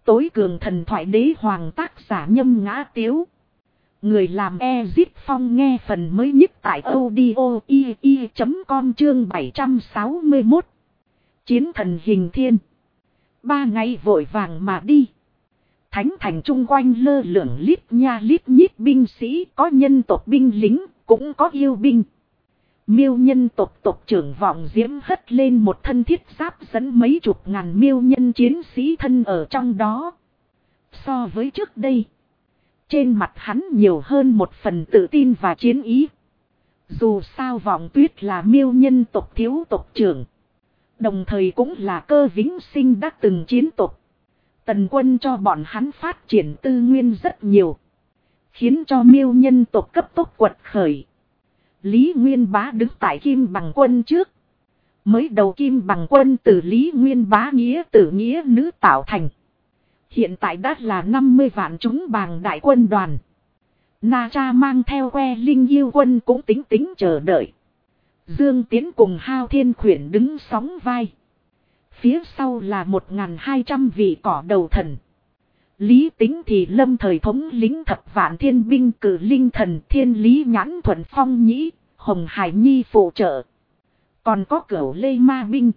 tối cường thần thoại đế hoàng tác giả Nhâm Ngã Tiếu. Người làm Ezit Phong nghe phần mới nhất tại audio i.com chương 761. Chiến thần hình thiên. 3 ngày vội vàng mà đi. Thánh thành chung quanh lơ lửng lít nha lít nhít binh sĩ, có nhân tộc binh lính, cũng có yêu binh. Miêu nhân tộc tộc trưởng Vọng Diễm hất lên một thân thiết giáp dẫn mấy chục ngàn miêu nhân chiến sĩ thân ở trong đó. So với trước đây, trên mặt hắn nhiều hơn một phần tự tin và chiến ý. Dù sao Vọng Tuyết là miêu nhân tộc thiếu tộc trưởng, đồng thời cũng là Cơ Vĩnh Sinh đã từng chiến tộc. Tần Quân cho bọn hắn phát triển tư nguyên rất nhiều, khiến cho miêu nhân tộc cấp tốc quật khởi. Lý Nguyên Bá đứng tại Kim Bằng Quân trước. Mới đầu Kim Bằng Quân từ Lý Nguyên Bá nghĩa tử nghĩa nữ tạo thành. Hiện tại đã là 50 vạn chúng bàng đại quân đoàn. Na Cha mang theo que linh yêu quân cũng tính chờ đợi. Dương Tiến cùng Hao Thiên Khuyển đứng sóng vai. Phía sau là 1.200 vị cỏ đầu thần. Lý Tính thì lâm thời thống lĩnh thập vạn thiên binh cử linh thần Thiên Lý Nhãn Thuần Phong Nhĩ, Hồng Hải Nhi phụ trợ. Còn có Cửu Lê Ma binh,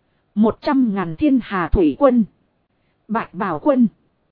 100.000 thiên hà thủy quân, Bạch Bảo quân,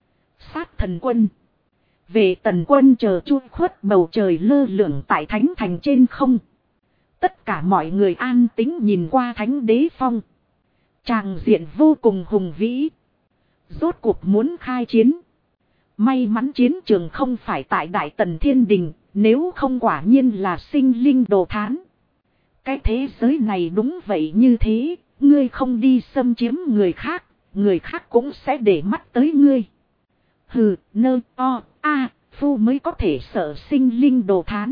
Sát thần quân. Về Tần Quân chờ chu khuất bầu trời lơ lửng tại thánh thành trên không. Tất cả mọi người an tĩnh nhìn qua thánh đế phong. Tràng diện vô cùng hùng vĩ. Rốt cuộc muốn khai chiến. May mắn chiến trường không phải tại Đại Tần Thiên Đình, nếu không quả nhiên là sinh linh đồ thán. Cái thế giới này đúng vậy như thế, ngươi không đi xâm chiếm người khác cũng sẽ để mắt tới ngươi. Hừ, phu mới có thể sợ sinh linh đồ thán.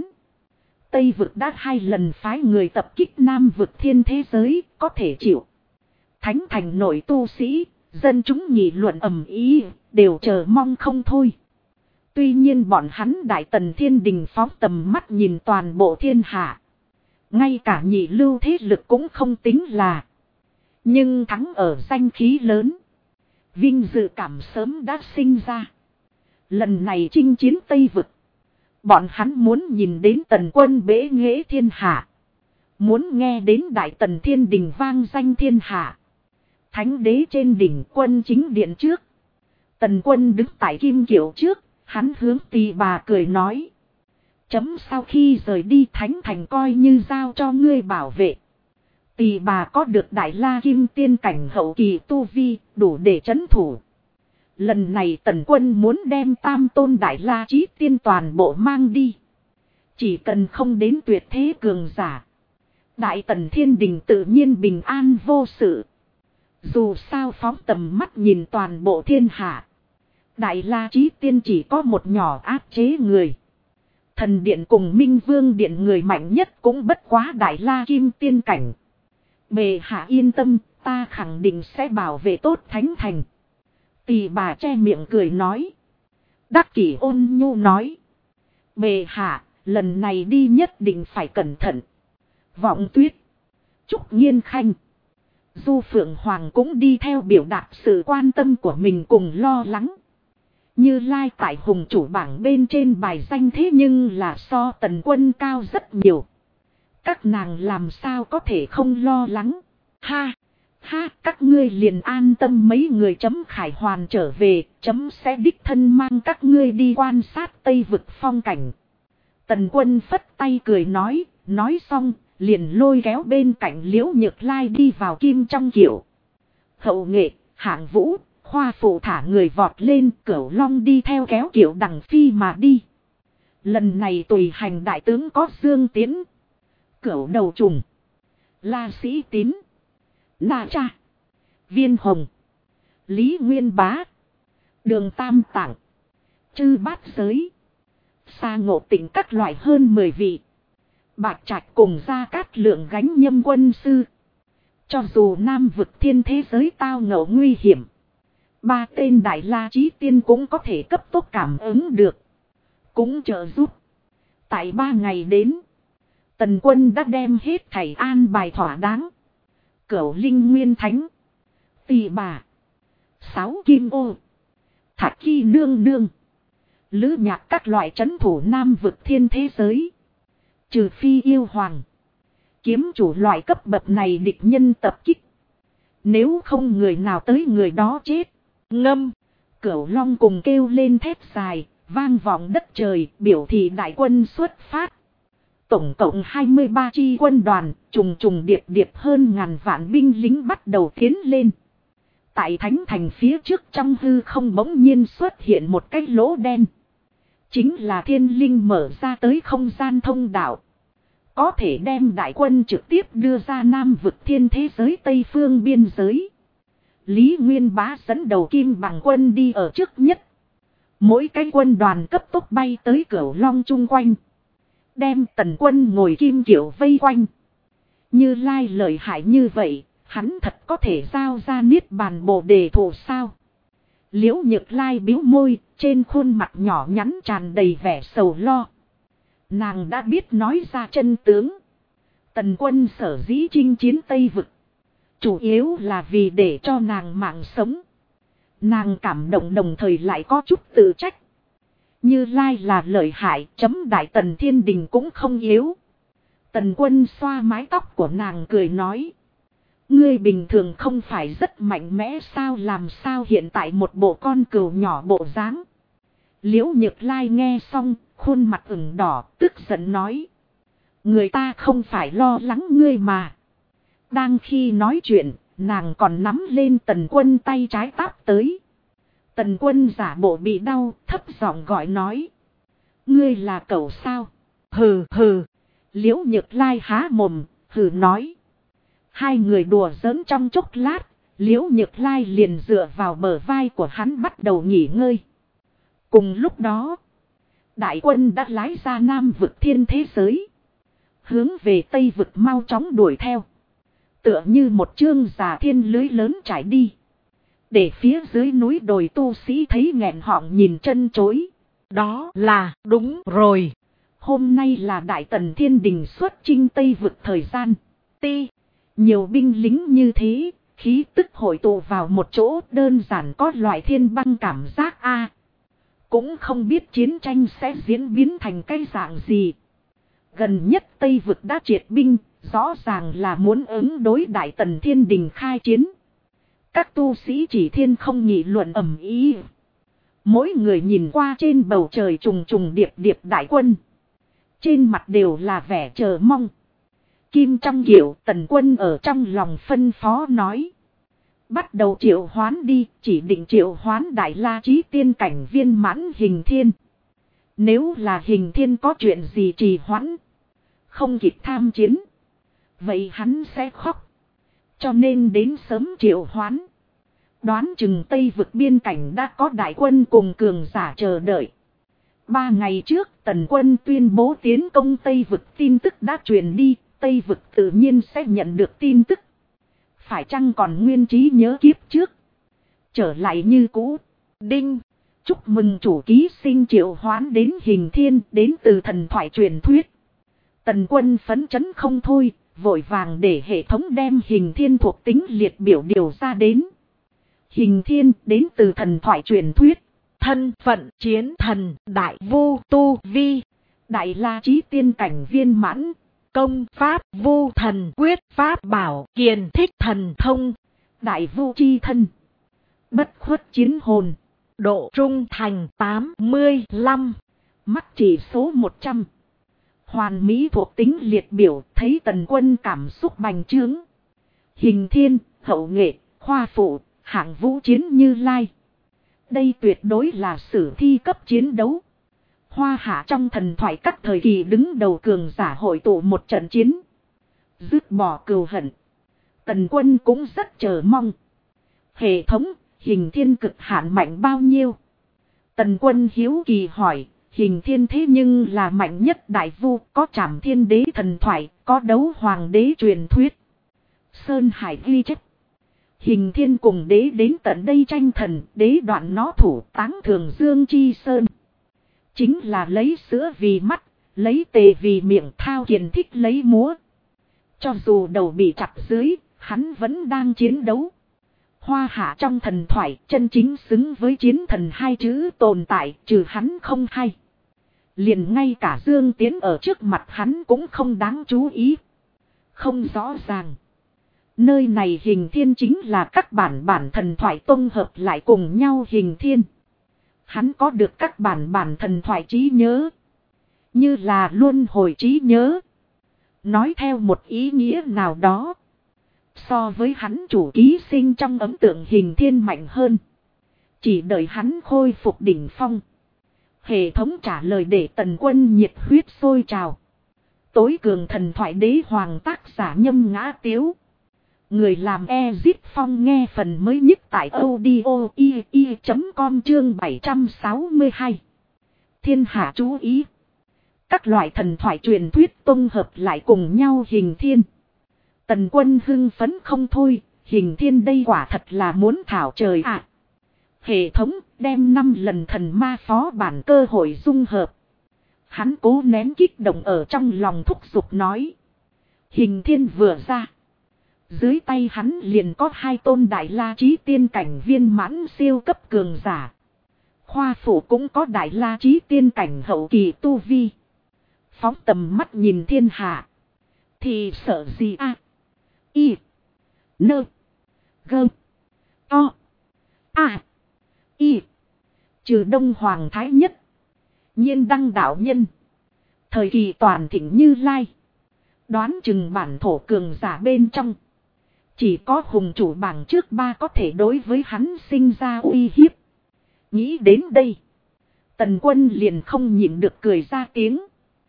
Tây vực đã 2 lần phái người tập kích Nam vực thiên thế giới, có thể chịu. Thánh thành nội tu sĩ, dân chúng nghị luận ầm ĩ, đều chờ mong không thôi. Tuy nhiên bọn hắn Đại Tần Thiên Đình phóng tầm mắt nhìn toàn bộ thiên hạ. Ngay cả nhị lưu thế lực cũng không tính là. Nhưng thắng ở danh khí lớn. Vinh dự cảm sớm đã sinh ra. Lần này chinh chiến Tây vực, bọn hắn muốn nhìn đến Tần Quân bế nghệ thiên hạ. Muốn nghe đến Đại Tần Thiên Đình vang danh thiên hạ. Thánh đế trên đỉnh quân chính điện trước. Tần Quân đứng tại kim kiệu trước, hắn hướng Tỳ Bà cười nói. Chấm sau khi rời đi thánh thành coi như giao cho ngươi bảo vệ. Tỳ Bà có được Đại La Kim tiên cảnh hậu kỳ tu vi, đủ để trấn thủ. Lần này Tần Quân muốn đem Tam Tôn Đại La Chí Tiên toàn bộ mang đi. Chỉ cần không đến tuyệt thế cường giả, Đại Tần Thiên Đình tự nhiên bình an vô sự. Dù sao phóng tầm mắt nhìn toàn bộ thiên hạ, Đại La Chí Tiên chỉ có một nhỏ áp chế người. Thần Điện cùng Minh Vương Điện người mạnh nhất cũng bất quá Đại La Kim tiên cảnh. Bệ hạ yên tâm, ta khẳng định sẽ bảo vệ tốt thánh thành. Tỳ Bà che miệng cười nói. Đắc Kỷ ôn nhu nói. Bệ hạ, lần này đi nhất định phải cẩn thận. Vọng Tuyết, Trúc Nhiên Khanh, Du Phượng Hoàng cũng đi theo biểu đạt sự quan tâm của mình cùng lo lắng. Như Lai tại hùng chủ bảng bên trên bài danh thế nhưng là so Tần Quân cao rất nhiều. Các nàng làm sao có thể không lo lắng. Ha, các ngươi liền an tâm mấy người chấm khải hoàn trở về, chấm sẽ đích thân mang các ngươi đi quan sát Tây vực phong cảnh. Tần Quân phất tay cười nói xong, liền lôi kéo bên cạnh Liễu Nhược Lai đi vào kim trong kiệu. Hậu nghệ, Hạng Vũ, Hoa Phụ thả người vọt lên, Cửu Long đi theo kéo kiệu đằng phi mà đi. Lần này tùy hành đại tướng có Dương Tiến, Cửu Đầu Trùng, La Sĩ Tín, Na Cha, Viên Hồng, Lý Nguyên Bá, Đường Tam Tạng, Chư Bát Giới, Sa Ngộ Tịnh các loại hơn 10 vị. Bạch Trạch cùng Gia Cát Lượng gánh Nhâm quân sư. Cho dù Nam vực thiên thế giới tao ngộ nguy hiểm, 3 tên Đại La Chí Tiên cũng có thể cấp tốc cảm ứng được, cũng trợ giúp. Tại 3 ngày đến, Tần Quân đã đem hết thảy an bài thỏa đáng. Cửu Linh Nguyên Thánh, Tỳ Bà, 6 Kim Ô, Thạch Kỳ nương nương. Lữ Nhạc các loại trấn thủ Nam vực thiên thế giới. Trừ phi yêu hoàng. Kiếm chủ loại cấp bậc này địch nhân tập kích. Nếu không người nào tới người đó chết. Ngâm. Cửu long cùng kêu lên thét dài. Vang vọng đất trời biểu thị đại quân xuất phát. Tổng cộng 23 chi quân đoàn. Trùng trùng điệp điệp hơn ngàn vạn binh lính bắt đầu tiến lên. Tại thánh thành phía trước trong hư không bỗng nhiên xuất hiện một cái lỗ đen. Chính là thiên linh mở ra tới không gian thông đạo. Có thể đem đại quân trực tiếp đưa ra Nam vực thiên thế giới Tây phương biên giới. Lý Nguyên Bá dẫn đầu Kim Bằng quân đi ở trước nhất. Mỗi cái quân đoàn cấp tốc bay tới Cửu Long chung quanh. Đem Tần quân ngồi kim kiệu vây quanh. Như Lai lợi hại như vậy, hắn thật có thể giao ra niết bàn bồ đề thủ sao? Liễu Nhược Lai bĩu môi, trên khuôn mặt nhỏ nhắn tràn đầy vẻ sầu lo. Nàng đã biết nói ra chân tướng. Tần quân sở dĩ chinh chiến Tây vực. Chủ yếu là vì để cho nàng mạng sống. Nàng cảm động đồng thời lại có chút tự trách. Như Lai là lợi hại, chấm Đại Tần Thiên Đình cũng không yếu. Tần quân xoa mái tóc của nàng cười nói. Ngươi bình thường không phải rất mạnh mẽ sao, làm sao hiện tại một bộ con cừu nhỏ bộ dáng. Liễu Nhược Lai nghe xong, khuôn mặt ửng đỏ, tức giận nói. Người ta không phải lo lắng ngươi mà. Đang khi nói chuyện, nàng còn nắm lên Tần quân tay trái táp tới. Tần quân giả bộ bị đau, thấp giọng gọi nói. Ngươi là cẩu sao? Hừ hừ. Liễu Nhược Lai há mồm, hừ nói. Hai người đùa giỡn trong chốc lát, Liễu Nhược Lai liền dựa vào bờ vai của hắn bắt đầu nghỉ ngơi. Cùng lúc đó, đại quân đã lái ra Nam vực thiên thế giới. Hướng về Tây vực mau chóng đuổi theo. Tựa như một chương giả thiên lưới lớn trải đi. Để phía dưới núi đồi tu sĩ thấy nghẹn họng nhìn chân chối. Đó là đúng rồi. Hôm nay là Đại Tần Thiên Đình xuất chinh Tây vực thời gian. Nhiều binh lính như thế, khí tức hội tụ vào một chỗ, đơn giản có loại thiên băng cảm giác a. Cũng không biết chiến tranh sẽ diễn biến thành cái dạng gì. Gần nhất Tây vực đã triệt binh, rõ ràng là muốn ứng đối Đại Tần Thiên Đình khai chiến. Các tu sĩ chỉ thiên không nghị luận ầm ĩ. Mỗi người nhìn qua trên bầu trời trùng trùng điệp điệp đại quân. Trên mặt đều là vẻ chờ mong. Kim trong kiệu Tần quân ở trong lòng phân phó nói. Bắt đầu triệu hoán đi, chỉ định triệu hoán Đại La Chí tiên cảnh viên mãn Hình Thiên. Nếu là Hình Thiên có chuyện gì trì hoãn, không kịp tham chiến, vậy hắn sẽ khóc. Cho nên đến sớm triệu hoán. Đoán chừng Tây vực biên cảnh đã có đại quân cùng cường giả chờ đợi. 3 ngày trước Tần quân tuyên bố tiến công Tây vực, tin tức đã truyền đi, Tây vực tự nhiên sẽ nhận được tin tức. Phải chăng còn nguyên trí nhớ kiếp trước? Trở lại như cũ. Đinh. Chúc mừng chủ ký sinh triệu hoán đến Hình Thiên, đến từ thần thoại truyền thuyết. Tần quân phấn chấn không thôi, vội vàng để hệ thống đem Hình Thiên thuộc tính liệt biểu điều ra đến. Hình Thiên đến từ thần thoại truyền thuyết. Thân phận chiến thần, đại vu tu vi, Đại La Chí tiên cảnh viên mãn. Công pháp vu thần quyết, pháp bảo kiền thích thần thông, đại vu chi thân, bất khuất chiến hồn, độ trung thành 85, mắt chỉ số 100. Hoàn mỹ thuộc tính liệt biểu, thấy Tần quân cảm xúc bành trướng. Hình Thiên, hậu nghệ, khoa phụ, hạng vũ chiến Như Lai. Đây tuyệt đối là sử thi cấp chiến đấu. Hoa hạ trong thần thoại các thời kỳ đứng đầu cường giả hội tụ một trận chiến. Dứt bỏ cừu hận. Tần quân cũng rất chờ mong. Hệ thống, Hình Thiên cực hạn mạnh bao nhiêu? Tần quân hiếu kỳ hỏi, Hình Thiên thế nhưng là mạnh nhất đại vu, có Trảm Thiên Đế thần thoại, có Đấu Hoàng Đế truyền thuyết. Sơn Hải ghi chép. Hình Thiên cùng đế đến tận đây tranh thần, đế đoạn nó thủ táng Thường Dương Chi Sơn. Chính là lấy sữa vì mắt, lấy tề vì miệng, thao kiền thích lấy múa. Cho dù đầu bị chặt dưới, hắn vẫn đang chiến đấu. Hoa hạ trong thần thoại chân chính xứng với chiến thần hai chữ tồn tại trừ hắn không hay. Liền ngay cả Dương Tiến ở trước mặt hắn cũng không đáng chú ý. Không rõ ràng. Nơi này hình thiên chính là các bản thần thoại tông hợp lại cùng nhau hình thiên. Hắn có được các bản thần thoại trí nhớ. Như là luân hồi trí nhớ. Nói theo một ý nghĩa nào đó. So với hắn chủ ký sinh trong ấn tượng hình thiên mạnh hơn. Chỉ đợi hắn khôi phục đỉnh phong. Hệ thống trả lời để Tần Quân nhiệt huyết sôi trào. Tối cường thần thoại đế hoàng tác giả Nhâm Ngã Tiếu. Người làm Ezit Phong nghe phần mới nhất tại audio.com chương 762. Thiên hạ chú ý. Các loại thần thoại truyền thuyết tông hợp lại cùng nhau hình thiên. Tần Quân hưng phấn không thôi, hình thiên đây quả thật là muốn thảo trời ạ. Hệ thống đem 5 lần thần ma phó bản cơ hội dung hợp. Hắn cố nén kích động ở trong lòng thúc giục nói. Hình thiên vừa ra. Dưới tay hắn liền có 2 tôn đại la chí tiên cảnh viên mãn siêu cấp cường giả. Khoa phủ cũng có đại la chí tiên cảnh hậu kỳ tu vi. Phóng tầm mắt nhìn thiên hạ. Thì sợ gì a? Y. Nơ. Gơ. To. A. Y. Trừ Đông Hoàng Thái Nhất. Nhiên Đăng đạo nhân. Thời kỳ toàn thịnh Như Lai. Đoán chừng bản thổ cường giả bên trong. Chỉ có hùng chủ bảng trước 3 có thể đối với hắn sinh ra uy hiếp. Nghĩ đến đây. Tần Quân liền không nhịn được cười ra tiếng.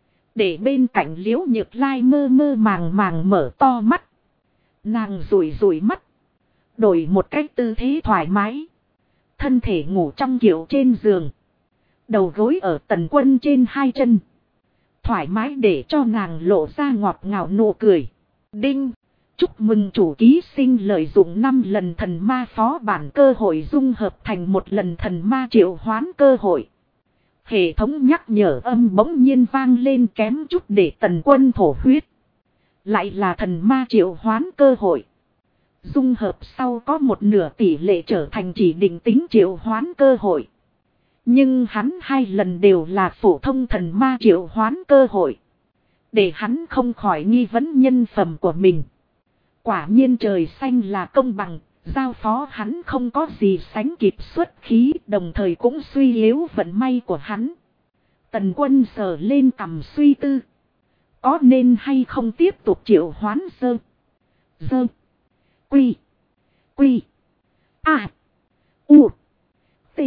Để bên cạnh Liễu Nhược Lai mơ mơ màng mở to mắt. Nàng rủi mắt. Đổi một cách tư thế thoải mái. Thân thể ngủ trong kiệu trên giường. Đầu gối ở Tần Quân trên 2 chân. Thoải mái để cho nàng lộ ra ngọt ngào nụ cười. Đinh. Chúc mừng chủ ký sinh lợi dụng 5 lần thần ma phó bản cơ hội dung hợp thành 1 lần thần ma triệu hoán cơ hội. Hệ thống nhắc nhở âm bỗng nhiên vang lên kém chút để Tần Quân thổ huyết. Lại là thần ma triệu hoán cơ hội. Dung hợp sau có 1/2 tỷ lệ trở thành chỉ định tính triệu hoán cơ hội. Nhưng hắn 2 lần đều là phổ thông thần ma triệu hoán cơ hội. Để hắn không khỏi nghi vấn nhân phẩm của mình. Quả nhiên trời xanh là công bằng, giao phó hắn không có gì sánh kịp xuất khí, đồng thời cũng suy yếu vận may của hắn. Tần Quân sờ lên cằm suy tư. Có nên hay không tiếp tục triệu hoán dơ. Quy. A. U. T.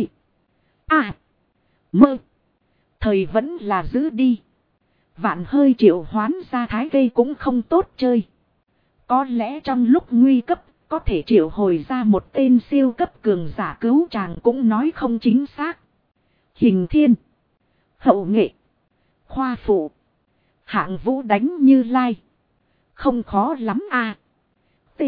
A. Mơ. Thời vẫn là giữ đi. Vạn hơi triệu hoán ra thái gây cũng không tốt chơi. Có lẽ trong lúc nguy cấp, có thể triệu hồi ra một tên siêu cấp cường giả cứu chàng cũng nói không chính xác. Hình thiên. Hậu nghệ. Khoa phụ. Hạng vũ đánh Như Lai. Không khó lắm a. T.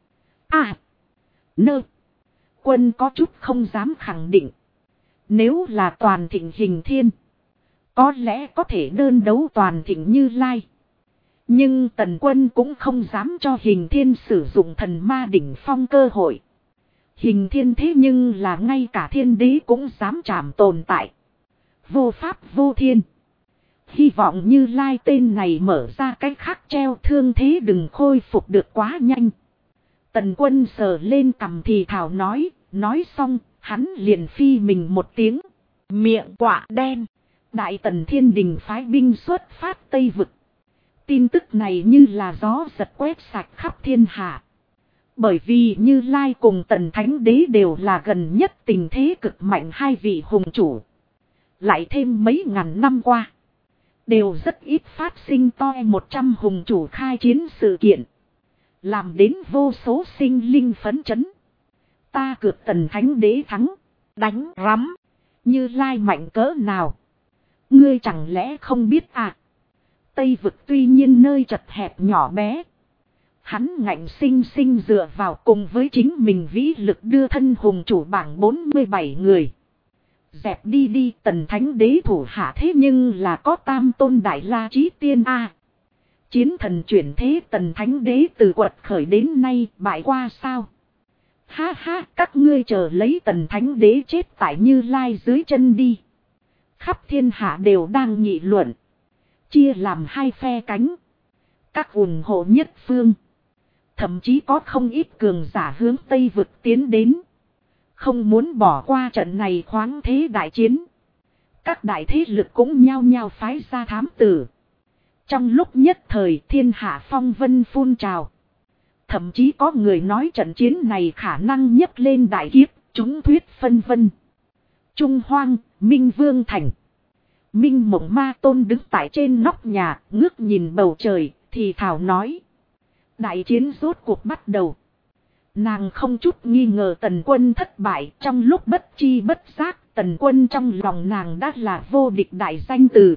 A. Nơ. Quân có chút không dám khẳng định. Nếu là toàn thịnh hình thiên. Có lẽ có thể đơn đấu toàn thịnh Như Lai. Nhưng Tần Quân cũng không dám cho hình thiên sử dụng thần ma đỉnh phong cơ hội. Hình thiên thế nhưng là ngay cả thiên đế cũng dám chạm tồn tại. Vô pháp vô thiên. Hy vọng Như Lai tên này mở ra cách khác treo thương thế đừng khôi phục được quá nhanh. Tần Quân sờ lên cằm thì thảo nói xong, hắn liền phi mình một tiếng. Miệng quạ đen. Đại Tần Thiên Đình phái binh xuất phát Tây Vực. Tin tức này như là gió giật quét sạch khắp thiên hạ. Bởi vì Như Lai cùng Tần Thánh Đế đều là gần nhất tình thế cực mạnh 2 vị hùng chủ. Lại thêm mấy ngàn năm qua. Đều rất ít phát sinh toi 100 hùng chủ khai chiến sự kiện. Làm đến vô số sinh linh phấn chấn. Ta cược Tần Thánh Đế thắng. Đánh rắm. Như Lai mạnh cỡ nào. Ngươi chẳng lẽ không biết à. Tây Vực tuy nhiên nơi chật hẹp nhỏ bé. Hắn ngạnh sinh dựa vào cùng với chính mình vĩ lực đưa thân hùng chủ bảng 47 người. Dẹp đi Tần Thánh Đế thủ hạ thế nhưng là có 3 tôn đại la chí tiên a. Chiến thần chuyển thế Tần Thánh Đế từ quật khởi đến nay bại qua sao. Ha ha, các ngươi chờ lấy Tần Thánh Đế chết tại Như Lai dưới chân đi. Khắp thiên hạ đều đang nghị luận. Chia làm hai phe cánh. Các ủng hộ nhất phương. Thậm chí có không ít cường giả hướng Tây vực tiến đến. Không muốn bỏ qua trận này khoáng thế đại chiến. Các đại thế lực cũng nhao nhao phái ra thám tử. Trong lúc nhất thời thiên hạ phong vân phun trào. Thậm chí có người nói trận chiến này khả năng nhấc lên đại kiếp, chúng thuyết phân vân. Trung Hoang, Minh Vương Thành. Minh Mộng Ma Tôn đứng tại trên nóc nhà, ngước nhìn bầu trời, thì thảo nói. Đại chiến rốt cuộc bắt đầu. Nàng không chút nghi ngờ Tần Quân thất bại, trong lúc bất chi bất giác, Tần Quân trong lòng nàng đã là vô địch đại danh từ.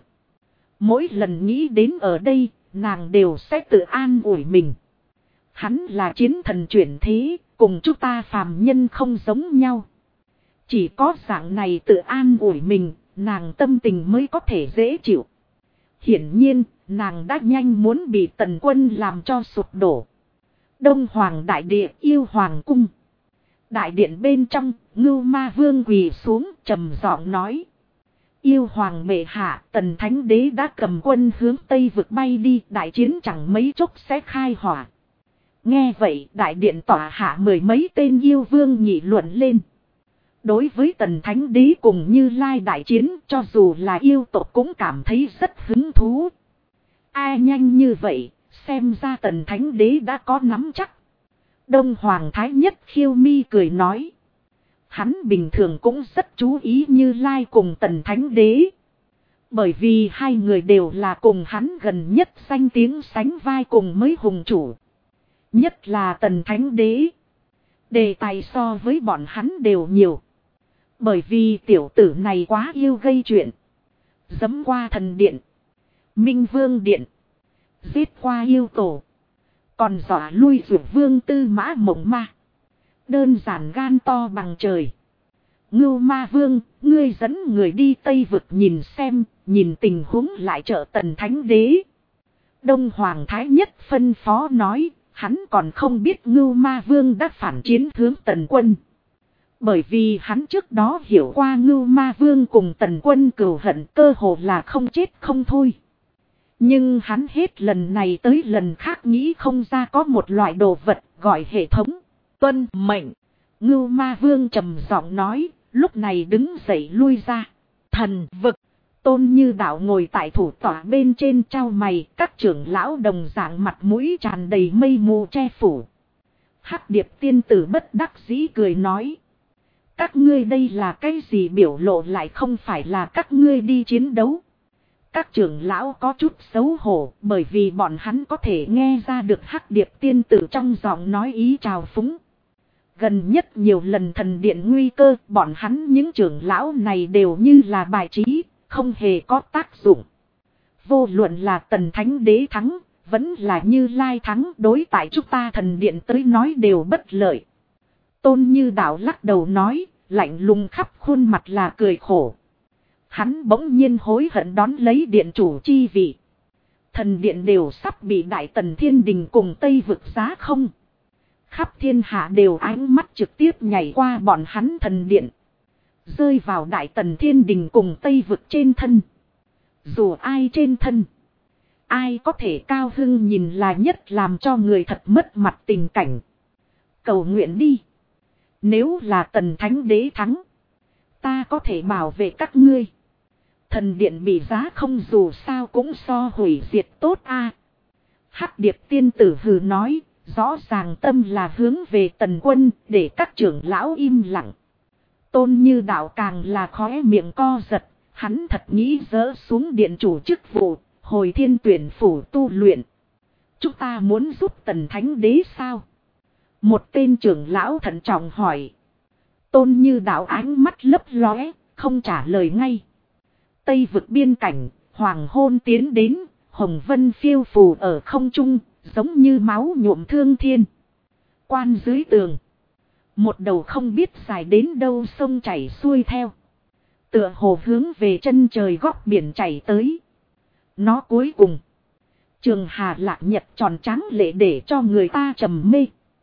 Mỗi lần nghĩ đến ở đây, nàng đều sẽ tự an ủi mình. Hắn là chiến thần chuyển thế, cùng chúng ta phàm nhân không giống nhau. Chỉ có dạng này tự an ủi mình, nàng tâm tình mới có thể dễ chịu. Hiển nhiên, nàng đã nhanh muốn bị Tần Quân làm cho sụp đổ. Đông Hoàng đại địa yêu hoàng cung. Đại điện bên trong, Ngưu Ma Vương quỳ xuống trầm giọng nói. Yêu hoàng bệ hạ, Tần Thánh Đế đã cầm quân hướng Tây vực bay đi, đại chiến chẳng mấy chốc sẽ khai hỏa. Nghe vậy, đại điện tỏa hạ mười mấy tên yêu vương nghị luận lên. Đối với Tần Thánh Đế cùng Như Lai đại chiến, cho dù là yêu tộc cũng cảm thấy rất hứng thú. Ai nhanh như vậy, xem ra Tần Thánh Đế đã có nắm chắc. Đông Hoàng Thái Nhất Khiêu Mi cười nói. Hắn bình thường cũng rất chú ý Như Lai cùng Tần Thánh Đế. Bởi vì hai người đều là cùng hắn gần nhất danh tiếng sánh vai cùng mới hùng chủ. Nhất là Tần Thánh Đế. Đề tài so với bọn hắn đều nhiều. Bởi vì tiểu tử này quá yêu gây chuyện. Dẫm qua thần điện. Minh Vương điện. Giết qua yêu tổ. Còn dọa lui rượu vương Tư Mã Mộng Ma. Đơn giản gan to bằng trời. Ngưu Ma Vương, ngươi dẫn người đi Tây vực nhìn xem, nhìn tình huống lại trợ Tần Thánh Đế. Đông Hoàng Thái Nhất phân phó nói, hắn còn không biết Ngưu Ma Vương đã phản chiến hướng Tần Quân. Bởi vì hắn trước đó hiểu qua Ngưu Ma Vương cùng Tần Quân cừu hận cơ hồ là không chết không thôi. Nhưng hắn hết lần này tới lần khác nghĩ không ra có một loại đồ vật gọi hệ thống. Tuân mệnh. Ngưu Ma Vương trầm giọng nói, lúc này đứng dậy lui ra. Thần vực. Tôn Như Đạo ngồi tại thủ tọa bên trên trao mày, các trưởng lão đồng dạng mặt mũi tràn đầy mây mù che phủ. Hắc Điệp tiên tử bất đắc dĩ cười nói. Các ngươi đây là cái gì biểu lộ lại không phải là các ngươi đi chiến đấu. Các trưởng lão có chút xấu hổ bởi vì bọn hắn có thể nghe ra được Hắc Điệp tiên tử trong giọng nói ý trào phúng. Gần nhất nhiều lần thần điện nguy cơ, bọn hắn những trưởng lão này đều như là bài trí, không hề có tác dụng. Vô luận là Tần Thánh Đế thắng, vẫn là Như Lai thắng, đối tại chúng ta thần điện tới nói đều bất lợi. Tôn Như Đạo lắc đầu nói, lạnh lùng khắp khuôn mặt là cười khổ. Hắn bỗng nhiên hối hận đón lấy điện chủ chi vị. Thần điện đều sắp bị Đại Tần Thiên Đình cùng Tây vực giá không. Khắp thiên hạ đều ánh mắt trực tiếp nhảy qua bọn hắn thần điện. Rơi vào Đại Tần Thiên Đình cùng Tây vực trên thân. Dù ai trên thân. Ai có thể cao hưng nhìn là nhất làm cho người thật mất mặt tình cảnh. Cầu nguyện đi. Nếu là Tần Thánh Đế thắng. Ta có thể bảo vệ các ngươi. Thần điện bị giá không dù sao cũng so hủy diệt tốt a. Hắc Điệp tiên tử hừ nói. Rõ ràng tâm là hướng về Tần Quân để các trưởng lão im lặng. Tôn Như Đạo càng là khóe miệng co giật. Hắn thật nghĩ dỡ xuống điện chủ chức vụ. Hồi Thiên Tuyển phủ tu luyện. Chúng ta muốn giúp Tần Thánh Đế sao? Một tên trưởng lão thận trọng hỏi. Tôn Như Đạo ánh mắt lấp lóe, không trả lời ngay. Tây vực biên cảnh, hoàng hôn tiến đến, hồng vân phiêu phù ở không trung, giống như máu nhuộm thương thiên. Quan dưới tường. Một đầu không biết dài đến đâu sông chảy xuôi theo. Tựa hồ hướng về chân trời góc biển chảy tới. Nó cuối cùng. Trường Hà Lạc Nhật tròn trắng lệ để cho người ta trầm mê.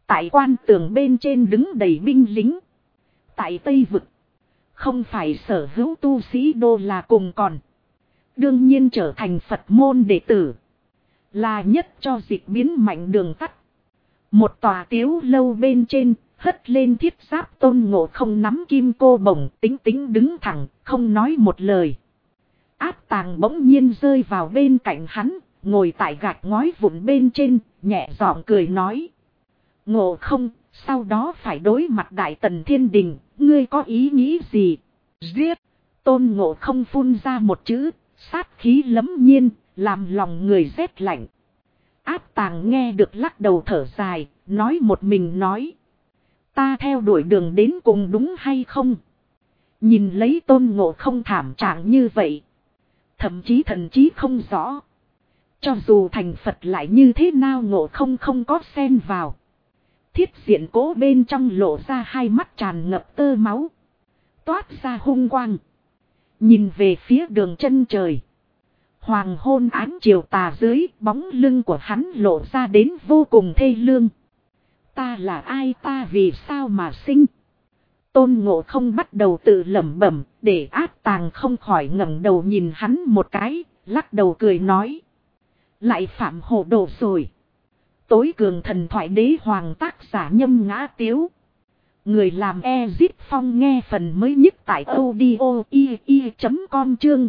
Tại quan tường bên trên đứng đầy binh lính. Tại Tây Vực, không phải sở hữu tu sĩ đô là cùng còn. Đương nhiên trở thành Phật môn đệ tử, là nhất cho dịch biến mạnh đường tắt. Một tòa tiếu lâu bên trên, hất lên thiết giáp Tôn Ngộ Không nắm kim cô bổng, tính tính đứng thẳng, không nói một lời. Áp Tàng bỗng nhiên rơi vào bên cạnh hắn, ngồi tại gạch ngói vụn bên trên, nhẹ giọng cười nói. Ngộ Không, sau đó phải đối mặt Đại Tần Thiên Đình, ngươi có ý nghĩ gì? Giết! Tôn Ngộ Không phun ra một chữ, sát khí lẫm nhiên, làm lòng người rét lạnh. Áp Tàng nghe được lắc đầu thở dài, nói một mình nói. Ta theo đuổi đường đến cùng đúng hay không? Nhìn lấy Tôn Ngộ Không thảm trạng như vậy, thậm chí thần trí không rõ. Cho dù thành Phật lại như thế nào Ngộ Không không có xen vào. Thiết diện cố bên trong lộ ra hai mắt tràn ngập tơ máu, toát ra hung quang. Nhìn về phía đường chân trời. Hoàng hôn ánh chiều tà dưới, bóng lưng của hắn lộ ra đến vô cùng thê lương. Ta là ai, ta vì sao mà sinh? Tôn Ngộ Không bắt đầu tự lẩm bẩm, để Áp Tàng không khỏi ngẩng đầu nhìn hắn một cái, lắc đầu cười nói. Lại phạm hồ đồ rồi. Tối cường thần thoại đế hoàng tác giả Nhâm Ngã Tiếu. Người làm Ezit Phong nghe phần mới nhất tại audio.com chương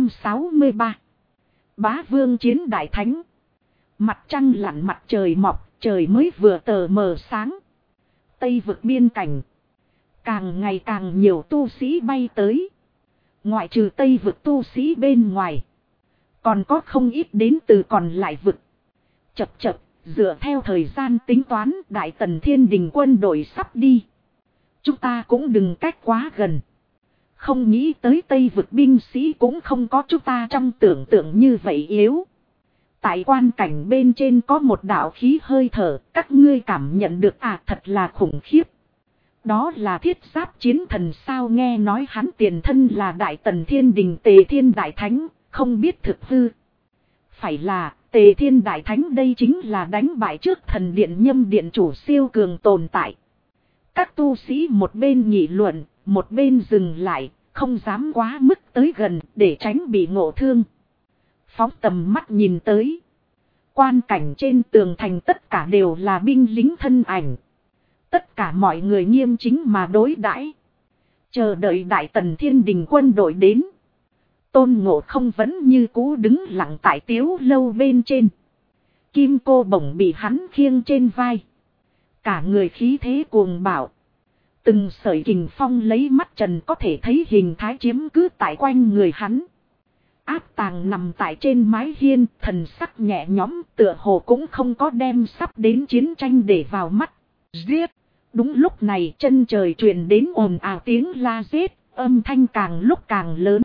763. Bá Vương chiến đại thánh. Mặt trăng lặn mặt trời mọc, trời mới vừa tờ mờ sáng. Tây Vực biên cảnh, càng ngày càng nhiều tu sĩ bay tới. Ngoại trừ Tây Vực tu sĩ bên ngoài, còn có không ít đến từ còn lại vực. Chập chập, dựa theo thời gian tính toán, Đại Tần Thiên Đình quân đội sắp đi. Chúng ta cũng đừng cách quá gần. Không nghĩ tới Tây Vực binh sĩ cũng không có chúng ta trong tưởng tượng như vậy yếu. Tại quan cảnh bên trên có một đạo khí hơi thở, các ngươi cảm nhận được thật là khủng khiếp. Đó là thiết giáp chiến thần sao, nghe nói hắn tiền thân là Đại Tần Thiên Đình Tề Thiên Đại Thánh, không biết thực hư. Phải là, Tề Thiên Đại Thánh đây chính là đánh bại trước thần điện Nhâm điện chủ siêu cường tồn tại. Các tu sĩ một bên nghị luận, một bên dừng lại, không dám quá mức tới gần để tránh bị ngộ thương. Phóng tầm mắt nhìn tới. Quan cảnh trên tường thành tất cả đều là binh lính thân ảnh. Tất cả mọi người nghiêm chính mà đối đãi, chờ đợi Đại Tần Thiên Đình quân đội đến. Tôn Ngộ Không vẫn như cũ đứng lặng tại tiếu lâu bên trên. Kim cô bổng bị hắn khiêng trên vai. Cả người khí thế cuồng bạo. Từng sợi kình phong lấy mắt trần có thể thấy hình thái chiếm cứ tại quanh người hắn. Áp Tàng nằm tại trên mái hiên, thần sắc nhẹ nhõm, tựa hồ cũng không có đem sắp đến chiến tranh để vào mắt. Giết! Đúng lúc này chân trời truyền đến ồn ào tiếng la giết, âm thanh càng lúc càng lớn.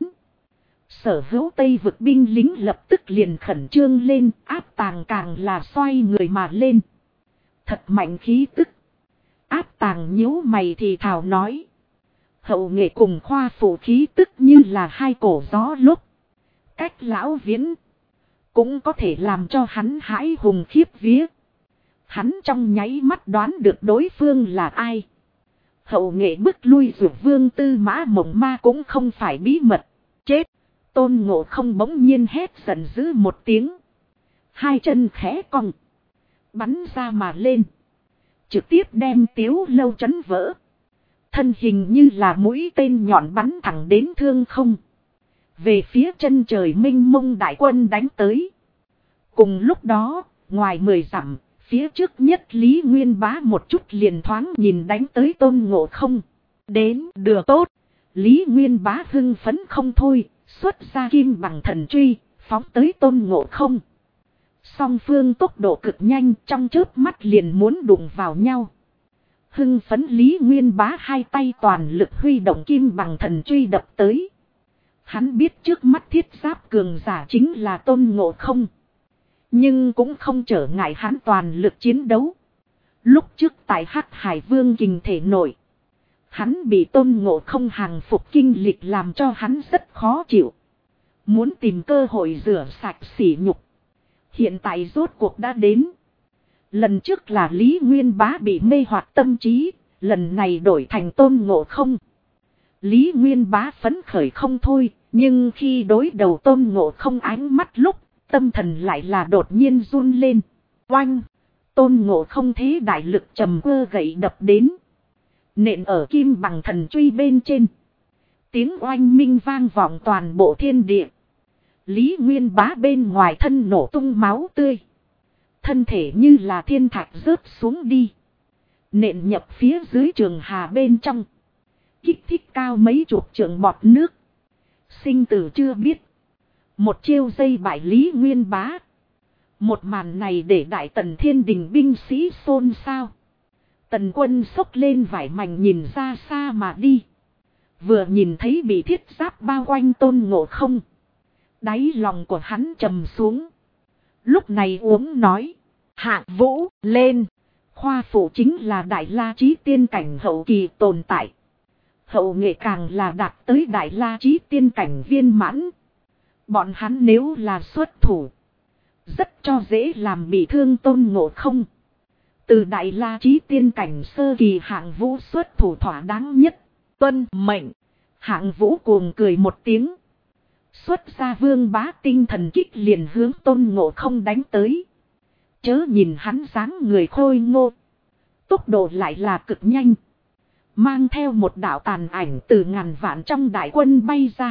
Sở hữu Tây Vực binh lính lập tức liền khẩn trương lên, Áp Tàng càng là xoay người mà lên. Thật mạnh khí tức. Áp Tàng nhíu mày thì thào nói. Hậu nghệ cùng khoa phụ khí tức như là hai cổ gió lúc. Cách lão viễn, cũng có thể làm cho hắn hãi hùng khiếp vía. Hắn trong nháy mắt đoán được đối phương là ai. Hậu nghệ bức lui Dược Vương Tư Mã Mộng Ma cũng không phải bí mật. Chết! Tôn Ngộ Không bỗng nhiên hét giận dữ một tiếng. Hai chân khẽ cong, bắn ra mà lên. Trực tiếp đem tiếu lâu chấn vỡ. Thân hình như là mũi tên nhọn bắn thẳng đến thương không. Về phía chân trời mênh mông đại quân đánh tới. Cùng lúc đó, ngoài 10 dặm, phía trước nhất Lý Nguyên Bá một chút liền thoáng nhìn đánh tới Tôn Ngộ Không. Đến được tốt. Lý Nguyên Bá hưng phấn không thôi, xuất ra kim bằng thần truy, phóng tới Tôn Ngộ Không. Song phương tốc độ cực nhanh, trong chớp mắt liền muốn đụng vào nhau. Hưng phấn Lý Nguyên Bá hai tay toàn lực huy động kim bằng thần truy đập tới. Hắn biết trước mắt thiết giáp cường giả chính là Tôn Ngộ Không. Nhưng cũng không trở ngại hắn toàn lực chiến đấu. Lúc trước tại Hắc Hải Vương kình thể nổi, hắn bị Tôn Ngộ Không hàng phục kinh lịch làm cho hắn rất khó chịu. Muốn tìm cơ hội rửa sạch sỉ nhục. Hiện tại rốt cuộc đã đến. Lần trước là Lý Nguyên Bá bị mê hoặc tâm trí, lần này đổi thành Tôn Ngộ Không. Lý Nguyên Bá phấn khởi không thôi, nhưng khi đối đầu Tôn Ngộ Không ánh mắt lúc, tâm thần lại là đột nhiên run lên. Oanh! Tôn Ngộ Không thế đại lực trầm cơ gậy đập đến. Nện ở kim bằng thần truy bên trên. Tiếng oanh minh vang vọng toàn bộ thiên địa. Lý Nguyên Bá bên ngoài thân nổ tung máu tươi. Thân thể như là thiên thạch rớt xuống đi. Nện nhập phía dưới trường hà bên trong. Kích thích cao mấy chục trượng bọt nước. Sinh tử chưa biết. Một chiêu dây bại Lý Nguyên Bá. Một màn này để Đại Tần Thiên Đình binh sĩ xôn xao. Tần Quân xốc lên vải mảnh nhìn ra xa mà đi. Vừa nhìn thấy bị thiết giáp bao quanh Tôn Ngộ Không. Đáy lòng của hắn trầm xuống. Lúc này uống nói. Hạng Vũ lên. Khoa phụ chính là Đại La Chí tiên cảnh hậu kỳ tồn tại. Hậu nghệ càng là đạt tới Đại La Chí tiên cảnh viên mãn. Bọn hắn nếu là xuất thủ. Rất cho dễ làm bị thương Tôn Ngộ Không. Từ Đại La Chí tiên cảnh sơ kỳ Hạng Vũ xuất thủ thỏa đáng nhất. Tuân mệnh. Hạng Vũ cuồng cười một tiếng. Xuất ra Vương Bá tinh thần kích liền hướng Tôn Ngộ Không đánh tới. Chớ nhìn hắn dáng người khôi ngô. Tốc độ lại là cực nhanh. Mang theo một đạo tàn ảnh từ ngàn vạn trong đại quân bay ra.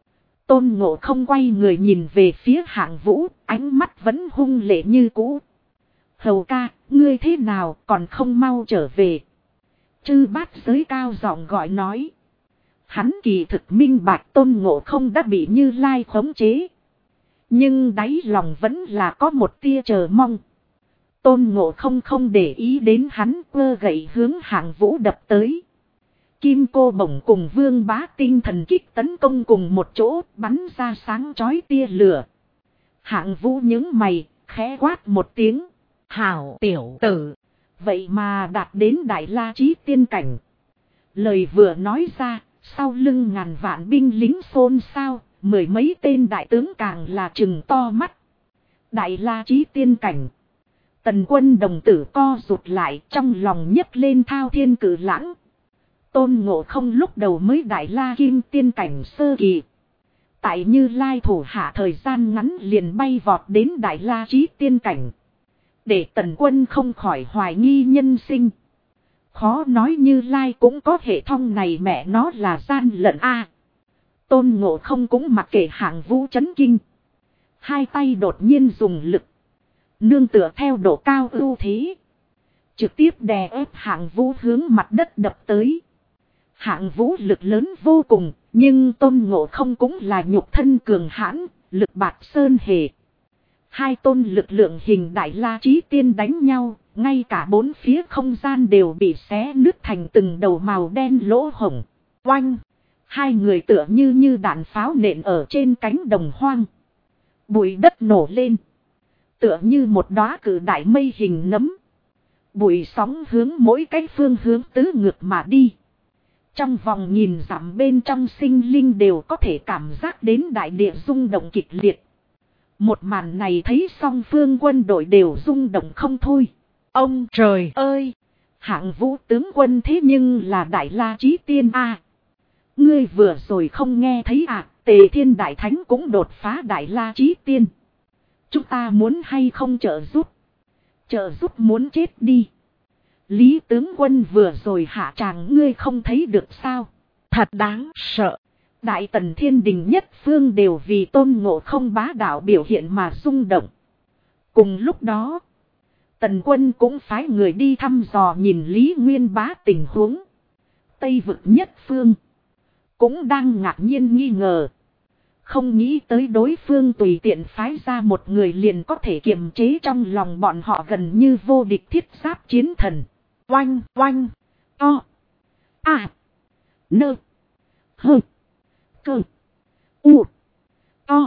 Tôn Ngộ Không quay người nhìn về phía Hạng Vũ, ánh mắt vẫn hung lệ như cũ. Hầu ca, ngươi thế nào còn không mau trở về. Chư Bát Giới cao giọng gọi nói. Hắn kỳ thực minh bạch Tôn Ngộ Không đã bị Như Lai khống chế. Nhưng đáy lòng vẫn là có một tia chờ mong. Tôn Ngộ Không không để ý đến hắn, quơ gậy hướng Hạng Vũ đập tới. Kim cô bổng cùng Vương Bá tinh thần kích tấn công cùng một chỗ, bắn ra sáng chói tia lửa. Hạng Vũ nhướng mày, khẽ quát một tiếng. Hảo tiểu tử. Vậy mà đạt đến Đại La Chí tiên cảnh. Lời vừa nói ra, sau lưng ngàn vạn binh lính xôn xao, mười mấy tên đại tướng càng là trừng to mắt. Đại La Chí tiên cảnh. Tần Quân đồng tử co rụt lại, trong lòng nhấc lên thao thiên cử lãng. Tôn Ngộ Không lúc đầu mới Đại La Kim tiên cảnh sơ kỳ. Tại Như Lai thủ hạ thời gian ngắn liền bay vọt đến Đại La Chí tiên cảnh. Để Tần Quân không khỏi hoài nghi nhân sinh. Khó nói Như Lai cũng có hệ thống này, mẹ nó là gian lận a. Tôn Ngộ Không cũng mặc kệ Hạng Vũ chấn kinh. Hai tay đột nhiên dùng lực. Nương tựa theo độ cao ưu thế. Trực tiếp đè ép Hạng Vũ hướng mặt đất đập tới. Hạng Vũ lực lớn vô cùng, nhưng Tôn Ngộ Không cũng là nhục thân cường hãn, lực bạt sơn hề. Hai tôn lực lượng hình Đại La Chí tiên đánh nhau, ngay cả bốn phía không gian đều bị xé nứt thành từng đầu màu đen lỗ hổng. Oanh! Hai người tựa như đạn pháo nện ở trên cánh đồng hoang. Bụi đất nổ lên. Tựa như một đóa cử đại mây hình nấm. Bụi sóng hướng mỗi cái phương hướng tứ ngược mà đi. Trong vòng nghìn dặm bên trong sinh linh đều có thể cảm giác đến đại địa rung động kịch liệt. Một màn này thấy song phương quân đội đều rung động không thôi. Ông trời ơi! Hạng Vũ tướng quân thế nhưng là Đại La Chí tiên a. Ngươi vừa rồi không nghe thấy à, Tề Thiên Đại Thánh cũng đột phá Đại La Chí tiên. Chúng ta muốn hay không trợ giúp? Trợ giúp muốn chết đi. Lý tướng quân vừa rồi hạ tràng ngươi không thấy được sao? Thật đáng sợ. Đại Tần Thiên Đình nhất phương đều vì Tôn Ngộ Không bá đạo biểu hiện mà rung động. Cùng lúc đó, Tần Quân cũng phái người đi thăm dò nhìn Lý Nguyên Bá tình huống. Tây vực nhất phương cũng đang ngạc nhiên nghi ngờ. Không nghĩ tới đối phương tùy tiện phái ra một người liền có thể kiềm chế trong lòng bọn họ gần như vô địch thiết giáp chiến thần. Oanh oanh. To. À. Nơ. Hơ. Cơ. U. To.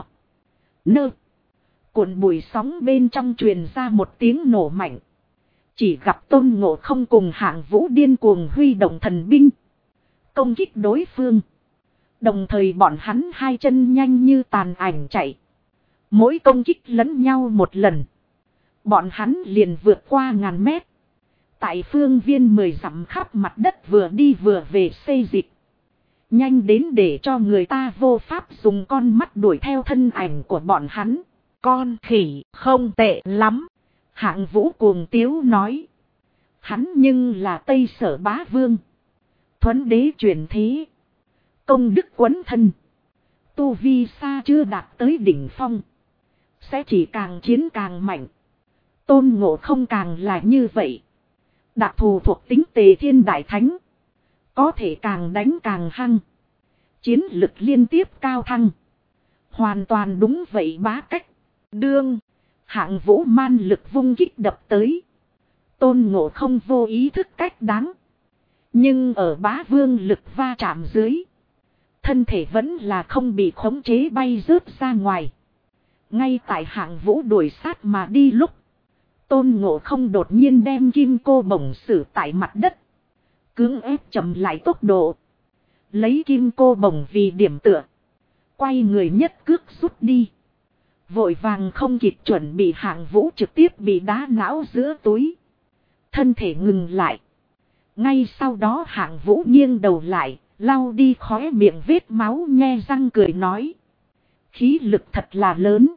Nơ. Cuộn bụi sóng bên trong truyền ra một tiếng nổ mạnh. Chỉ gặp Tôn Ngộ Không cùng Hạng Vũ điên cuồng huy động thần binh. Công kích đối phương. Đồng thời bọn hắn hai chân nhanh như tàn ảnh chạy. Mỗi công kích lẫn nhau một lần. Bọn hắn liền vượt qua ngàn mét. Tại phương viên 10 dặm khắp mặt đất vừa đi vừa về xây dịch. Nhanh đến để cho người ta vô pháp dùng con mắt đuổi theo thân ảnh của bọn hắn. Con khỉ không tệ lắm. Hạng Vũ cuồng tiếu nói. Hắn nhưng là Tây Sở bá vương. Thuấn đế truyền thế. Công đức quấn thân. Tu vi xa chưa đạt tới đỉnh phong. Sẽ chỉ càng chiến càng mạnh. Tôn Ngộ Không càng là như vậy. Đặc thù thuộc tính Tề Thiên Đại Thánh. Có thể càng đánh càng hăng. Chiến lực liên tiếp cao thăng. Hoàn toàn đúng vậy bá cách. Đương. Hạng Vũ man lực vung kích đập tới. Tôn Ngộ Không vô ý thức cách đáng. Nhưng ở bá vương lực va chạm dưới. Thân thể vẫn là không bị khống chế bay rớt ra ngoài. Ngay tại Hạng Vũ đuổi sát mà đi lúc. Tôn Ngộ Không đột nhiên đem kim cô bổng xử tại mặt đất. Cưỡng ép chậm lại tốc độ. Lấy kim cô bổng vì điểm tựa. Quay người nhất cước rút đi. Vội vàng không kịp chuẩn bị Hạng Vũ trực tiếp bị đá não giữa túi. Thân thể ngừng lại. Ngay sau đó Hạng Vũ nghiêng đầu lại. Lau đi khóe miệng vết máu nhe răng cười nói. Khí lực thật là lớn.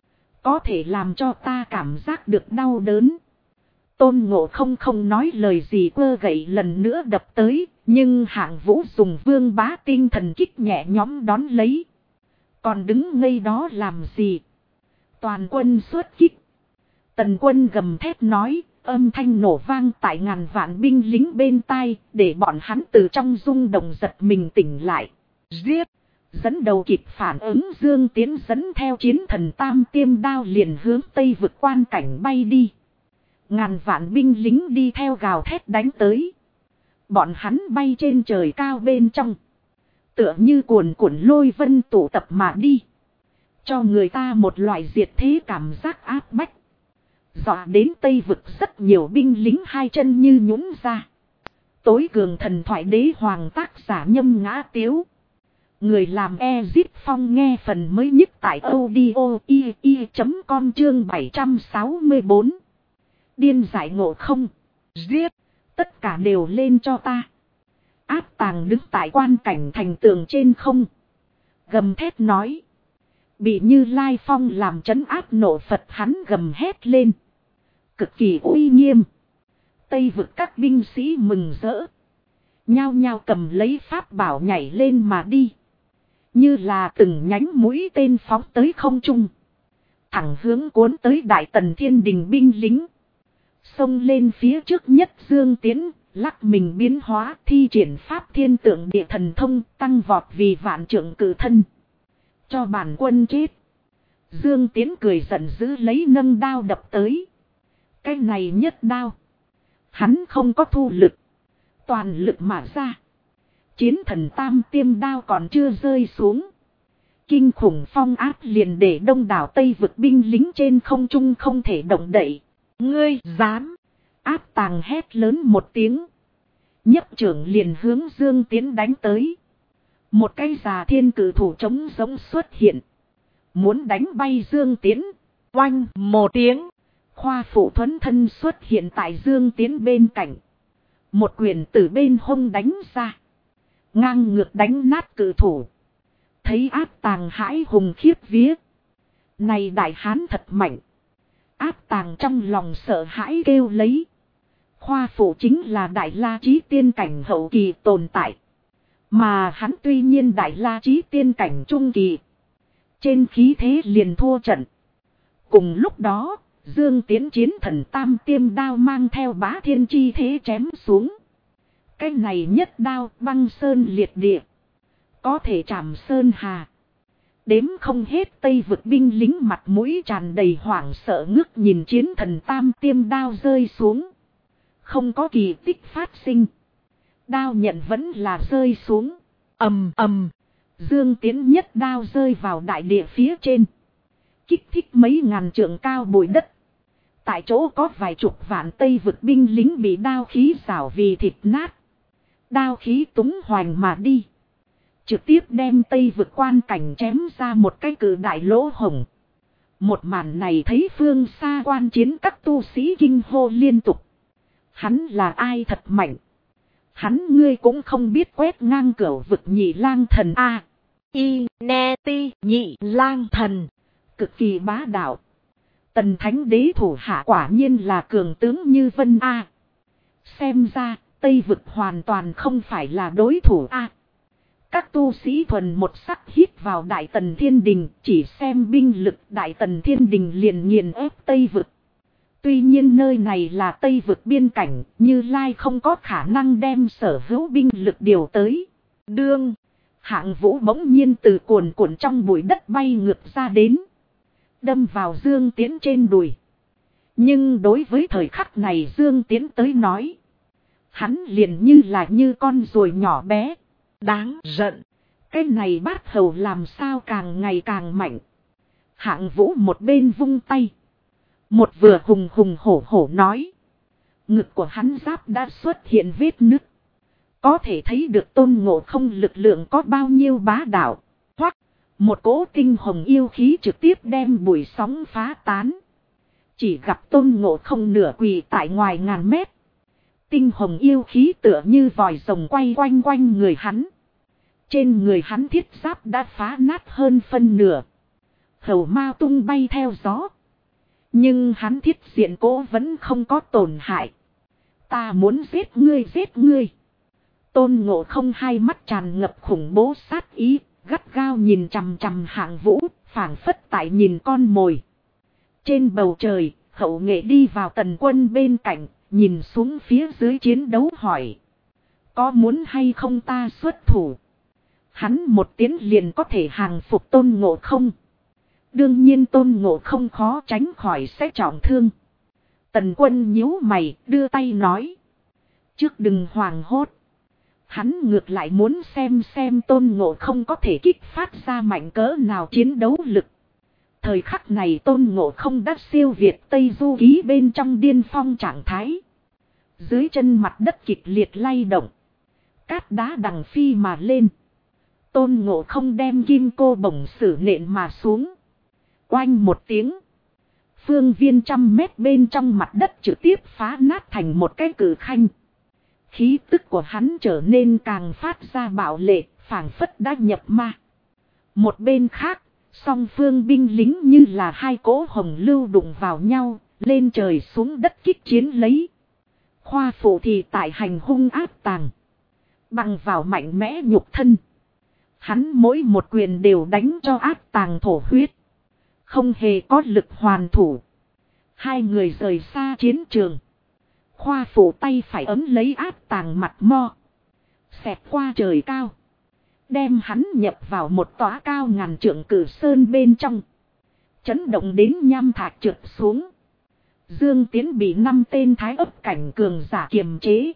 Có thể làm cho ta cảm giác được đau đớn. Tôn Ngộ Không không nói lời gì quơ gậy lần nữa đập tới. Nhưng Hạng Vũ dùng vương bá tinh thần kích nhẹ nhõm đón lấy. Còn đứng ngây đó làm gì? Toàn quân xuất kích. Tần quân gầm thét nói. Âm thanh nổ vang tại ngàn vạn binh lính bên tai. Để bọn hắn từ trong rung động giật mình tỉnh lại. Giết! Dẫn đầu kịp phản ứng Dương Tiến dẫn theo chiến thần tam tiêm đao liền hướng tây vực quan cảnh bay đi. Ngàn vạn binh lính đi theo gào thét đánh tới. Bọn hắn bay trên trời cao bên trong. Tựa như cuồn cuộn lôi vân tụ tập mà đi. Cho người ta một loại diệt thế cảm giác áp bách. Dọa đến tây vực rất nhiều binh lính hai chân như nhũn ra. Tối cường thần thoại đế hoàng tác giả Nhâm Ngã Tiếu. Người làm Ezip Phong nghe phần mới nhất tại audio.com chương 764. Điên giải ngộ không? Giết! Tất cả đều lên cho ta. Áp Tàng đứng tại quan cảnh thành tường trên không. Gầm thét nói. Bị Như Lai Phong làm trấn áp nộ Phật hắn gầm hét lên. Cực kỳ uy nghiêm. Tây vực các binh sĩ mừng rỡ. Nhao nhao cầm lấy pháp bảo nhảy lên mà đi. Như là từng nhánh mũi tên phóng tới không trung. Thẳng hướng cuốn tới Đại Tần Thiên Đình binh lính. Xông lên phía trước nhất Dương Tiến, lắc mình biến hóa thi triển pháp thiên tượng địa thần thông tăng vọt vì vạn trượng cử thân. Cho bản quân chết. Dương Tiến cười giận dữ lấy nâng đao đập tới. Cái này nhất đao. Hắn không có thu lực. Toàn lực mà ra. Chiến thần tam tiêm đao còn chưa rơi xuống. Kinh khủng phong áp liền để đông đảo Tây vực binh lính trên không trung không thể động đậy. Ngươi dám. Áp Tàng hét lớn một tiếng. Nhấp trưởng liền hướng Dương Tiến đánh tới. Một cây già thiên cử thủ trống giống xuất hiện. Muốn đánh bay Dương Tiến. Oanh một tiếng. Khoa phụ thuấn thân xuất hiện tại Dương Tiến bên cạnh. Một quyền từ bên hông đánh ra. Ngang ngược đánh nát cử thủ. Thấy Áp Tàng hãi hùng khiếp vía. Này đại hán thật mạnh. Áp Tàng trong lòng sợ hãi kêu lấy. Khoa phụ chính là Đại La Chí tiên cảnh hậu kỳ tồn tại. Mà hắn tuy nhiên Đại La Chí tiên cảnh trung kỳ. Trên khí thế liền thua trận. Cùng lúc đó, Dương Tiến chiến thần tam tiêm đao mang theo bá thiên chi thế chém xuống. Cái này nhất đao băng sơn liệt địa. Có thể chạm sơn hà. Đếm không hết Tây vực binh lính mặt mũi tràn đầy hoảng sợ ngước nhìn chiến thần tam tiêm đao rơi xuống. Không có kỳ tích phát sinh. Đao nhận vẫn là rơi xuống. Ầm ầm. Dương Tiến nhất đao rơi vào đại địa phía trên. Kích thích mấy ngàn trượng cao bụi đất. Tại chỗ có vài chục vạn Tây vực binh lính bị đao khí rảo vì thịt nát. Đao khí túng hoành mà đi. Trực tiếp đem Tây vực quan cảnh chém ra một cái cự đại lỗ hổng. Một màn này thấy phương xa quan chiến các tu sĩ kinh hô liên tục. Hắn là ai thật mạnh. Hắn ngươi cũng không biết quét ngang cửu vực nhị lang thần A. Y, ne, ti, nhị lang thần. Cực kỳ bá đạo. Tần thánh đế thủ hạ quả nhiên là cường tướng như vân A. Xem ra, Tây vực hoàn toàn không phải là đối thủ A. Các tu sĩ thuần một sắc hít vào Đại Tần Thiên Đình, chỉ xem binh lực Đại Tần Thiên Đình liền nghiền ép Tây vực. Tuy nhiên nơi này là Tây vực biên cảnh, Như Lai không có khả năng đem sở hữu binh lực điều tới. Đương, Hạng Vũ bỗng nhiên từ cuồn cuộn trong bụi đất bay ngược ra đến. Đâm vào Dương Tiễn trên đùi. Nhưng đối với thời khắc này Dương Tiễn tới nói. Hắn liền như là như con ruồi nhỏ bé. Đáng giận. Cái này bát hầu làm sao càng ngày càng mạnh. Hạng Vũ một bên vung tay. Một vừa hùng hùng hổ hổ nói. Ngực của hắn giáp đã xuất hiện vết nứt. Có thể thấy được Tôn Ngộ Không lực lượng có bao nhiêu bá đạo. Hoặc một cỗ kinh hồng yêu khí trực tiếp đem bụi sóng phá tán. Chỉ gặp Tôn Ngộ Không nửa quỳ tại ngoài ngàn mét. Tinh hồng yêu khí tựa như vòi rồng quay quanh quanh người hắn. Trên người hắn thiết giáp đã phá nát hơn phân nửa. Hầu mao tung bay theo gió. Nhưng hắn thiết diện cố vẫn không có tổn hại. Ta muốn giết ngươi giết ngươi. Tôn Ngộ Không hai mắt tràn ngập khủng bố sát ý. Gắt gao nhìn chằm chằm Hạng Vũ. Phảng phất tại nhìn con mồi. Trên bầu trời, Hậu Nghệ đi vào Tần Quân bên cạnh. Nhìn xuống phía dưới chiến đấu hỏi. Có muốn hay không ta xuất thủ? Hắn một tiếng liền có thể hàng phục Tôn Ngộ Không. Đương nhiên Tôn Ngộ Không khó tránh khỏi sẽ trọng thương. Tần Quân nhíu mày đưa tay nói. Trước đừng hoảng hốt. Hắn ngược lại muốn xem Tôn Ngộ Không có thể kích phát ra mạnh cỡ nào chiến đấu lực. Thời khắc này Tôn Ngộ Không đã siêu việt Tây Du Ký bên trong điên phong trạng thái. Dưới chân mặt đất kịch liệt lay động. Cát đá đằng phi mà lên. Tôn Ngộ Không đem kim cô bổng sử nện mà xuống. Oanh một tiếng. Phương viên 100 mét bên trong mặt đất trực tiếp phá nát thành một cái cử khanh. Khí tức của hắn trở nên càng phát ra bạo lệ, phảng phất đã nhập ma. Một bên khác, song phương binh lính như là hai cỗ hồng lưu đụng vào nhau, lên trời xuống đất kích chiến lấy. Khoa phụ thì tại hành hung áp tàng. Bằng vào mạnh mẽ nhục thân. Hắn mỗi một quyền đều đánh cho áp tàng thổ huyết. Không hề có lực hoàn thủ. Hai người rời xa chiến trường. Khoa phụ tay phải ấm lấy áp tàng mặt mo. Xẹt qua trời cao. Đem hắn nhập vào một tòa cao ngàn trượng cử sơn bên trong. Chấn động đến nham thạch trượt xuống. Dương Tiến bị 5 tên thái ấp cảnh cường giả kiềm chế.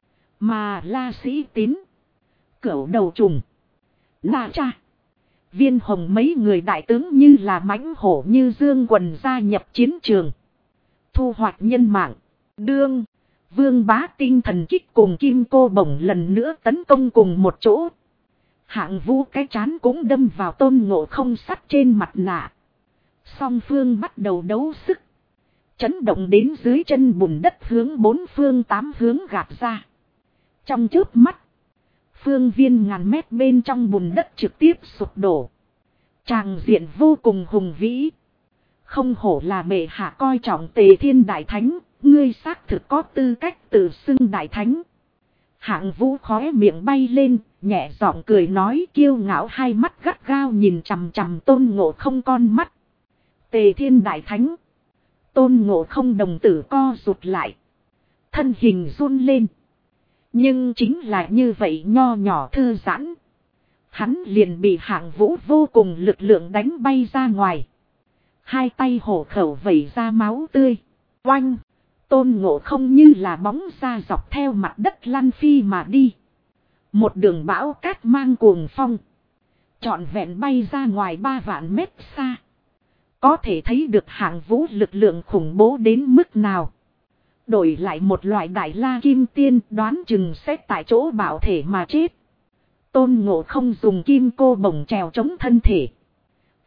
Mà La Sĩ Tín, Cửu Đầu Trùng, Na Cha, Viên Hồng mấy người đại tướng như là mãnh hổ như dương quần gia nhập chiến trường. Thu hoạch nhân mạng. Đương, Vương Bá tinh thần kích cùng kim cô bổng lần nữa tấn công cùng một chỗ. Hạng Vũ cái chán cũng đâm vào Tôn Ngộ Không sắt trên mặt nạ. Song phương bắt đầu đấu sức. Chấn động đến dưới chân bùn đất hướng 4 phương 8 hướng gạt ra. Trong chớp mắt, phương viên ngàn mét bên trong bùn đất trực tiếp sụp đổ. Tràng diện vô cùng hùng vĩ. Không hổ là bệ hạ coi trọng Tề Thiên Đại Thánh, ngươi xác thực có tư cách tự xưng Đại Thánh. Hạng Vũ khóe miệng bay lên, nhẹ giọng cười nói, kiêu ngạo hai mắt gắt gao nhìn chằm chằm Tôn Ngộ Không con mắt. Tề Thiên Đại Thánh. Tôn Ngộ Không đồng tử co rụt lại. Thân hình run lên. Nhưng chính là như vậy nho nhỏ thư giãn. Hắn liền bị Hạng Vũ vô cùng lực lượng đánh bay ra ngoài. Hai tay hổ khẩu vẩy ra máu tươi. Oanh! Tôn Ngộ Không như là bóng ra dọc theo mặt đất lăn phi mà đi. Một đường bão cát mang cuồng phong. Trọn vẹn bay ra ngoài 3 vạn mét xa. Có thể thấy được Hạng Vũ lực lượng khủng bố đến mức nào. Đổi lại một loại đại la kim tiên đoán chừng sẽ tại chỗ bảo thể mà chết. Tôn Ngộ Không dùng kim cô bổng trèo chống thân thể.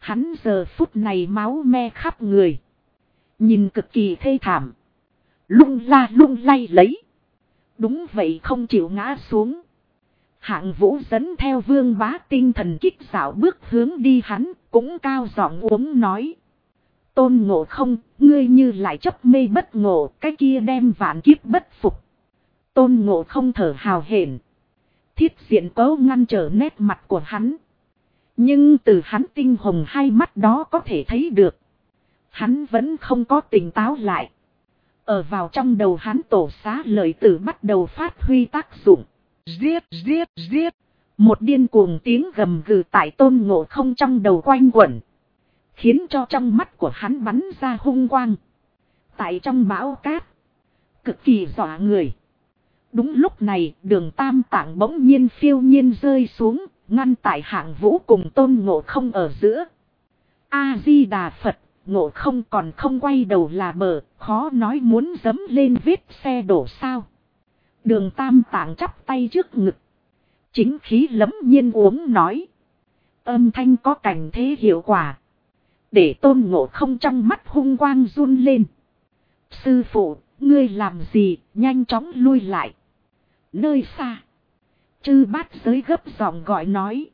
Hắn giờ phút này máu me khắp người. Nhìn cực kỳ thê thảm. Lung la lung lay lấy. Đúng vậy không chịu ngã xuống. Hạng Vũ dẫn theo Vương Bá tinh thần kích dạo bước hướng đi hắn, cũng cao giọng uống nói. Tôn Ngộ Không, ngươi như lại chấp mê bất ngộ, cái kia đem vạn kiếp bất phục. Tôn Ngộ Không thở hào hển. Thiết diện cố ngăn trở nét mặt của hắn. Nhưng từ hắn tinh hồng hai mắt đó có thể thấy được. Hắn vẫn không có tỉnh táo lại. Ở vào trong đầu hắn tổ xá lợi tử bắt đầu phát huy tác dụng. Giết giết giết. Một điên cuồng tiếng gầm gừ tại Tôn Ngộ Không trong đầu quanh quẩn. Khiến cho trong mắt của hắn bắn ra hung quang. Tại trong bão cát. Cực kỳ dọa người. Đúng lúc này Đường Tam Tạng bỗng nhiên phiêu nhiên rơi xuống. Ngăn tại Hạng Vũ cùng Tôn Ngộ Không ở giữa. A-di-đà Phật. Ngộ Không còn không quay đầu là bờ. Khó nói muốn dẫm lên vết xe đổ sao. Đường Tam Tạng chắp tay trước ngực. Chính khí lẫm nhiên uống nói. Âm thanh có cảnh thế hiệu quả. Để Tôn Ngộ Không trong mắt hung quang run lên. Sư phụ, ngươi làm gì, nhanh chóng lui lại. Nơi xa. Chư Bát Giới gấp giọng gọi nói.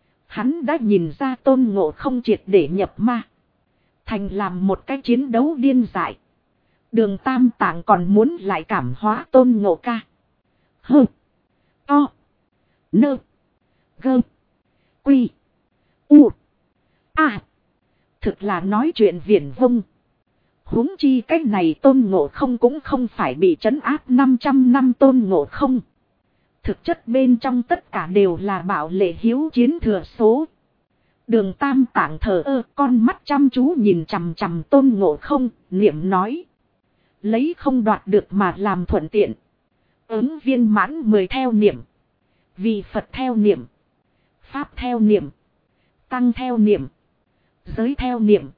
Hắn đã nhìn ra Tôn Ngộ Không triệt để nhập ma. Thành làm một cái chiến đấu điên dại. Đường Tam Tạng còn muốn lại cảm hóa Tôn Ngộ Ca. Hơ. To. Nơ. Gơ. Quy. U. A. Thực là nói chuyện viển vông. Huống chi cách này Tôn Ngộ Không cũng không phải bị trấn áp 500 năm Tôn Ngộ Không. Thực chất bên trong tất cả đều là bạo lệ hiếu chiến thừa số. Đường Tam Tạng thờ ơ, con mắt chăm chú nhìn chằm chằm Tôn Ngộ Không, niệm nói. Lấy không đoạt được mà làm thuận tiện. Ứng viên mãn 10 theo niệm. Vì Phật theo niệm. Pháp theo niệm. Tăng theo niệm. Giới theo niệm.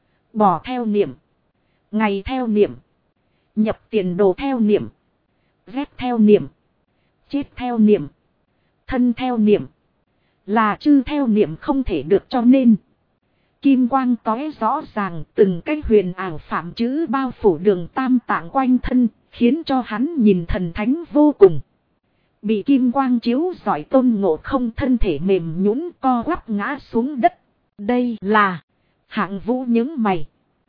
Bỏ theo niệm. Ngày theo niệm. Nhập tiền đồ theo niệm. Ghét theo niệm. Chết theo niệm. Thân theo niệm. Là chư theo niệm không thể được cho nên. Kim quang tóe rõ ràng từng cái huyền ảo phạm chữ bao phủ Đường Tam Tạng quanh thân. Khiến cho hắn nhìn thần thánh vô cùng. Bị kim quang chiếu rọi Tôn Ngộ Không thân thể mềm nhũn co quắp ngã xuống đất. Đây là Hạng Vũ những mày.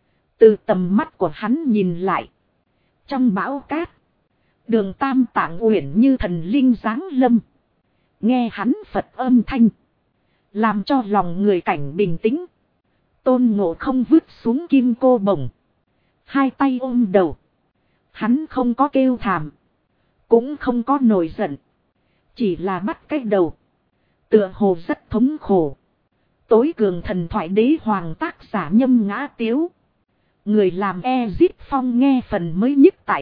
Từ tầm mắt của hắn nhìn lại. Trong bão cát. Đường Tam Tạng uyển như thần linh giáng lâm. Nghe hắn Phật âm thanh. Làm cho lòng người cảnh bình tĩnh. Tôn Ngộ Không vứt xuống kim cô bồng. Hai tay ôm đầu. Hắn không có kêu thảm. Cũng không có nổi giận. Chỉ là bắt cái đầu. Tựa hồ rất thống khổ. Tối cường thần thoại đế hoàng tác giả Nhâm Ngã Tiếu. Người làm Ezit Phong nghe phần mới nhất tại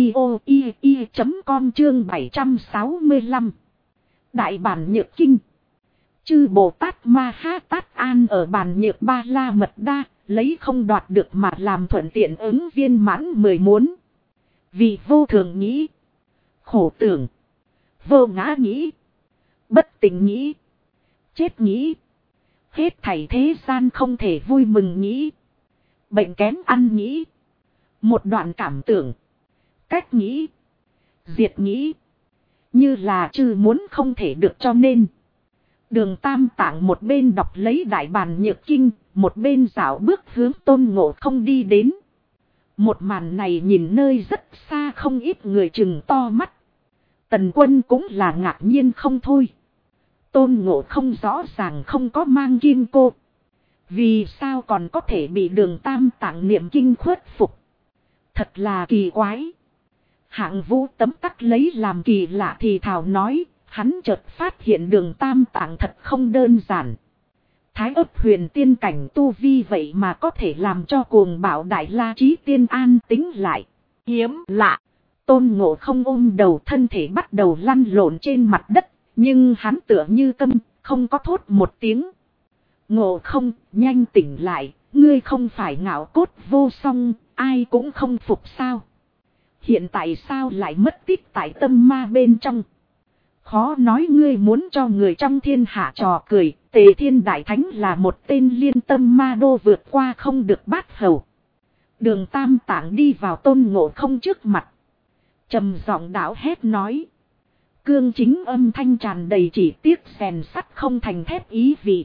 audio.com chương 765. Đại bản nhược kinh. Chư Bồ Tát Ma Ha Tát An ở bản nhược Ba La Mật Đa. Lấy không đoạt được mà làm thuận tiện ứng viên mãn 10 muốn. Vì vô thường nghĩ. Khổ tưởng. Vô ngã nghĩ. Bất tỉnh nghĩ. Chết nghĩ. Hết thảy thế gian không thể vui mừng nghĩ. Bệnh kém ăn nghĩ. Một đoạn cảm tưởng. Cách nghĩ. Diệt nghĩ. Như là chư muốn không thể được cho nên. Đường Tam Tạng một bên đọc lấy đại bản nhược kinh. Một bên dạo bước hướng Tôn Ngộ Không đi đến. Một màn này nhìn nơi rất xa không ít người chừng to mắt. Tần Quân cũng là ngạc nhiên không thôi. Tôn Ngộ Không rõ ràng không có mang kim cô. Vì sao còn có thể bị Đường Tam Tạng niệm kinh khuất phục. Thật là kỳ quái. Hạng Vũ tấm tắc lấy làm kỳ lạ thì thảo nói. Hắn chợt phát hiện Đường Tam Tạng thật không đơn giản. Thái ấp huyền tiên cảnh tu vi vậy mà có thể làm cho cuồng bạo đại la trí tiên an tính lại. Hiếm lạ. Tôn Ngộ Không ôm đầu thân thể bắt đầu lăn lộn trên mặt đất. Nhưng hắn tựa như câm, không có thốt một tiếng. Ngộ Không, nhanh tỉnh lại, ngươi không phải ngạo cốt vô song, ai cũng không phục sao. Hiện tại sao lại mất tích tại tâm ma bên trong. Khó nói ngươi muốn cho người trong thiên hạ trò cười, Tề Thiên Đại Thánh là một tên liên tâm ma đô vượt qua không được bát hầu. Đường Tam Tạng đi vào Tôn Ngộ Không trước mặt. Trầm giọng đạo hét nói. Cương chính âm thanh tràn đầy chỉ tiếc rèn sắt không thành thép ý vị.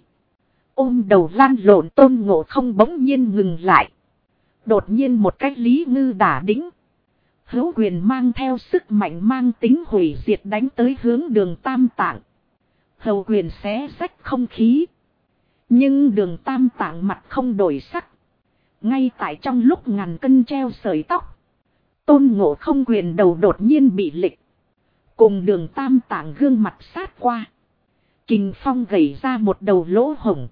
Ôm đầu lan lộn Tôn Ngộ Không bỗng nhiên ngừng lại. Đột nhiên một cách lý ngư đả đĩnh. Hữu quyền mang theo sức mạnh mang tính hủy diệt đánh tới hướng đường Tam Tạng. Hầu quyền xé rách không khí. Nhưng đường Tam Tạng mặt không đổi sắc. Ngay tại trong lúc ngàn cân treo sợi tóc. Tôn Ngộ Không quyền đầu đột nhiên bị lệch. Cùng đường Tam Tạng gương mặt sát qua. Kình phong gẩy ra một đầu lỗ hổng.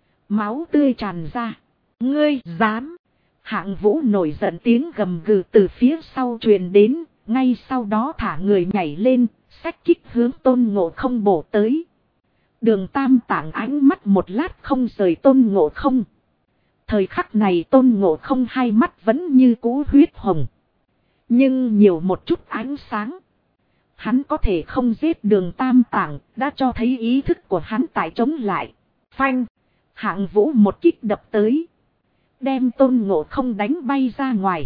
Máu tươi tràn ra. Ngươi dám. Hạng Vũ nổi giận tiếng gầm gừ từ phía sau truyền đến. Ngay sau đó thả người nhảy lên. Xách kích hướng Tôn Ngộ Không bổ tới. Đường Tam Tạng ánh mắt một lát không rời Tôn Ngộ Không. Thời khắc này Tôn Ngộ Không hai mắt vẫn như cũ huyết hồng. Nhưng nhiều một chút ánh sáng. Hắn có thể không giết đường Tam Tạng, đã cho thấy ý thức của hắn tại chống lại. Phanh, Hạng Vũ một kích đập tới. Đem Tôn Ngộ Không đánh bay ra ngoài.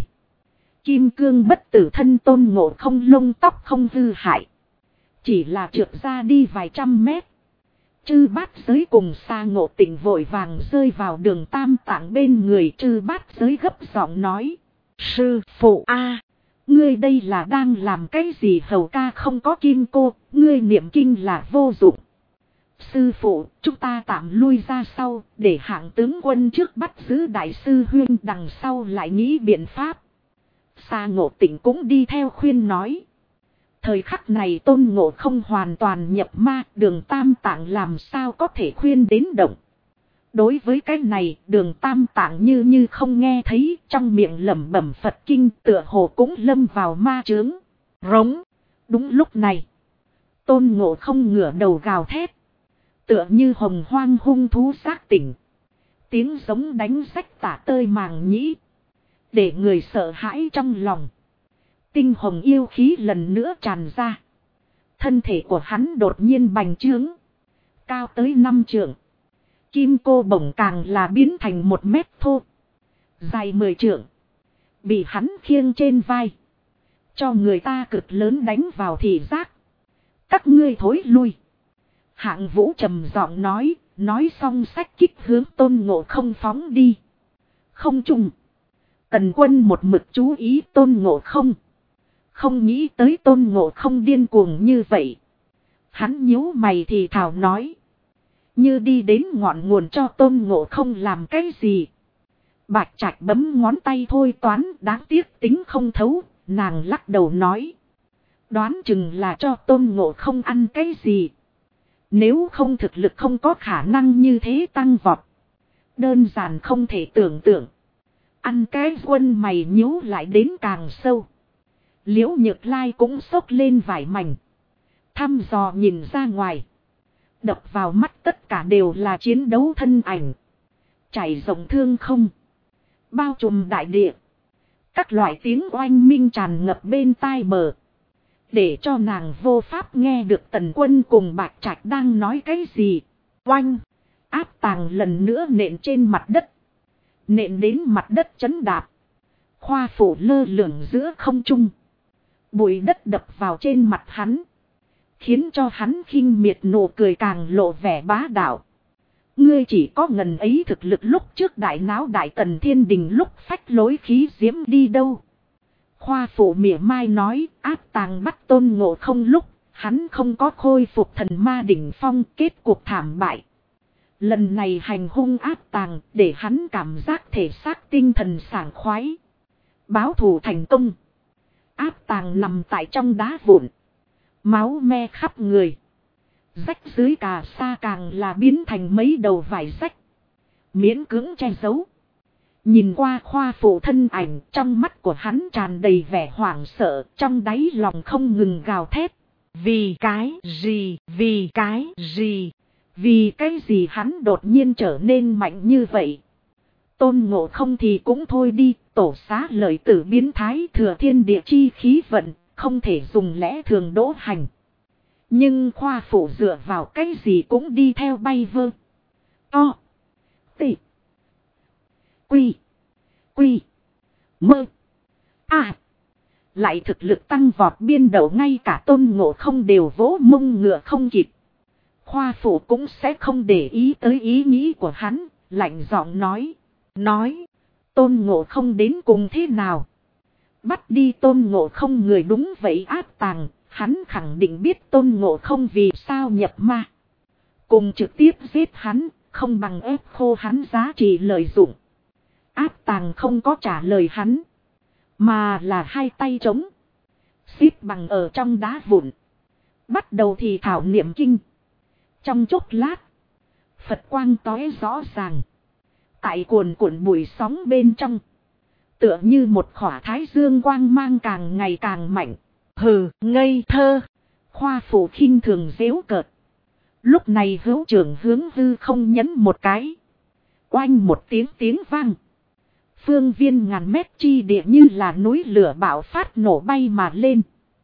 Kim cương bất tử thân Tôn Ngộ Không lông tóc không hư hại. Chỉ là trượt ra đi vài trăm mét. Chư Bát Giới cùng Sa Ngộ Tịnh vội vàng rơi vào đường Tam Tạng bên người. Chư Bát Giới gấp giọng nói. Sư phụ a, ngươi đây là đang làm cái gì? Hầu ca không có kim cô, ngươi niệm kinh là vô dụng. Sư phụ, chúng ta tạm lui ra sau, để Hạng tướng quân trước bắt giữ đại sư huyên, đằng sau lại nghĩ biện pháp. Sa Ngộ Tịnh cũng đi theo khuyên nói. Thời khắc này Tôn Ngộ Không hoàn toàn nhập ma, đường Tam Tạng làm sao có thể khuyên đến động. Đối với cái này, đường Tam Tạng như không nghe thấy, trong miệng lẩm bẩm Phật kinh, tựa hồ cũng lâm vào ma chướng. Rống. Đúng lúc này, Tôn Ngộ Không ngửa đầu gào thét. Tựa như hồng hoang hung thú xác tỉnh. Tiếng giống đánh rách tả tơi màng nhĩ. Để người sợ hãi trong lòng. Tinh hồng yêu khí lần nữa tràn ra. Thân thể của hắn đột nhiên bành trướng. Cao tới 5 trượng. Kim cô bổng càng là biến thành 1 mét thô. Dài 10 trượng. Bị hắn khiêng trên vai. Cho người ta cực lớn đánh vào thị giác. Các ngươi thối lui. Hạng Vũ trầm giọng nói xong xách kích hướng Tôn Ngộ Không phóng đi. Không trùng. Tần Quân một mực chú ý Tôn Ngộ Không. Không nghĩ tới Tôn Ngộ Không điên cuồng như vậy. Hắn nhíu mày thì thào nói. Như đi đến ngọn nguồn cho Tôn Ngộ Không làm cái gì. Bạch Trạch bấm ngón tay thôi toán, đáng tiếc tính không thấu. Nàng lắc đầu nói. Đoán chừng là cho Tôn Ngộ Không ăn cái gì. Nếu không thực lực không có khả năng như thế tăng vọt. Đơn giản không thể tưởng tượng. Ăn cái quân mày nhíu lại đến càng sâu. Liễu Nhược Lai cũng xốc lên vải mảnh. Thăm dò nhìn ra ngoài. Đập vào mắt tất cả đều là chiến đấu thân ảnh. Chảy rộng thương không. Bao trùm đại địa. Các loại tiếng oanh minh tràn ngập bên tai bờ. Để cho nàng vô pháp nghe được Tần Quân cùng Bạch Trạch đang nói cái gì. Oanh. Áp tàng lần nữa nện trên mặt đất. Nện đến mặt đất chấn đạp. Khoa phủ lơ lửng giữa không trung. Bụi đất đập vào trên mặt hắn. Khiến cho hắn khinh miệt nụ cười càng lộ vẻ bá đạo. Ngươi chỉ có ngần ấy thực lực lúc trước đại náo đại tần thiên đình lúc phách lối khí diễm đi đâu. Khoa phụ mỉa mai nói áp tàng bắt Tôn Ngộ Không lúc. Hắn không có khôi phục thần ma đỉnh phong, kết cuộc thảm bại. Lần này hành hung áp tàng để hắn cảm giác thể xác tinh thần sảng khoái. Báo thù thành công. Áp tàng nằm tại trong đá vụn. Máu me khắp người. Rách dưới cà sa càng là biến thành mấy đầu vải rách. Miễn cưỡng che giấu. Nhìn qua khoa phụ thân ảnh, trong mắt của hắn tràn đầy vẻ hoảng sợ, trong đáy lòng không ngừng gào thét. Vì cái gì, vì cái gì, vì cái gì hắn đột nhiên trở nên mạnh như vậy. Tôn Ngộ Không thì cũng thôi đi, tổ xá lợi tử biến thái thừa thiên địa chi khí vận, không thể dùng lẽ thường đỗ hành. Nhưng khoa phụ dựa vào cái gì cũng đi theo bay vơ. To. Tị. Quy. Quy. Mơ. À. Lại thực lực tăng vọt biên đầu ngay cả Tôn Ngộ Không đều vỗ mông ngựa không kịp. Khoa phụ cũng sẽ không để ý tới ý nghĩ của hắn, lạnh giọng nói. Tôn Ngộ Không đến cùng thế nào? Bắt đi Tôn Ngộ Không người đúng vậy Áp Tàng, hắn khẳng định biết Tôn Ngộ Không vì sao nhập ma. Cùng trực tiếp giết hắn, không bằng ép khô hắn giá trị lợi dụng. Áp Tàng không có trả lời hắn, mà là hai tay trống, xếp bằng ở trong đá vụn, bắt đầu thì thảo niệm kinh. Trong chốc lát, Phật quang tóe rõ ràng. Tại cuồn cuộn bụi sóng bên trong, tựa như một khỏa thái dương quang mang càng ngày càng mạnh. Hừ, ngây thơ. Khoa phụ khinh thường giễu cợt. Lúc này hữu trưởng hướng hư không nhấn một cái. Oanh một tiếng vang. Phương viên ngàn mét chi địa như là núi lửa bạo phát nổ bay mà lên.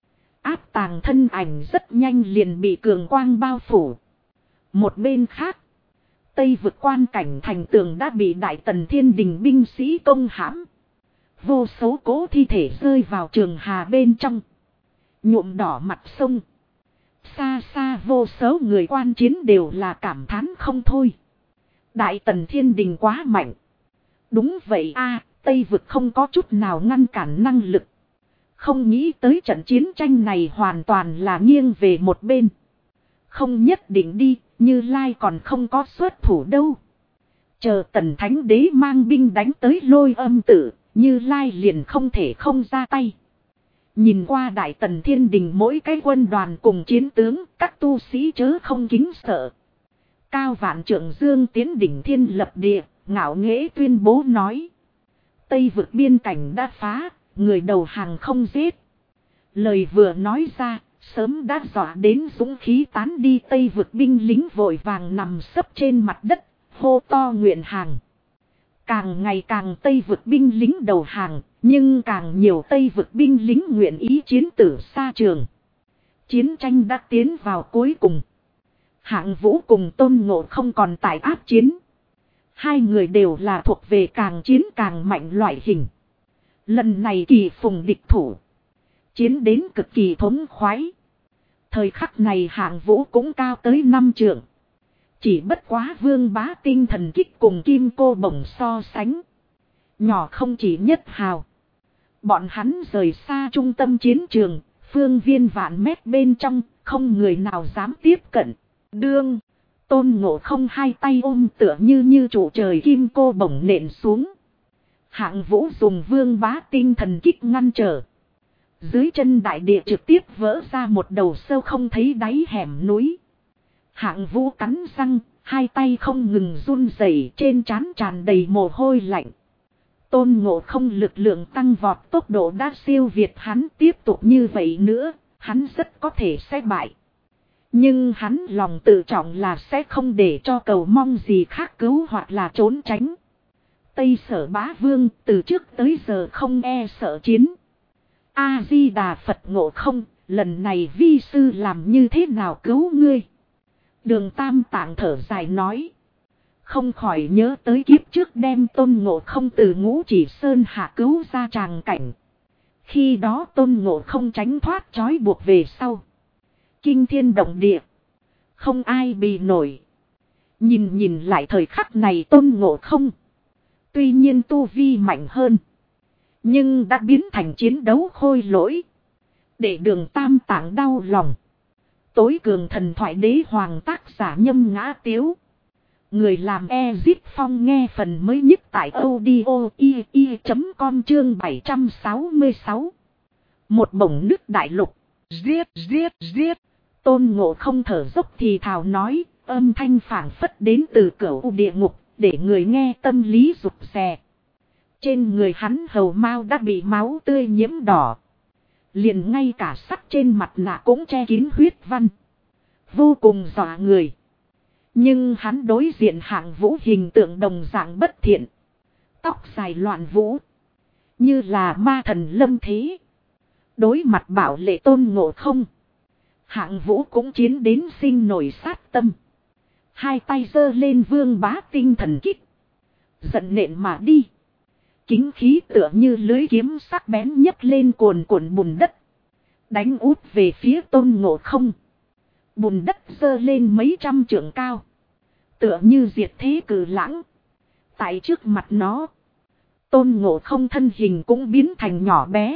Áp Tàng thân ảnh rất nhanh liền bị cường quang bao phủ. Một bên khác, Tây vực quan cảnh thành tường đã bị Đại Tần Thiên Đình binh sĩ công hãm. Vô số cố thi thể rơi vào trường hà bên trong, nhuộm đỏ mặt sông. Xa xa vô số người quan chiến đều là cảm thán không thôi. Đại Tần Thiên Đình quá mạnh. Đúng vậy a, Tây vực không có chút nào ngăn cản năng lực. Không nghĩ tới trận chiến tranh này hoàn toàn là nghiêng về một bên. Không nhất định đi, Như Lai còn không có xuất thủ đâu. Chờ Tần Thánh Đế mang binh đánh tới Lôi Âm Tự, Như Lai liền không thể không ra tay. Nhìn qua Đại Tần Thiên Đình mỗi cái quân đoàn cùng chiến tướng, các tu sĩ chớ không kính sợ. Cao Vạn Trượng Dương tiến đỉnh thiên lập địa, ngạo nghễ tuyên bố nói. Tây vực biên cảnh đã phá, người đầu hàng không giết. Lời vừa nói ra, sớm đã dọa đến dũng khí tán đi. Tây vực binh lính vội vàng nằm sấp trên mặt đất, hô to nguyện hàng. Càng ngày càng Tây vực binh lính đầu hàng, nhưng càng nhiều Tây vực binh lính nguyện ý chiến tử xa trường. Chiến tranh đã tiến vào cuối cùng. Hạng Vũ cùng Tôn Ngộ Không còn tại áp chiến. Hai người đều là thuộc về càng chiến càng mạnh loại hình. Lần này kỳ phùng địch thủ, chiến đến cực kỳ thống khoái. Thời khắc này Hạng Vũ cũng cao tới 5 trượng. Chỉ bất quá Vương Bá tinh thần kích cùng Kim Cô Bổng so sánh, nhỏ không chỉ nhất hào. Bọn hắn rời xa trung tâm chiến trường, phương viên vạn mét bên trong, không người nào dám tiếp cận. Đương, Tôn Ngộ Không hai tay ôm tựa như trụ trời Kim Cô Bổng nện xuống. Hạng Vũ dùng Vương Bá tinh thần kích ngăn trở. Dưới chân đại địa trực tiếp vỡ ra một đầu sâu không thấy đáy hẻm núi. Hạng Vũ cắn răng, hai tay không ngừng run rẩy, trên trán tràn đầy mồ hôi lạnh. Tôn Ngộ Không lực lượng tăng vọt, tốc độ đã siêu việt hắn, tiếp tục như vậy nữa, hắn rất có thể sẽ bại. Nhưng hắn lòng tự trọng là sẽ không để cho cầu mong gì khác cứu hoặc là trốn tránh. Tây Sở Bá Vương từ trước tới giờ không e sợ chiến. A-di-đà Phật Ngộ Không, lần này vi sư làm như thế nào cứu ngươi? Đường Tam Tạng thở dài nói. Không khỏi nhớ tới kiếp trước đem Tôn Ngộ Không từ Ngũ Chỉ Sơn hạ cứu ra tràng cảnh. Khi đó Tôn Ngộ Không tránh thoát trói buộc về sau, kinh thiên động địa, không ai bì nổi. Nhìn lại thời khắc này Tôn Ngộ Không, tuy nhiên tu vi mạnh hơn, nhưng đã biến thành chiến đấu khôi lỗi, để Đường Tam Tạng đau lòng. Tối cường thần thoại đế hoàng tác giả Nhâm Ngã Tiếu. Người làm Ezit Phong nghe phần mới nhất tại audio i.com chương 766. Một bổng nước đại lục. Giết. Tôn Ngộ Không thở dốc thì thào nói, âm thanh phảng phất đến từ cửu địa ngục, để người nghe tâm lý rụt rè. Trên người hắn hầu mao đã bị máu tươi nhiễm đỏ. Liền ngay cả sắt trên mặt nạ cũng che kín huyết văn, vô cùng dọa người. Nhưng hắn đối diện Hạng Vũ hình tượng đồng dạng bất thiện. Tóc dài loạn vũ, như là ma thần lâm thế. Đối mặt bảo lệ Tôn Ngộ Không, Hạng Vũ cũng chiến đến sinh nổi sát tâm. Hai tay giơ lên vương bá tinh thần kích. Giận nện mà đi. Kính khí tựa như lưới kiếm sắc bén nhấc lên cuồn cuộn bùn đất. Đánh út về phía Tôn Ngộ Không. Bùn đất giơ lên mấy trăm trượng cao. Tựa như diệt thế cử lãng. Tại trước mặt nó. Tôn Ngộ Không thân hình cũng biến thành nhỏ bé.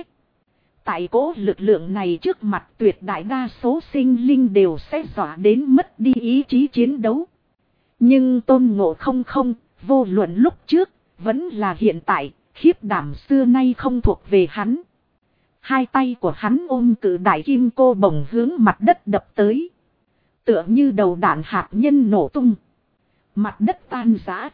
Tại cỗ lực lượng này trước mặt tuyệt đại đa số sinh linh đều sẽ dọa đến mất đi ý chí chiến đấu. Nhưng Tôn Ngộ Không không, vô luận lúc trước, vẫn là hiện tại, khiếp đảm xưa nay không thuộc về hắn. Hai tay của hắn ôm cự đại kim cô bổng hướng mặt đất đập tới. Tựa như đầu đạn hạt nhân nổ tung. Mặt đất tan rã.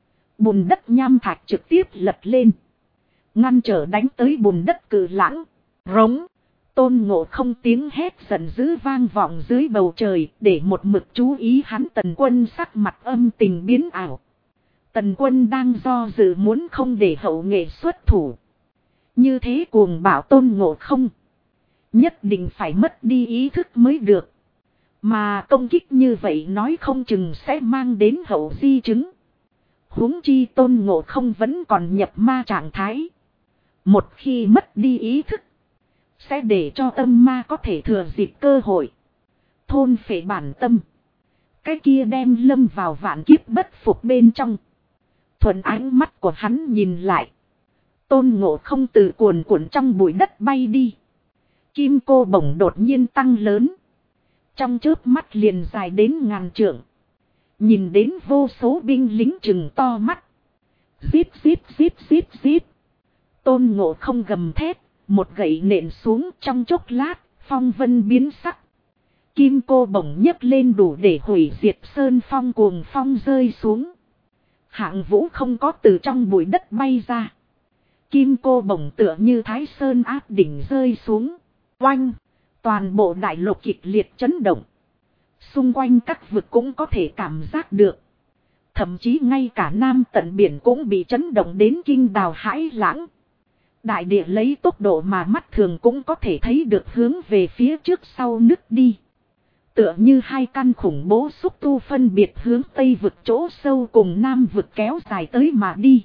Bùn đất nham thạch trực tiếp lật lên. Ngăn trở đánh tới bùn đất cự lãng. Rống. Tôn Ngộ Không tiếng hét giận dữ vang vọng dưới bầu trời. Để một mực chú ý hắn Tần Quân sắc mặt âm tình biến ảo. Tần Quân đang do dự muốn không để hậu nghệ xuất thủ. Như thế cuồng bảo Tôn Ngộ Không. Nhất định phải mất đi ý thức mới được. Mà công kích như vậy nói không chừng sẽ mang đến hậu di chứng. Huống chi Tôn Ngộ Không vẫn còn nhập ma trạng thái. Một khi mất đi ý thức. Sẽ để cho tâm ma có thể thừa dịp cơ hội. Thôn phệ bản tâm. Cái kia đem lâm vào vạn kiếp bất phục bên trong. Thuận ánh mắt của hắn nhìn lại. Tôn Ngộ Không từ cuồn cuộn trong bụi đất bay đi. Kim cô bổng đột nhiên tăng lớn. Trong chớp mắt liền dài đến ngàn trượng. Nhìn đến vô số binh lính trừng to mắt. Zip zip zip zip zip. Tôn Ngộ Không gầm thét. Một gậy nện xuống trong chốc lát. Phong vân biến sắc. Kim cô bổng nhấc lên đủ để hủy diệt sơn phong cuồng phong rơi xuống. Hạng Vũ không có từ trong bụi đất bay ra. Kim cô bổng tựa như Thái Sơn áp đỉnh rơi xuống. Oanh. Toàn bộ đại lục kịch liệt chấn động. Xung quanh các vực cũng có thể cảm giác được. Thậm chí ngay cả Nam tận biển cũng bị chấn động đến kinh đào hãi lãng. Đại địa lấy tốc độ mà mắt thường cũng có thể thấy được hướng về phía trước sau nứt đi. Tựa như hai căn khủng bố xúc tu phân biệt hướng Tây vực chỗ sâu cùng Nam vực kéo dài tới mà đi.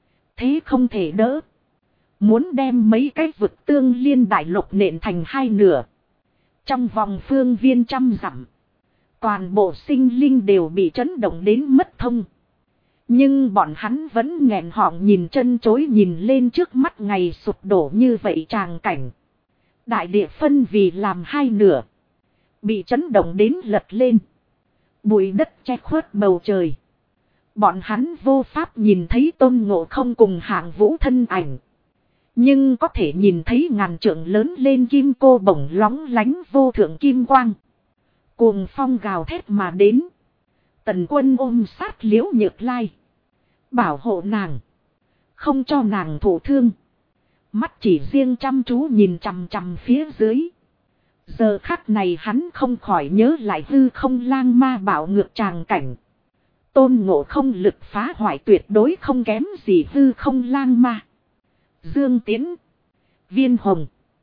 Thế không thể đỡ. Muốn đem mấy cái vực tương liên đại lục nện thành hai nửa. Trong vòng phương viên 100 dặm. Toàn bộ sinh linh đều bị chấn động đến mất thông. Nhưng bọn hắn vẫn nghẹn họng nhìn chân chối nhìn lên trước mắt ngày sụp đổ như vậy tràng cảnh. Đại địa phân vì làm hai nửa. Bị chấn động đến lật lên. Bụi đất che khuất bầu trời. Bọn hắn vô pháp nhìn thấy Tôn Ngộ Không cùng Hạng Vũ thân ảnh. Nhưng có thể nhìn thấy ngàn trượng lớn lên kim cô bổng lóng lánh vô thượng kim quang. Cuồng phong gào thét mà đến. Tần Quân ôm sát Liễu Nhược Lai. Bảo hộ nàng. Không cho nàng thụ thương. Mắt chỉ riêng chăm chú nhìn chằm chằm phía dưới. Giờ khắc này hắn không khỏi nhớ lại hư không lang ma bảo ngược tràng cảnh. Tôn Ngộ Không lực phá hoại tuyệt đối không kém gì hư không lang ma. Dương Tiến, Viên Hồng,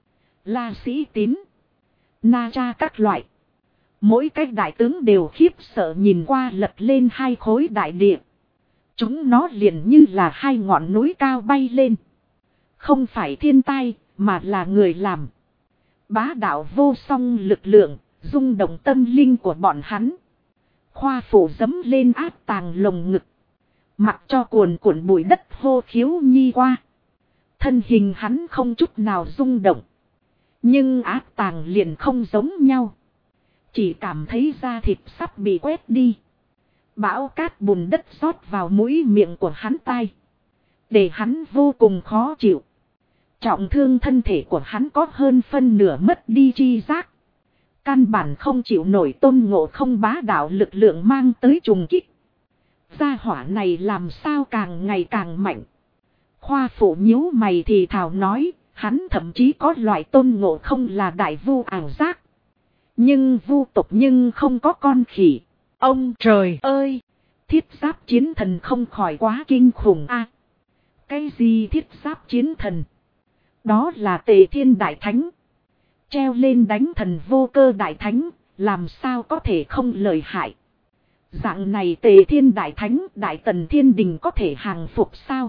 La Sĩ Tín, Na Cha các loại. Mỗi cái đại tướng đều khiếp sợ nhìn qua lật lên hai khối đại địa. Chúng nó liền như là hai ngọn núi cao bay lên. Không phải thiên tai, mà là người làm. Bá đạo vô song lực lượng, rung động tâm linh của bọn hắn. Khoa phủ dấm lên áp tàng lồng ngực. Mặc cho cuồn cuộn bụi đất hô khiếu nhi qua. Thân hình hắn không chút nào rung động. Nhưng áp tàng liền không giống nhau. Chỉ cảm thấy da thịt sắp bị quét đi. Bão cát bùn đất rót vào mũi miệng của hắn tai. Để hắn vô cùng khó chịu. Trọng thương thân thể của hắn có hơn phân nửa mất đi chi giác. Căn bản không chịu nổi Tôn Ngộ Không bá đạo lực lượng mang tới trùng kích. Gia hỏa này làm sao càng ngày càng mạnh. Khoa phụ nhíu mày thì thảo nói, hắn thậm chí có loại Tôn Ngộ Không là đại vu ảo giác. Nhưng vu tục nhưng không có con khỉ. Ông trời ơi! Thiết giáp chiến thần không khỏi quá kinh khủng a. Cái gì thiết giáp chiến thần? Đó là Tề Thiên Đại Thánh. treo lên đánh thần vô cơ đại thánh, làm sao có thể không lợi hại. Dạng này Tề Thiên đại thánh, Đại Tần Thiên Đình có thể hàng phục sao?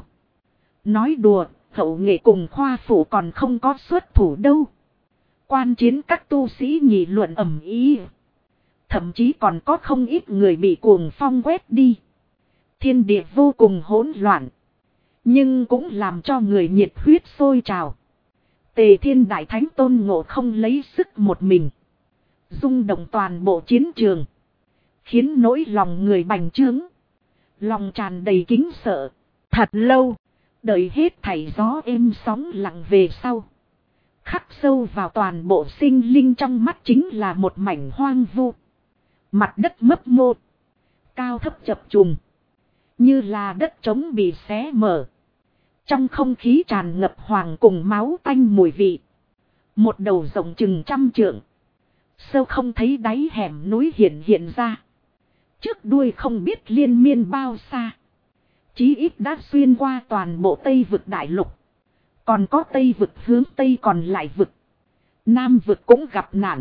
Nói đùa, Hậu Nghệ cùng Khoa Phủ còn không có xuất thủ đâu. Quan chiến các tu sĩ nghị luận ầm ĩ. Thậm chí còn có không ít người bị cuồng phong quét đi. Thiên địa vô cùng hỗn loạn. Nhưng cũng làm cho người nhiệt huyết sôi trào. Tề Thiên đại thánh Tôn Ngộ Không lấy sức một mình, rung động toàn bộ chiến trường, khiến nỗi lòng người bành trướng, lòng tràn đầy kính sợ. Thật lâu, đợi hết thảy gió êm sóng lặng về sau, khắc sâu vào toàn bộ sinh linh trong mắt chính là một mảnh hoang vu. Mặt đất mấp mô, cao thấp chập trùng, như là đất trống bị xé mở. Trong không khí tràn ngập hoàng cùng máu tanh mùi vị. Một đầu rộng chừng 100 trượng, sâu không thấy đáy hẻm núi hiện ra. Trước đuôi không biết liên miên bao xa. Chí ít đã xuyên qua toàn bộ Tây vực đại lục. Còn có Tây vực hướng Tây còn lại vực. Nam vực cũng gặp nạn.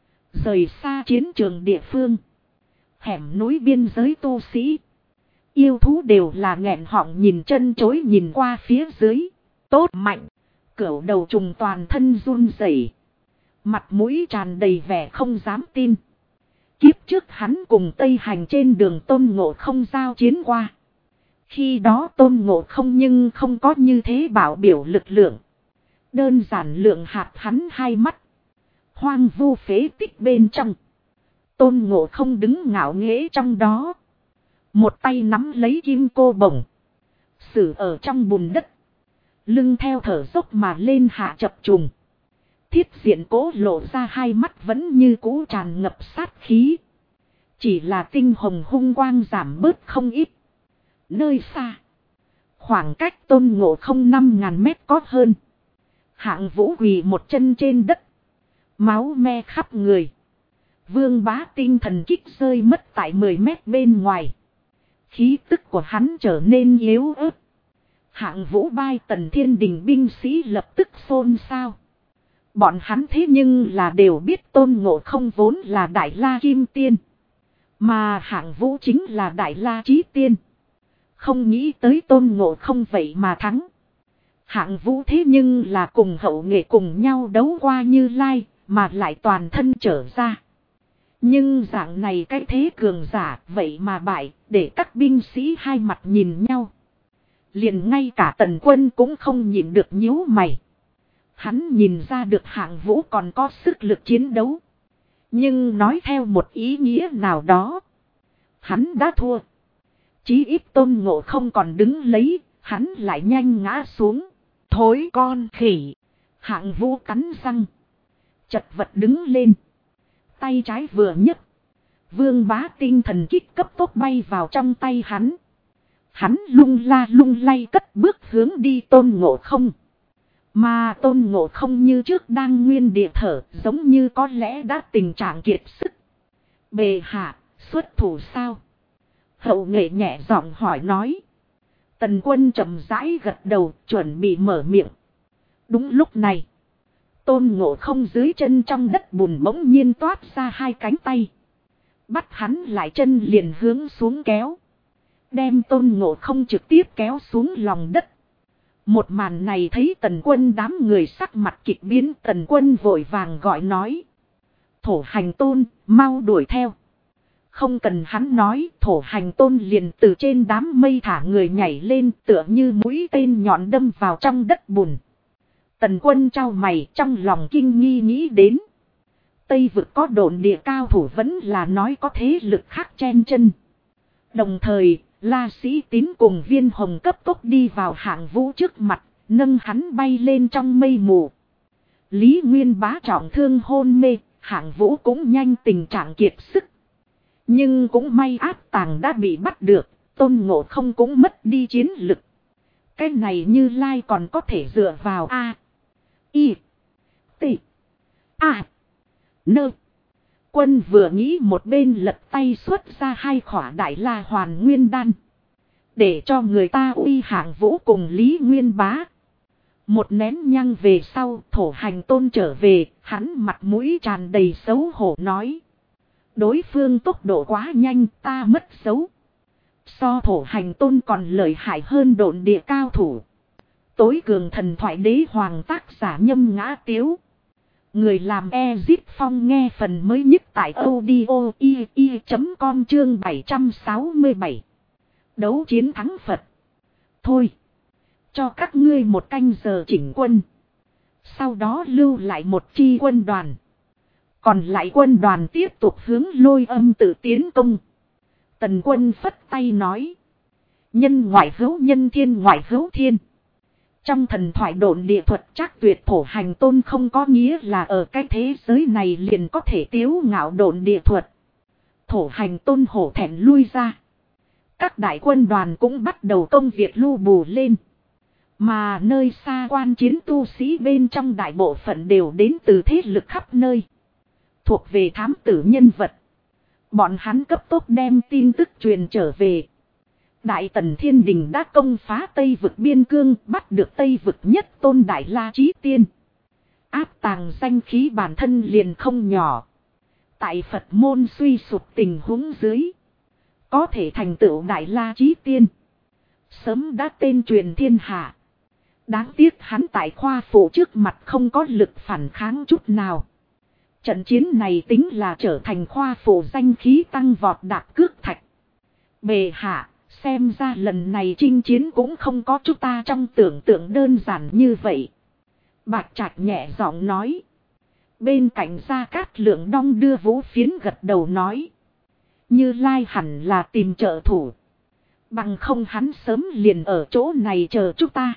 Rời xa chiến trường địa phương. Hẻm núi biên giới tu sĩ, yêu thú đều là nghẹn họng nhìn chân chối nhìn qua phía dưới. Tốt mạnh. Cửu đầu trùng toàn thân run rẩy, mặt mũi tràn đầy vẻ không dám tin. Kiếp trước hắn cùng Tây Hành trên đường Tôn Ngộ Không giao chiến qua. Khi đó Tôn Ngộ Không nhưng không có như thế bảo biểu lực lượng. Đơn giản lượng hạt hắn hai mắt. Hoang vu phế tích bên trong, Tôn Ngộ Không đứng ngạo nghễ trong đó. Một tay nắm lấy kim cô bổng, xử ở trong bùn đất. Lưng theo thở dốc mà lên hạ chập trùng. Thiết diện cố lộ ra hai mắt vẫn như cũ tràn ngập sát khí. Chỉ là tinh hồng hung quang giảm bớt không ít. Nơi xa, khoảng cách Tôn Ngộ Không 5.000 mét có hơn. Hạng Vũ quỳ một chân trên đất, máu me khắp người. Vương Bá tinh thần kích rơi mất tại 10 mét bên ngoài. Khí tức của hắn trở nên yếu ớt. Hạng Vũ bai Tần Thiên Đình binh sĩ lập tức xôn xao. Bọn hắn thế nhưng là đều biết Tôn Ngộ Không vốn là Đại La Kim Tiên, mà Hạng Vũ chính là Đại La Chí Tiên. Không nghĩ tới Tôn Ngộ Không vậy mà thắng. Hạng Vũ thế nhưng là cùng Hậu Nghệ cùng nhau đấu qua Như Lai, mà lại toàn thân trở ra. Nhưng dạng này cái thế cường giả vậy mà bại, để các binh sĩ hai mặt nhìn nhau. Liền ngay cả Tần Quân cũng không nhịn được nhíu mày. Hắn nhìn ra được Hạng Vũ còn có sức lực chiến đấu. Nhưng nói theo một ý nghĩa nào đó, hắn đã thua. Chí ít Tôn Ngộ Không còn đứng lấy, hắn lại nhanh ngã xuống. Thối con khỉ. Hạng Vũ cắn răng, chật vật đứng lên. Tay trái vừa nhấc, Vương Bá tinh thần kích cấp tốc bay vào trong tay hắn. Hắn lung la lung lay cất bước hướng đi Tôn Ngộ Không. Mà Tôn Ngộ Không như trước đang nguyên địa thở, giống như có lẽ đã tình trạng kiệt sức. Bệ hạ, xuất thủ sao? Hậu Nghệ nhẹ giọng hỏi nói. Tần Quân chậm rãi gật đầu, chuẩn bị mở miệng. Đúng lúc này, Tôn Ngộ Không dưới chân trong đất bùn bỗng nhiên toát ra hai cánh tay. Bắt hắn lại chân liền hướng xuống kéo. Đem Tôn Ngộ Không trực tiếp kéo xuống lòng đất. Một màn này thấy Tần Quân đám người sắc mặt kịch biến. Tần Quân vội vàng gọi nói. Thổ Hành Tôn, mau đuổi theo. Không cần hắn nói, Thổ Hành Tôn liền từ trên đám mây thả người nhảy lên, tựa như mũi tên nhọn đâm vào trong đất bùn. Tần Quân trao mày, trong lòng kinh nghi nghĩ đến. Tây vực có độn địa cao thủ vẫn là nói có thế lực khác chen chân. Đồng thời, La Sĩ Tín cùng Viên Hồng cấp tốc đi vào Hạng Vũ trước mặt, nâng hắn bay lên trong mây mù. Lý Nguyên Bá trọng thương hôn mê, Hạng Vũ cũng nhanh tình trạng kiệt sức. Nhưng cũng may áp tàng đã bị bắt được, Tôn Ngộ Không cũng mất đi chiến lực. Cái này Như Lai còn có thể dựa vào A, I, T, A, Nơ. Quân vừa nghĩ một bên lật tay xuất ra hai khỏa Đại La Hoàn Nguyên Đan, để cho người ta uy Hạng Vũ cùng Lý Nguyên Bá. Một nén nhang về sau, Thổ Hành Tôn trở về, hắn mặt mũi tràn đầy xấu hổ nói. Đối phương tốc độ quá nhanh, ta mất dấu. So Thổ Hành Tôn còn lợi hại hơn độn địa cao thủ. Tối cường thần thoại đế hoàng tác giả Nhâm Ngã Tiếu. Người làm Ezip Phong nghe phần mới nhất tại audio.com chương 767. Đấu chiến thắng Phật. Thôi. Cho các ngươi một canh giờ chỉnh quân. Sau đó lưu lại một chi quân đoàn. Còn lại quân đoàn tiếp tục hướng Lôi Âm tự tiến công. Tần Quân phất tay nói. Nhân ngoại hữu nhân, thiên ngoại hữu thiên. Trong thần thoại độn địa thuật chắc tuyệt Thổ Hành Tôn không có nghĩa là ở cái thế giới này liền có thể tiếu ngạo độn địa thuật. Thổ Hành Tôn hổ thẹn lui ra. Các đại quân đoàn cũng bắt đầu công việc lưu bù lên. Mà nơi xa quan chiến tu sĩ bên trong đại bộ phận đều đến từ thế lực khắp nơi. Thuộc về thám tử nhân vật. Bọn hắn cấp tốc đem tin tức truyền trở về. Đại Tần Thiên Đình đã công phá Tây vực biên cương, bắt được Tây vực nhất tôn Đại La Chí Tiên. Áp tàng danh khí bản thân liền không nhỏ. Tại Phật môn suy sụp tình huống dưới. Có thể thành tựu Đại La Chí Tiên. Sớm đã tên truyền thiên hạ. Đáng tiếc hắn tại khoa phụ trước mặt không có lực phản kháng chút nào. Trận chiến này tính là trở thành khoa phụ danh khí tăng vọt đạp cước thạch. Bệ hạ, xem ra lần này chinh chiến cũng không có chúng ta trong tưởng tượng đơn giản như vậy. Bạch Trạch nhẹ giọng nói. Bên cạnh Gia Cát Lượng đong đưa vũ phiến gật đầu nói. Như Lai hẳn là tìm trợ thủ. Bằng không hắn sớm liền ở chỗ này chờ chúng ta.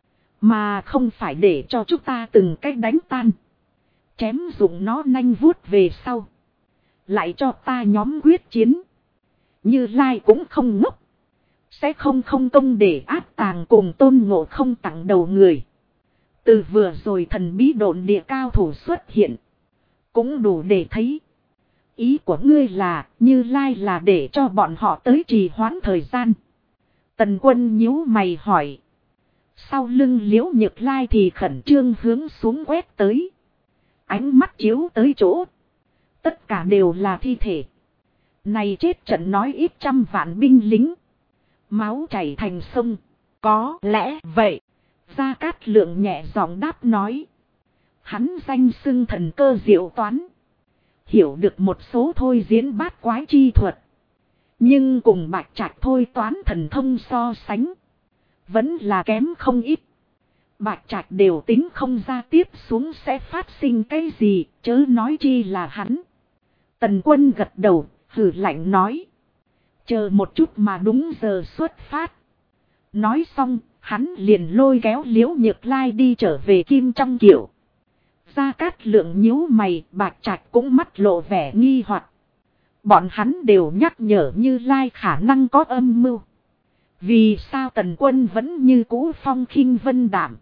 Mà không phải để cho chúng ta từng cách đánh tan. Chém dụng nó nanh vuốt về sau. Lại cho ta nhóm quyết chiến. Như Lai cũng không ngốc. Sẽ không công để áp tàng cùng Tôn Ngộ Không tặng đầu người. Từ vừa rồi thần bí độn địa cao thủ xuất hiện. Cũng đủ để thấy. Ý của ngươi là Như Lai là để cho bọn họ tới trì hoãn thời gian. Tần Quân nhíu mày hỏi. Sau lưng Liễu Nhược Lai thì khẩn trương hướng xuống quét tới. Ánh mắt chiếu tới chỗ. Tất cả đều là thi thể. Này chết trận nói ít trăm vạn binh lính. Máu chảy thành sông. Có lẽ vậy. Gia Cát Lượng nhẹ giọng đáp nói. Hắn danh xưng thần cơ diệu toán. Hiểu được một số thôi diễn bát quái chi thuật. Nhưng cùng Bạch Trạch thôi toán thần thông so sánh. Vẫn là kém không ít. Bạch Trạch đều tính không ra tiếp xuống sẽ phát sinh cái gì, chớ nói chi là hắn. Tần Quân gật đầu, hừ lạnh nói. Chờ một chút mà đúng giờ xuất phát. Nói xong, hắn liền lôi kéo Liễu Nhược Lai đi trở về Kim Trong Kiệu. Gia Cát Lượng nhíu mày, Bạch Trạch cũng mắt lộ vẻ nghi hoặc. Bọn hắn đều nhắc nhở Như Lai khả năng có âm mưu. Vì sao Tần Quân vẫn như cũ phong khinh vân đảm.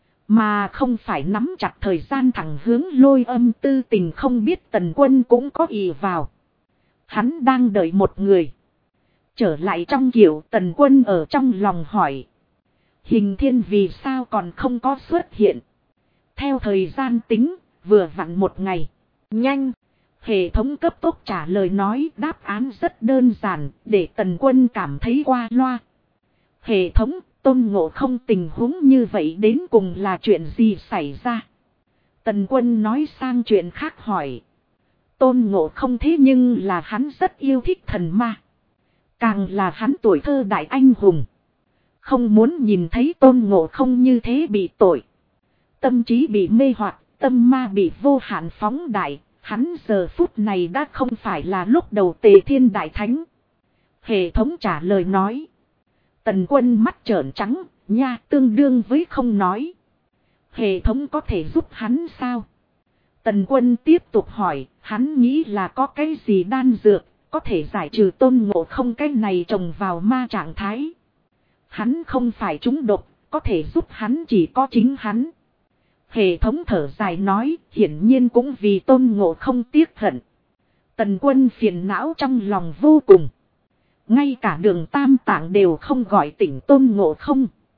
Mà không phải nắm chặt thời gian thẳng hướng Lôi Âm tư tình, không biết Tần Quân cũng có ý vào. Hắn đang đợi một người. Trở lại trong kiệu, Tần Quân ở trong lòng hỏi. Hình Thiên vì sao còn không có xuất hiện? Theo thời gian tính, vừa vặn một ngày. Nhanh! Hệ thống cấp tốc trả lời nói đáp án rất đơn giản để Tần Quân cảm thấy qua loa. Hệ thống, Tôn Ngộ Không tình huống như vậy đến cùng là chuyện gì xảy ra? Tần Quân nói sang chuyện khác hỏi. Tôn Ngộ Không thế nhưng là hắn rất yêu thích thần ma. Càng là hắn tuổi thơ đại anh hùng. Không muốn nhìn thấy Tôn Ngộ Không như thế bị tội. Tâm trí bị mê hoặc, tâm ma bị vô hạn phóng đại. Hắn giờ phút này đã không phải là lúc đầu Tề Thiên Đại Thánh. Hệ thống trả lời nói. Tần Quân mắt trợn trắng, nha, tương đương với không nói. Hệ thống có thể giúp hắn sao? Tần Quân tiếp tục hỏi, hắn nghĩ là có cái gì đan dược, có thể giải trừ Tôn Ngộ Không cái này trồng vào ma trạng thái. Hắn không phải trúng độc, có thể giúp hắn chỉ có chính hắn. Hệ thống thở dài nói, hiển nhiên cũng vì Tôn Ngộ Không tiếc hận. Tần Quân phiền não trong lòng vô cùng. Ngay cả Đường Tam Tạng đều không gọi tỉnh Tôn Ngộ Không.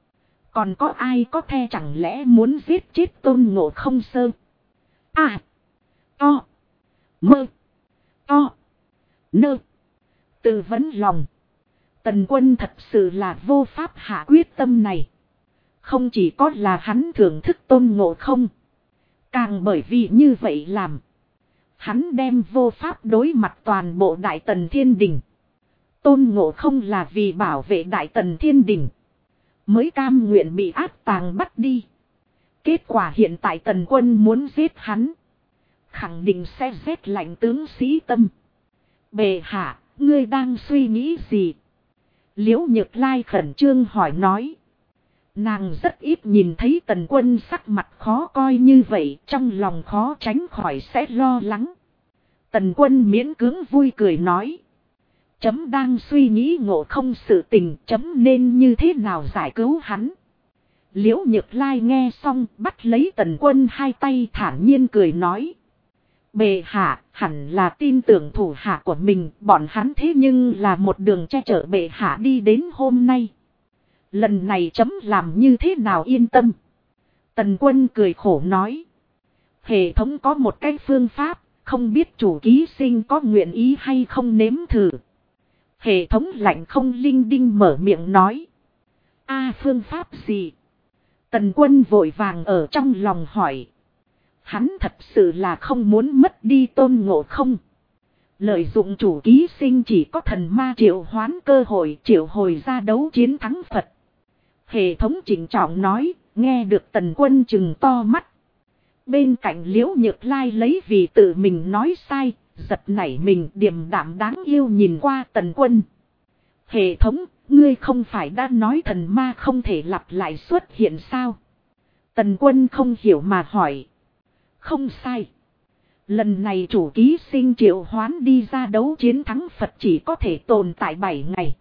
Còn có ai có the chẳng lẽ muốn giết chết Tôn Ngộ Không sơ? À. To. Mơ. To. Nơ. Tự vấn lòng. Tần Quân thật sự là vô pháp hạ quyết tâm này. Không chỉ có là hắn thưởng thức Tôn Ngộ Không. Càng bởi vì như vậy làm. Hắn đem vô pháp đối mặt toàn bộ Đại Tần Thiên Đình. Tôn Ngộ Không là vì bảo vệ Đại Tần Thiên Đình. Mới cam nguyện bị áp tàng bắt đi. Kết quả hiện tại Tần Quân muốn giết hắn. Khẳng định sẽ rét lạnh tướng sĩ tâm. Bệ hạ, ngươi đang suy nghĩ gì? Liễu Nhược Lai khẩn trương hỏi nói. Nàng rất ít nhìn thấy Tần Quân sắc mặt khó coi như vậy, trong lòng khó tránh khỏi sẽ lo lắng. Tần Quân miễn cưỡng vui cười nói. Chấm đang suy nghĩ Ngộ Không sự tình, chấm nên như thế nào giải cứu hắn. Liễu Nhược Lai nghe xong bắt lấy Tần Quân hai tay thản nhiên cười nói. Bệ hạ hẳn là tin tưởng thủ hạ của mình, bọn hắn thế nhưng là một đường che chở bệ hạ đi đến hôm nay. Lần này chấm làm như thế nào yên tâm. Tần Quân cười khổ nói. Hệ thống có một cái phương pháp, không biết chủ ký sinh có nguyện ý hay không nếm thử. Hệ thống lạnh không linh đinh mở miệng nói. Phương pháp gì? Tần Quân vội vàng ở trong lòng hỏi. Hắn thật sự là không muốn mất đi Tôn Ngộ Không. Lợi dụng chủ ký sinh chỉ có thần ma triệu hoán cơ hội triệu hồi ra đấu chiến thắng Phật. Hệ thống chỉnh trọng nói, nghe được Tần Quân chừng to mắt. Bên cạnh Liễu Nhược Lai lấy vì tự mình nói sai, giật nảy mình điềm đạm đáng yêu nhìn qua Tần Quân. Hệ thống, ngươi không phải đã nói thần ma không thể lặp lại xuất hiện sao? Tần Quân không hiểu mà hỏi. Không sai. Lần này chủ ký sinh triệu hoán đi ra đấu chiến thắng Phật chỉ có thể tồn tại 7 ngày.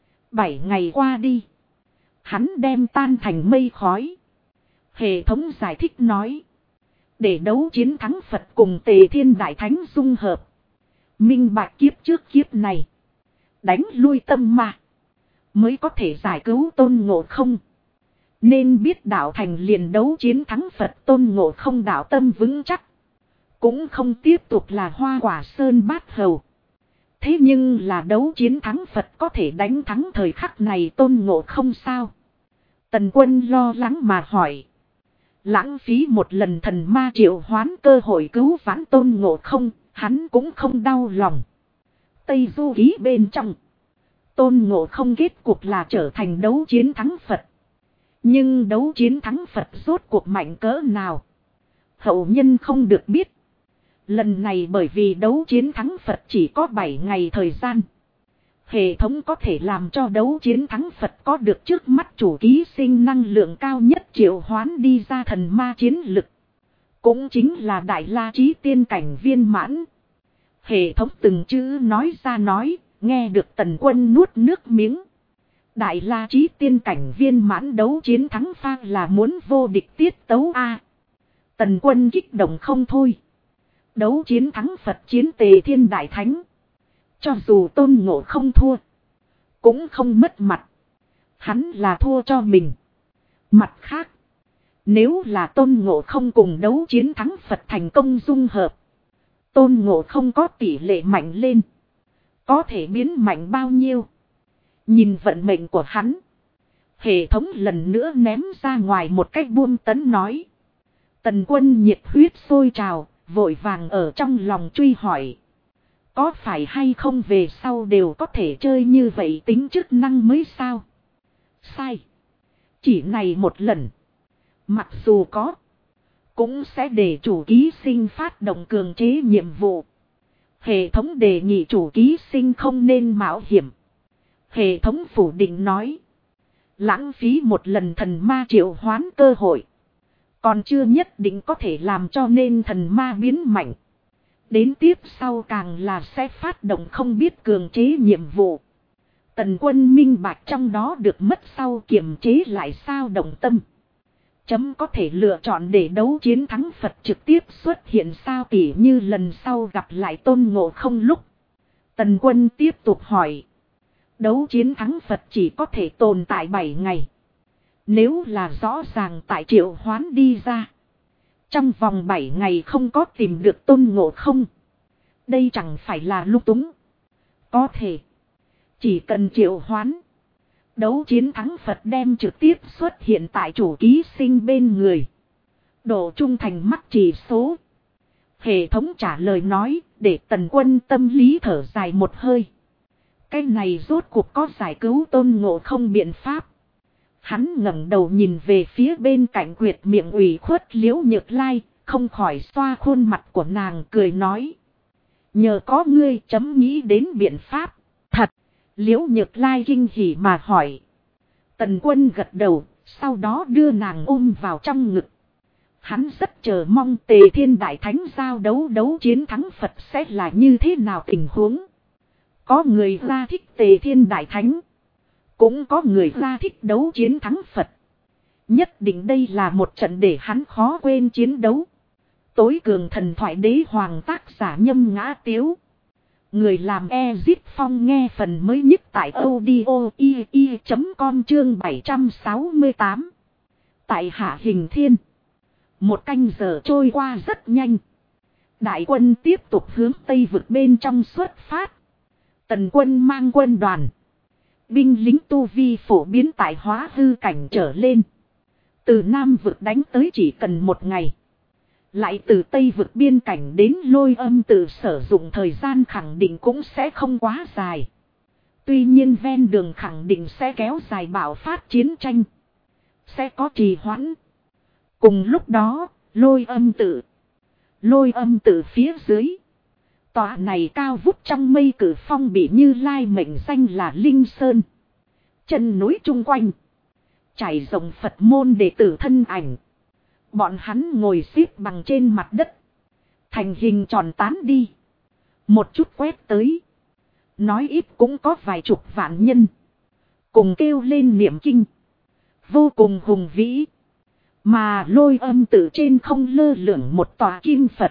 7 ngày qua đi. Hắn đem tan thành mây khói. Hệ thống giải thích nói. Để đấu chiến thắng Phật cùng Tề Thiên Đại Thánh dung hợp. Minh bạch kiếp trước kiếp này. Đánh lui tâm ma. Mới có thể giải cứu Tôn Ngộ Không. Nên biết đạo thành liền đấu chiến thắng Phật Tôn Ngộ Không đạo tâm vững chắc. Cũng không tiếp tục là Hoa Quả Sơn Bát Hầu. Thế nhưng là đấu chiến thắng Phật có thể đánh thắng thời khắc này Tôn Ngộ Không sao? Tần Quân lo lắng mà hỏi. Lãng phí một lần thần ma triệu hoán cơ hội cứu vãn Tôn Ngộ Không, hắn cũng không đau lòng. Tây Du Ký bên trong. Tôn Ngộ Không kết cục là trở thành đấu chiến thắng Phật. Nhưng đấu chiến thắng Phật rốt cuộc mạnh cỡ nào? Hậu nhân không được biết. Lần này bởi vì đấu chiến thắng Phật chỉ có 7 ngày thời gian. Hệ thống có thể làm cho đấu chiến thắng Phật có được trước mắt chủ ký sinh năng lượng cao nhất triệu hoán đi ra thần ma chiến lực. Cũng chính là Đại La Chí tiên cảnh viên mãn. Hệ thống từng chữ nói ra nói, nghe được Tần Quân nuốt nước miếng. Đại La Chí tiên cảnh viên mãn đấu chiến thắng pha là muốn vô địch tiết tấu A. Tần Quân kích động không thôi. Đấu chiến thắng Phật chiến Tề Thiên Đại Thánh. Cho dù Tôn Ngộ Không thua. Cũng không mất mặt. Hắn là thua cho mình. Mặt khác. Nếu là Tôn Ngộ Không cùng đấu chiến thắng Phật thành công dung hợp. Tôn Ngộ Không có tỷ lệ mạnh lên. Có thể biến mạnh bao nhiêu. Nhìn vận mệnh của hắn. Hệ thống lần nữa ném ra ngoài một cách buông tấn nói. Tần Quân nhiệt huyết sôi trào. Vội vàng ở trong lòng truy hỏi. Có phải hay không về sau đều có thể chơi như vậy tính chức năng mới sao? Sai. Chỉ này một lần. Mặc dù có. Cũng sẽ để chủ ký sinh phát động cường chế nhiệm vụ. Hệ thống đề nghị chủ ký sinh không nên mạo hiểm. Hệ thống phủ định nói. Lãng phí một lần thần ma triệu hoán cơ hội. Còn chưa nhất định có thể làm cho nên thần ma biến mạnh. Đến tiếp sau càng là sẽ phát động không biết cường chế nhiệm vụ. Tần Quân minh bạch trong đó được mất sau kiềm chế lại sao động tâm. Chấm có thể lựa chọn để đấu chiến thắng Phật trực tiếp xuất hiện sao tỉ như lần sau gặp lại Tôn Ngộ Không lúc. Tần Quân tiếp tục hỏi. Đấu chiến thắng Phật chỉ có thể tồn tại 7 ngày. Nếu là rõ ràng tại triệu hoán đi ra. Trong vòng 7 ngày không có tìm được Tôn Ngộ Không. Đây chẳng phải là lung túng. Có thể. Chỉ cần triệu hoán. Đấu chiến thắng Phật đem trực tiếp xuất hiện tại chủ ký sinh bên người. Độ trung thành mắc chỉ số. Hệ thống trả lời nói để Tần Quân tâm lý thở dài một hơi. Cái này rốt cuộc có giải cứu Tôn Ngộ Không biện pháp. Hắn ngẩng đầu nhìn về phía bên cạnh quyệt miệng ủy khuất Liễu Nhược Lai, không khỏi xoa khuôn mặt của nàng cười nói. Nhờ có ngươi chấm nghĩ đến biện pháp. Thật, Liễu Nhược Lai kinh hỉ mà hỏi. Tần Quân gật đầu, sau đó đưa nàng ôm vào trong ngực. Hắn rất chờ mong Tề Thiên Đại Thánh giao đấu chiến thắng Phật sẽ là như thế nào tình huống. Có người ra thích Tề Thiên Đại Thánh. Cũng có người ra thích đấu chiến thắng Phật. Nhất định đây là một trận để hắn khó quên chiến đấu. Tối cường thần thoại đế hoàng tác giả Nhâm Ngã Tiếu. Người làm Ezit Phong nghe phần mới nhất tại audio.com chương 768. Tại Hạ Hình Thiên. Một canh giờ trôi qua rất nhanh. Đại quân tiếp tục hướng Tây vực bên trong xuất phát. Tần Quân mang quân đoàn. Binh lính tu vi phổ biến tại hóa hư cảnh trở lên. Từ Nam vực đánh tới chỉ cần một ngày. Lại từ Tây vực biên cảnh đến Lôi Âm Tự sử dụng thời gian khẳng định cũng sẽ không quá dài. Tuy nhiên ven đường khẳng định sẽ kéo dài bạo phát chiến tranh. Sẽ có trì hoãn. Cùng lúc đó, Lôi Âm Tự phía dưới. Tòa này cao vút trong mây cử phong bị Như Lai mệnh danh là Linh Sơn. Chân núi chung quanh. Trải rộng Phật môn đệ tử thân ảnh. Bọn hắn ngồi xếp bằng trên mặt đất. Thành hình tròn tán đi. Một chút quét tới. Nói ít cũng có vài chục vạn nhân. Cùng kêu lên niệm kinh. Vô cùng hùng vĩ. Mà Lôi Âm Tự trên không lơ lửng một tòa kim Phật.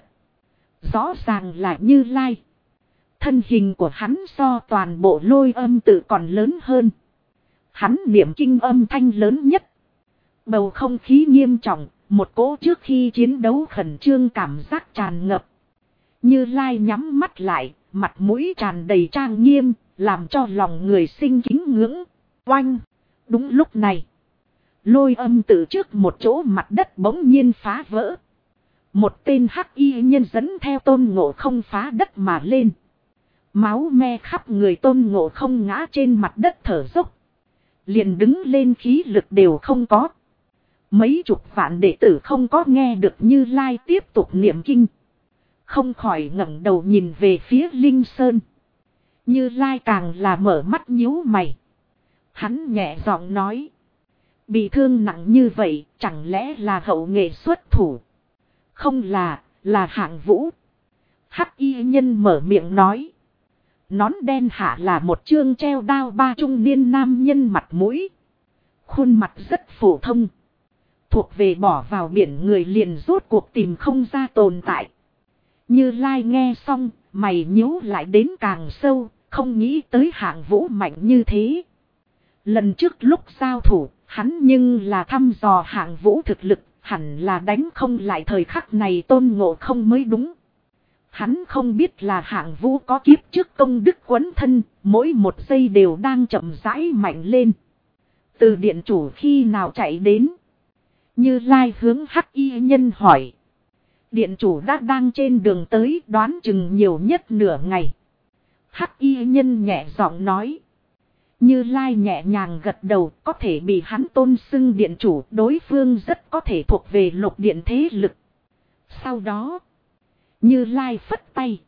Rõ ràng là Như Lai. Thân hình của hắn so toàn bộ Lôi Âm Tự còn lớn hơn. Hắn niệm kinh âm thanh lớn nhất. Bầu không khí nghiêm trọng, một cỗ trước khi chiến đấu khẩn trương cảm giác tràn ngập. Như Lai nhắm mắt lại, mặt mũi tràn đầy trang nghiêm, làm cho lòng người sinh kính ngưỡng. Oanh! Đúng lúc này, Lôi Âm Tự trước một chỗ mặt đất bỗng nhiên phá vỡ. Một tên hắc y nhân dẫn theo Tôn Ngộ Không phá đất mà lên. Máu me khắp người Tôn Ngộ Không ngã trên mặt đất thở dốc. Liền đứng lên khí lực đều không có. Mấy chục vạn đệ tử không có nghe được Như Lai tiếp tục niệm kinh. Không khỏi ngẩng đầu nhìn về phía Linh Sơn. Như Lai càng là mở mắt nhíu mày. Hắn nhẹ giọng nói. Bị thương nặng như vậy chẳng lẽ là hậu nghệ xuất thủ. Không là Hạng Vũ. Hắc y nhân mở miệng nói. Nón đen hạ là một chương treo đao ba trung niên nam nhân mặt mũi. Khuôn mặt rất phổ thông. Thuộc về bỏ vào biển người liền rốt cuộc tìm không ra tồn tại. Như Lai nghe xong, mày nhíu lại đến càng sâu, không nghĩ tới Hạng Vũ mạnh như thế. Lần trước lúc giao thủ, hắn nhưng là thăm dò Hạng Vũ thực lực, hẳn là đánh không lại thời khắc này Tôn Ngộ Không mới đúng. Hắn không biết là Hạng Vũ có kiếp trước công đức quấn thân, mỗi một giây đều đang chậm rãi mạnh lên. Từ điện chủ khi nào chạy đến? Như Lai hướng hắc y nhân hỏi. Điện chủ đã đang trên đường tới, đoán chừng nhiều nhất nửa ngày. Hắc y nhân nhẹ giọng nói. Như Lai nhẹ nhàng gật đầu, có thể bị hắn tôn xưng điện chủ, đối phương rất có thể thuộc về Lục Điện thế lực. Sau đó, Như Lai phất tay.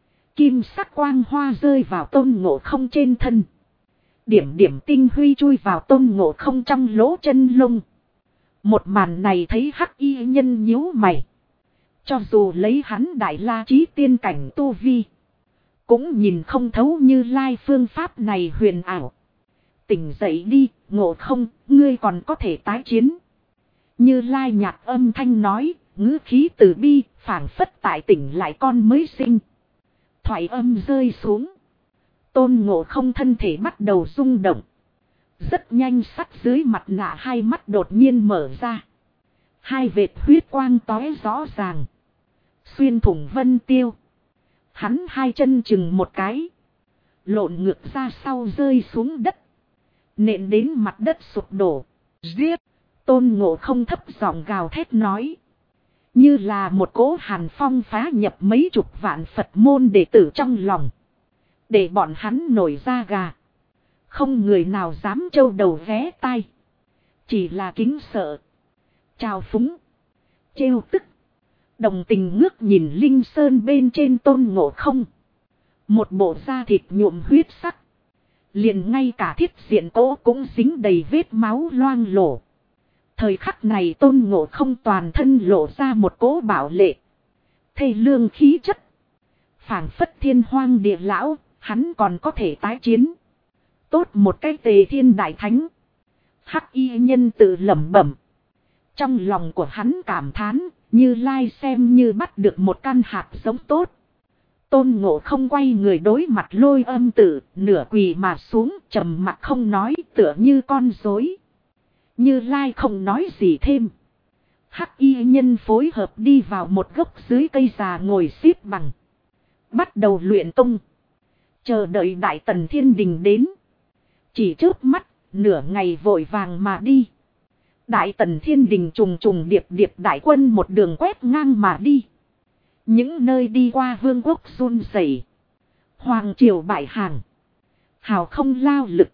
Kim sắc quang hoa rơi vào Tôn Ngộ Không trên thân. Điểm điểm tinh huy chui vào Tôn Ngộ Không trong lỗ chân lông. Một màn này thấy hắc y nhân nhíu mày. Cho dù lấy hắn đại la chí tiên cảnh tu vi, cũng nhìn không thấu Như Lai phương pháp này huyền ảo. Tỉnh dậy đi, Ngộ Không, ngươi còn có thể tái chiến. Như Lai nhạt âm thanh nói, ngữ khí từ bi, phảng phất tại tỉnh lại con mới sinh. Thoại âm rơi xuống. Tôn Ngộ Không thân thể bắt đầu rung động. Rất nhanh sắt dưới mặt nạ hai mắt đột nhiên mở ra. Hai vệt huyết quang tóe rõ ràng. Xuyên thủng vân tiêu. Hắn hai chân chừng một cái. Lộn ngược ra sau rơi xuống đất. Nện đến mặt đất sụp đổ. Giết! Tôn Ngộ Không thấp giọng gào thét nói. Như là một cỗ hàn phong phá nhập mấy chục vạn Phật môn đệ tử trong lòng. Để bọn hắn nổi da gà. Không người nào dám trâu đầu ghé tai. Chỉ là kính sợ. Chào phúng. Trêu tức. Đồng tình ngước nhìn Linh Sơn bên trên Tôn Ngộ Không. Một bộ da thịt nhuộm huyết sắc. Liền ngay cả thiết diện cỗ cũng dính đầy vết máu loang lổ. Thời khắc này Tôn Ngộ Không toàn thân lộ ra một cỗ bảo lệ. Thê lương khí chất. Phảng phất thiên hoang địa lão, hắn còn có thể tái chiến. Tốt một cái Tề Thiên Đại Thánh. Hắc Y Nhân tự lẩm bẩm. Trong lòng của hắn cảm thán, Như Lai xem như bắt được một căn hạt giống tốt. Tôn Ngộ Không quay người đối mặt Lôi Âm Tử, nửa quỳ mà xuống, trầm mặt không nói, tựa như con rối. Như Lai không nói gì thêm. Hắc Y Nhân phối hợp đi vào một gốc dưới cây già ngồi xếp bằng. Bắt đầu luyện công. Chờ đợi Đại Tần Thiên Đình đến. Chỉ chớp mắt, nửa ngày vội vàng mà đi. Đại Tần Thiên Đình trùng trùng điệp điệp đại quân một đường quét ngang mà đi. Những nơi đi qua vương quốc run rẩy. Hoàng triều bại hàng. Hào không lao lực.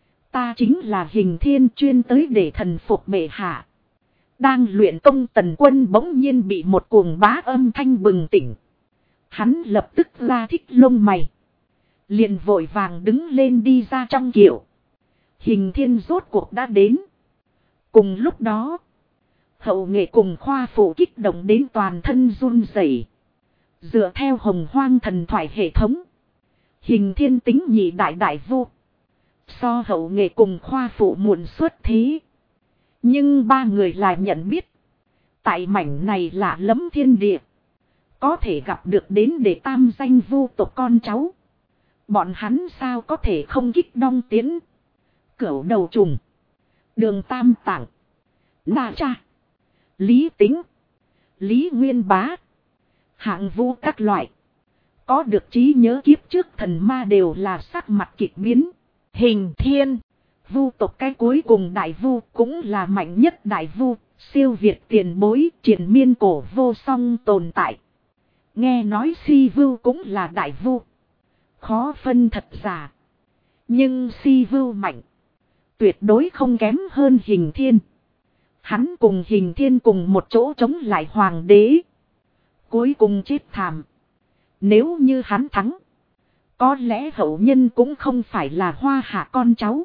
Ta chính là Hình Thiên chuyên tới để thần phục bệ hạ. Đang luyện công Tần Quân bỗng nhiên bị một cuồng bá âm thanh bừng tỉnh. Hắn lập tức la thích lông mày. Liền vội vàng đứng lên đi ra trong kiệu. Hình Thiên rốt cuộc đã đến. Cùng lúc đó, Hậu Nghệ cùng Khoa Phụ kích động đến toàn thân run rẩy. Dựa theo Hồng Hoang thần thoại hệ thống, Hình Thiên tính nhị đại đại vô. So Hậu Nghệ cùng Khoa Phụ muộn xuất thế. Nhưng ba người lại nhận biết. Tại mảnh này lạ lẫm thiên địa. Có thể gặp được đến để tam danh vu tộc con cháu. Bọn hắn sao có thể không kích đong tiến. Cửu đầu trùng. Đường Tam Tạng. Na Cha. Lý Tính. Lý Nguyên Bá. Hạng Vũ các loại. Có được trí nhớ kiếp trước thần ma đều là sắc mặt kịch biến. Hình Thiên. Vu tộc cái cuối cùng đại vu cũng là mạnh nhất đại vu. Siêu việt tiền bối triền miên cổ vô song tồn tại. Nghe nói Si Vưu cũng là đại vu. Khó phân thật giả. Nhưng Si Vưu mạnh. Tuyệt đối không kém hơn Hình Thiên. Hắn cùng Hình Thiên cùng một chỗ chống lại hoàng đế. Cuối cùng chết thảm. Nếu như hắn thắng. Có lẽ hậu nhân cũng không phải là Hoa Hạ con cháu.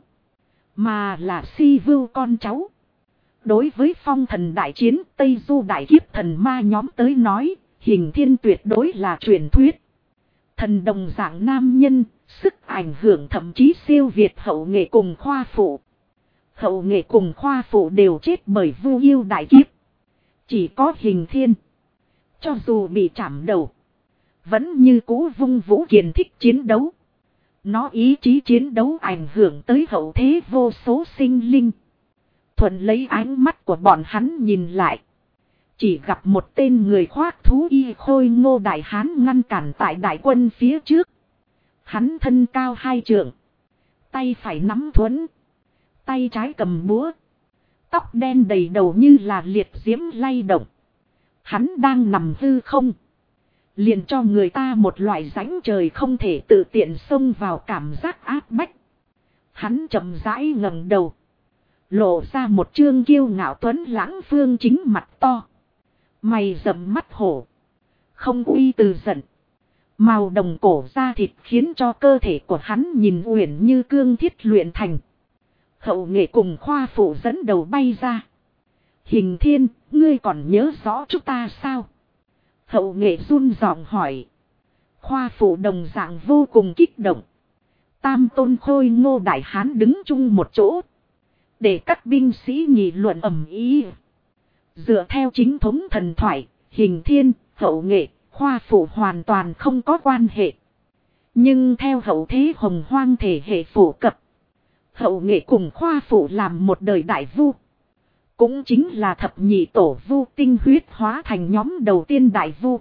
Mà là Si Vưu con cháu. Đối với phong thần đại chiến Tây Du đại kiếp thần ma nhóm tới nói. Hình Thiên tuyệt đối là truyền thuyết. Thần đồng dạng nam nhân. Sức ảnh hưởng thậm chí siêu việt Hậu Nghệ cùng Khoa Phụ. Hậu Nghệ cùng Khoa Phụ đều chết bởi Vu Yêu đại kiếp. Chỉ có Hình Thiên. Cho dù bị chảm đầu. Vẫn như cũ vung vũ kiền thích chiến đấu. Nó ý chí chiến đấu ảnh hưởng tới hậu thế vô số sinh linh. Thuận lấy ánh mắt của bọn hắn nhìn lại. Chỉ gặp một tên người khoác thú y khôi ngô đại hán ngăn cản tại đại quân phía trước. Hắn thân cao 2 trượng. Tay phải nắm thuẫn. Tay trái cầm búa. Tóc đen đầy đầu như là liệt diễm lay động. Hắn đang nằm hư không. Liền cho người ta một loại rãnh trời không thể tự tiện xông vào cảm giác áp bách. Hắn chậm rãi ngẩng đầu. Lộ ra một trương kiêu ngạo tuấn lãng phương chính mặt to. Mày rậm mắt hổ. Không uy từ giận. Màu đồng cổ da thịt khiến cho cơ thể của hắn nhìn uyển như cương thiết luyện thành. Hậu Nghệ cùng Khoa Phụ dẫn đầu bay ra. Hình Thiên, ngươi còn nhớ rõ chúng ta sao? Hậu Nghệ run giọng hỏi. Khoa Phụ đồng dạng vô cùng kích động. Tam tôn khôi ngô đại hán đứng chung một chỗ. Để các binh sĩ nghị luận ầm ĩ. Dựa theo chính thống thần thoại, Hình Thiên, Hậu Nghệ, Khoa Phụ hoàn toàn không có quan hệ. Nhưng theo hậu thế Hồng Hoang thể hệ phổ cập. Hậu nghệ cùng khoa phụ làm một đời đại vu. Cũng chính là thập nhị tổ vu tinh huyết hóa thành nhóm đầu tiên đại vu.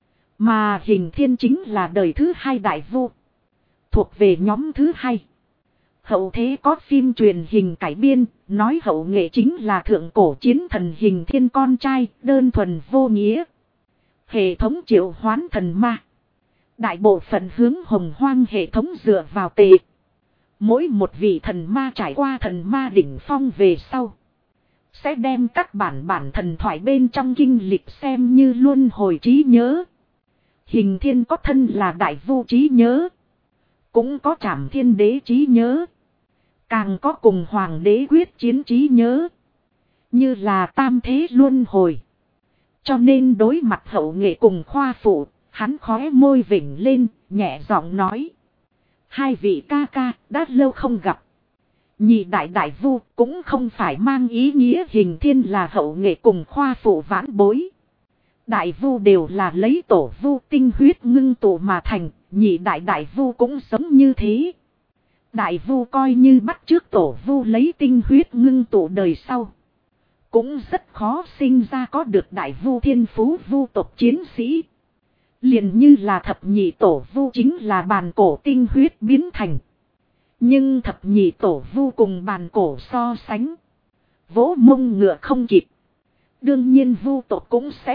Mà Hình Thiên chính là đời thứ hai đại vu. Thuộc về nhóm thứ hai. Hậu thế có phim truyền hình cải biên, nói hậu nghệ chính là thượng cổ chiến thần Hình Thiên con trai, đơn thuần vô nghĩa. Hệ thống triệu hoán thần ma. Đại bộ phận hướng Hồng Hoang hệ thống dựa vào tệ. Mỗi một vị thần ma trải qua thần ma đỉnh phong về sau. Sẽ đem các bản thần thoại bên trong kinh lịch xem như luân hồi trí nhớ. Hình Thiên có thân là đại vu trí nhớ. Cũng có Trảm Thiên Đế trí nhớ. Càng có cùng Hoàng đế quyết chiến trí nhớ. Như là tam thế luân hồi. Cho nên đối mặt hậu nghệ cùng khoa phụ, hắn khóe môi vểnh lên, nhẹ giọng nói. Hai vị ca ca, đã lâu không gặp. Nhị đại vu cũng không phải mang ý nghĩa Hình Thiên là hậu nghệ cùng khoa phụ vãn bối. Đại vu đều là lấy tổ vu tinh huyết ngưng tụ mà thành, nhị đại vu cũng giống như thế. Đại vu coi như bắt trước tổ vu lấy tinh huyết ngưng tụ đời sau. Cũng rất khó sinh ra có được đại vu thiên phú vu tộc chiến sĩ. Liền như là thập nhị tổ vu chính là bàn cổ tinh huyết biến thành. Nhưng thập nhị tổ vu cùng bàn cổ so sánh. Vỗ mông ngựa không kịp. Đương nhiên vu tộc cũng sẽ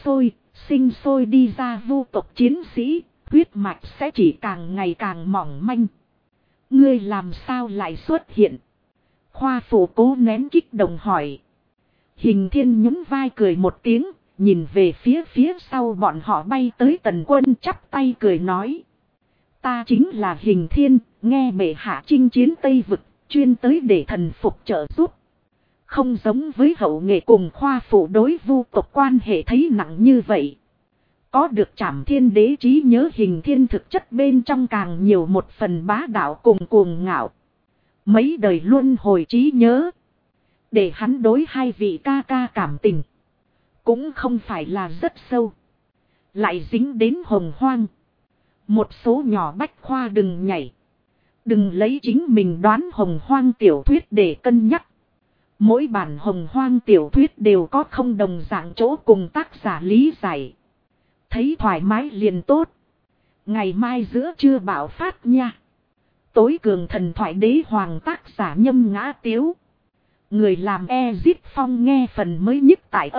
sinh sôi đi ra vu tộc chiến sĩ, huyết mạch sẽ chỉ càng ngày càng mỏng manh. Ngươi làm sao lại xuất hiện? Khoa phụ cố nén kích động hỏi. Hình Thiên nhún vai cười một tiếng, nhìn về phía sau bọn họ bay tới Tần Quân chắp tay cười nói. Ta chính là Hình Thiên, nghe bệ hạ chinh chiến Tây Vực, chuyên tới để thần phục trợ giúp. Không giống với hậu nghệ cùng khoa phụ đối vu tộc quan hệ thấy nặng như vậy. Có được Trảm Thiên Đế trí nhớ Hình Thiên thực chất bên trong càng nhiều một phần bá đạo cùng cuồng ngạo. Mấy đời luân hồi trí nhớ. Để hắn đối hai vị ca ca cảm tình. Cũng không phải là rất sâu. Lại dính đến Hồng Hoang. Một số nhỏ bách khoa đừng nhảy. Đừng lấy chính mình đoán Hồng Hoang tiểu thuyết để cân nhắc. Mỗi bản Hồng Hoang tiểu thuyết đều có không đồng dạng chỗ cùng tác giả lý giải. Thấy thoải mái liền tốt. Ngày mai giữa trưa bạo phát nha. Tối cường thần thoại đế hoàng tác giả Nhâm Ngã Tiếu. Người làm Ezit Phong nghe phần mới nhất tại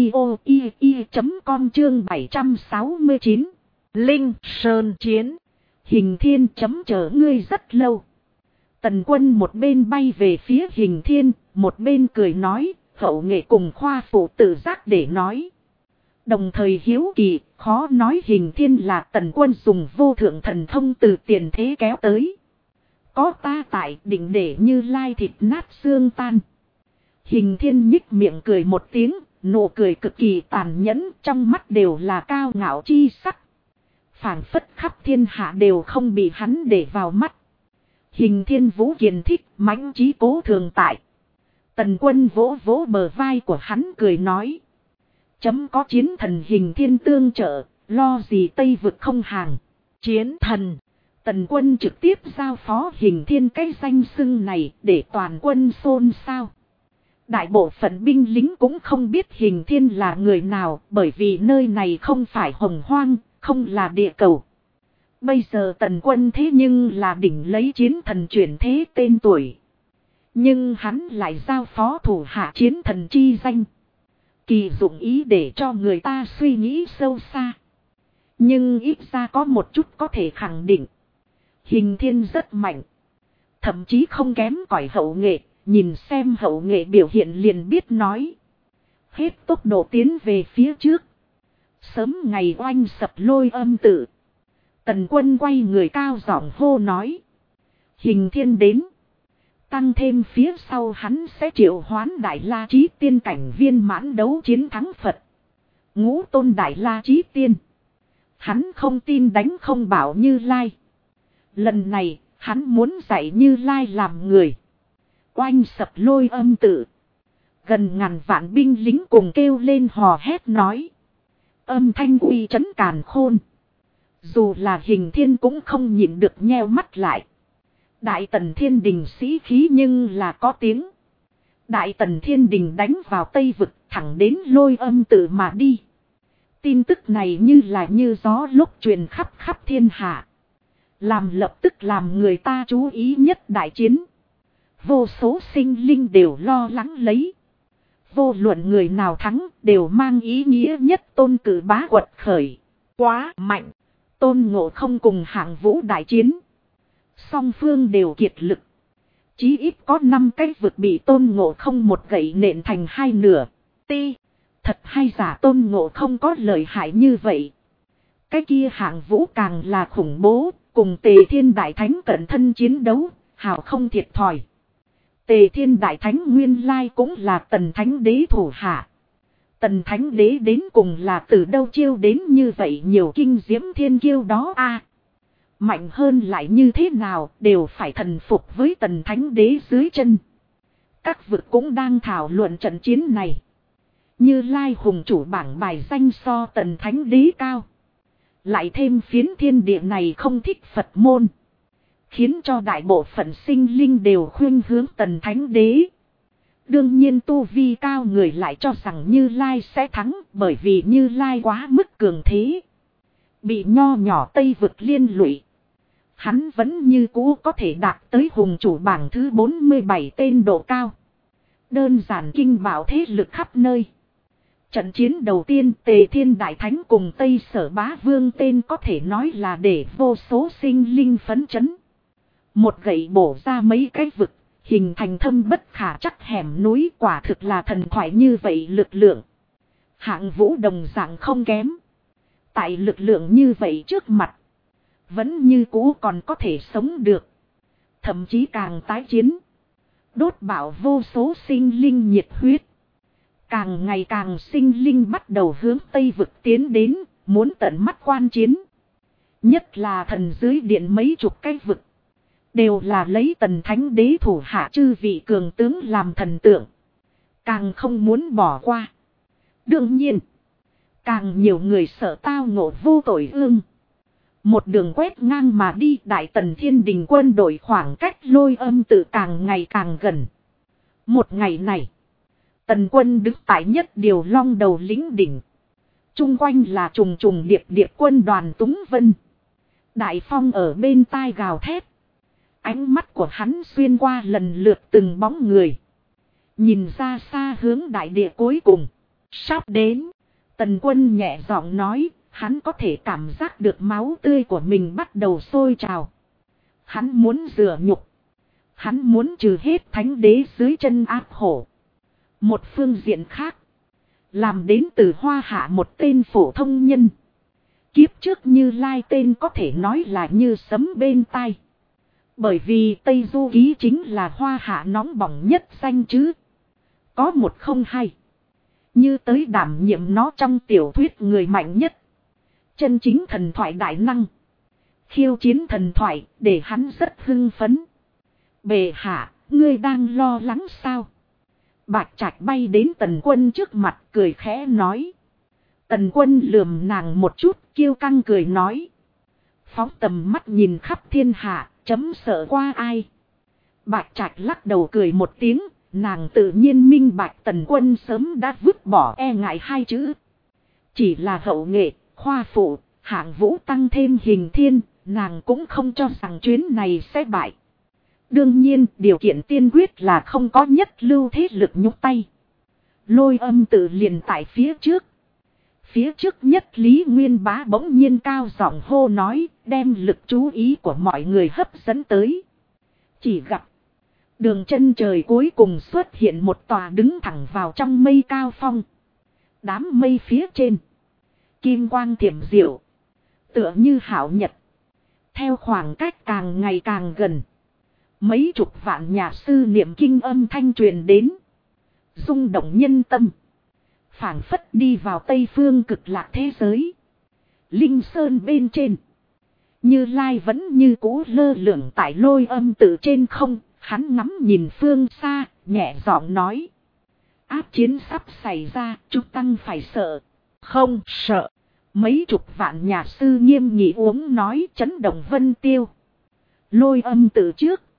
audio.com chương 769. Linh Sơn Chiến. Hình Thiên chấm chờ ngươi rất lâu. Tần Quân một bên bay về phía Hình Thiên, một bên cười nói, hậu nghệ cùng khoa phụ tự giác để nói. Đồng thời hiếu kỳ, khó nói Hình Thiên là Tần Quân dùng vô thượng thần thông từ tiền thế kéo tới. Có ta tại định để Như Lai thịt nát xương tan. Hình Thiên nhích miệng cười một tiếng, nụ cười cực kỳ tàn nhẫn, trong mắt đều là cao ngạo chi sắc. Phảng phất khắp thiên hạ đều không bị hắn để vào mắt. Hình Thiên vũ kiền thích, mãnh chí cố thường tại. Tần Quân vỗ vỗ bờ vai của hắn cười nói. Chấm có chiến thần Hình Thiên tương trợ, lo gì Tây Vực không hàng. Chiến thần. Tần Quân trực tiếp giao phó Hình Thiên cái danh xưng này để toàn quân xôn xao. Đại bộ phận binh lính cũng không biết Hình Thiên là người nào, bởi vì nơi này không phải Hồng Hoang, không là địa cầu. Bây giờ Tần Quân thế nhưng là đỉnh lấy chiến thần chuyển thế tên tuổi. Nhưng hắn lại giao phó thủ hạ chiến thần chi danh. Kỳ dụng ý để cho người ta suy nghĩ sâu xa. Nhưng ít ra có một chút có thể khẳng định. Hình Thiên rất mạnh. Thậm chí không kém cỏi hậu nghệ. Nhìn xem hậu nghệ biểu hiện liền biết nói. Hết tốc độ tiến về phía trước. Sớm ngày oanh sập Lôi Âm tự. Tần Quân quay người cao giọng hô nói. Hình Thiên đến. Tăng thêm phía sau hắn sẽ triệu hoán Đại La Chí Tiên cảnh viên mãn đấu chiến thắng Phật. Ngũ tôn Đại La Chí Tiên. Hắn không tin đánh không bảo Như Lai. Lần này hắn muốn dạy Như Lai làm người. Oanh sập Lôi Âm tự. Gần ngàn vạn binh lính cùng kêu lên hò hét nói. Âm thanh uy trấn càn khôn. Dù là Hình Thiên cũng không nhịn được nheo mắt lại. Đại Tần Thiên Đình sĩ khí nhưng là có tiếng. Đại Tần Thiên Đình đánh vào Tây Vực thẳng đến Lôi Âm Tự mà đi. Tin tức này như là như gió lúc truyền khắp khắp thiên hạ. Làm lập tức làm người ta chú ý nhất đại chiến. Vô số sinh linh đều lo lắng lấy. Vô luận người nào thắng đều mang ý nghĩa nhất tôn cử bá quật khởi. Quá mạnh. Tôn Ngộ Không cùng Hạng Vũ đại chiến. Song phương đều kiệt lực. Chí ít có 5 cái vực bị Tôn Ngộ Không một gậy nện thành 2 nửa. Thật hay giả Tôn Ngộ Không có lợi hại như vậy. Cái kia Hạng Vũ càng là khủng bố. Cùng Tề Thiên Đại Thánh cận thân chiến đấu. Hào không thiệt thòi. Tề Thiên Đại Thánh nguyên lai cũng là Tần Thánh Đế thủ hạ. Tần Thánh Đế đến cùng là từ đâu chiêu đến như vậy nhiều kinh diễm thiên kiêu đó a. Mạnh hơn lại như thế nào đều phải thần phục với Tần Thánh Đế dưới chân. Các vực cũng đang thảo luận trận chiến này. Như Lai hùng chủ bảng bài danh so Tần Thánh Đế cao. Lại thêm phiến thiên địa này không thích Phật môn. Khiến cho đại bộ phận sinh linh đều khuyên hướng Tần Thánh Đế. Đương nhiên tu vi cao người lại cho rằng Như Lai sẽ thắng bởi vì Như Lai quá mức cường thế. Bị nho nhỏ Tây vực liên lụy. Hắn vẫn như cũ có thể đạt tới hùng chủ bảng thứ 47 tên độ cao. Đơn giản kinh bảo thế lực khắp nơi. Trận chiến đầu tiên Tề Thiên Đại Thánh cùng Tây Sở Bá Vương tên có thể nói là để vô số sinh linh phấn chấn. Một gậy bổ ra mấy cái vực, hình thành thâm bất khả chắc hẻm núi quả thực là thần thoại như vậy lực lượng. Hạng Vũ đồng dạng không kém. Tại lực lượng như vậy trước mặt, vẫn như cũ còn có thể sống được. Thậm chí càng tái chiến. Đốt bảo vô số sinh linh nhiệt huyết. Càng ngày càng sinh linh bắt đầu hướng Tây vực tiến đến, muốn tận mắt quan chiến. Nhất là thần dưới điện mấy chục cái vực. Đều là lấy Tần Thánh Đế thủ hạ chư vị cường tướng làm thần tượng. Càng không muốn bỏ qua. Đương nhiên. Càng nhiều người sợ tao ngộ vô tội ương. Một đường quét ngang mà đi Đại Tần Thiên Đình quân đội khoảng cách Lôi Âm Tự càng ngày càng gần. Một ngày này. Tần quân đứng tại nhất điều long đầu lĩnh đỉnh. Trung quanh là trùng trùng điệp điệp quân đoàn túng vân. Đại phong ở bên tai gào thét. Ánh mắt của hắn xuyên qua lần lượt từng bóng người. Nhìn ra xa hướng đại địa cuối cùng. Sắp đến. Tần quân nhẹ giọng nói. Hắn có thể cảm giác được máu tươi của mình bắt đầu sôi trào. Hắn muốn rửa nhục. Hắn muốn trừ hết Thánh Đế dưới chân áp hổ. Một phương diện khác. Làm đến từ Hoa Hạ một tên phổ thông nhân. Kiếp trước Như Lai tên có thể nói là như sấm bên tai. Bởi vì Tây Du Ký chính là Hoa Hạ nóng bỏng nhất danh chứ. Có một không hai. Như tới đảm nhiệm nó trong tiểu thuyết người mạnh nhất. Chân chính thần thoại đại năng. Khiêu chiến thần thoại để hắn rất hưng phấn. Bệ hạ, ngươi đang lo lắng sao? Bạch Trạch bay đến Tần Quân trước mặt cười khẽ nói. Tần Quân lườm nàng một chút kiêu căng cười nói. Phóng tầm mắt nhìn khắp thiên hạ, chấm sợ qua ai? Bạch Trạch lắc đầu cười một tiếng, nàng tự nhiên minh bạch Tần Quân sớm đã vứt bỏ e ngại hai chữ. Chỉ là hậu nghệ, khoa phụ, Hạng Vũ tăng thêm hình thiên, nàng cũng không cho rằng chuyến này sẽ bại. Đương nhiên, điều kiện tiên quyết là không có nhất lưu thế lực nhúc tay. Lôi Âm Tự liền tại phía trước. Phía trước nhất Lý Nguyên Bá bỗng nhiên cao giọng hô nói, đem lực chú ý của mọi người hấp dẫn tới. Chỉ gặp đường chân trời cuối cùng xuất hiện một tòa đứng thẳng vào trong mây cao phong. Đám mây phía trên. Kim quang thiểm diệu. Tựa như hảo nhật. Theo khoảng cách càng ngày càng gần. Mấy chục vạn nhà sư niệm kinh âm thanh truyền đến. Rung động nhân tâm. Phảng phất đi vào Tây phương cực lạc thế giới. Linh Sơn bên trên. Như Lai vẫn như cũ lơ lửng tại Lôi Âm Tự trên không. Hắn ngắm nhìn phương xa, nhẹ giọng nói. Áp chiến sắp xảy ra, chúng tăng phải sợ. Không sợ. Mấy chục vạn nhà sư nghiêm nghị uống nói chấn động vân tiêu. Lôi Âm Tự trước,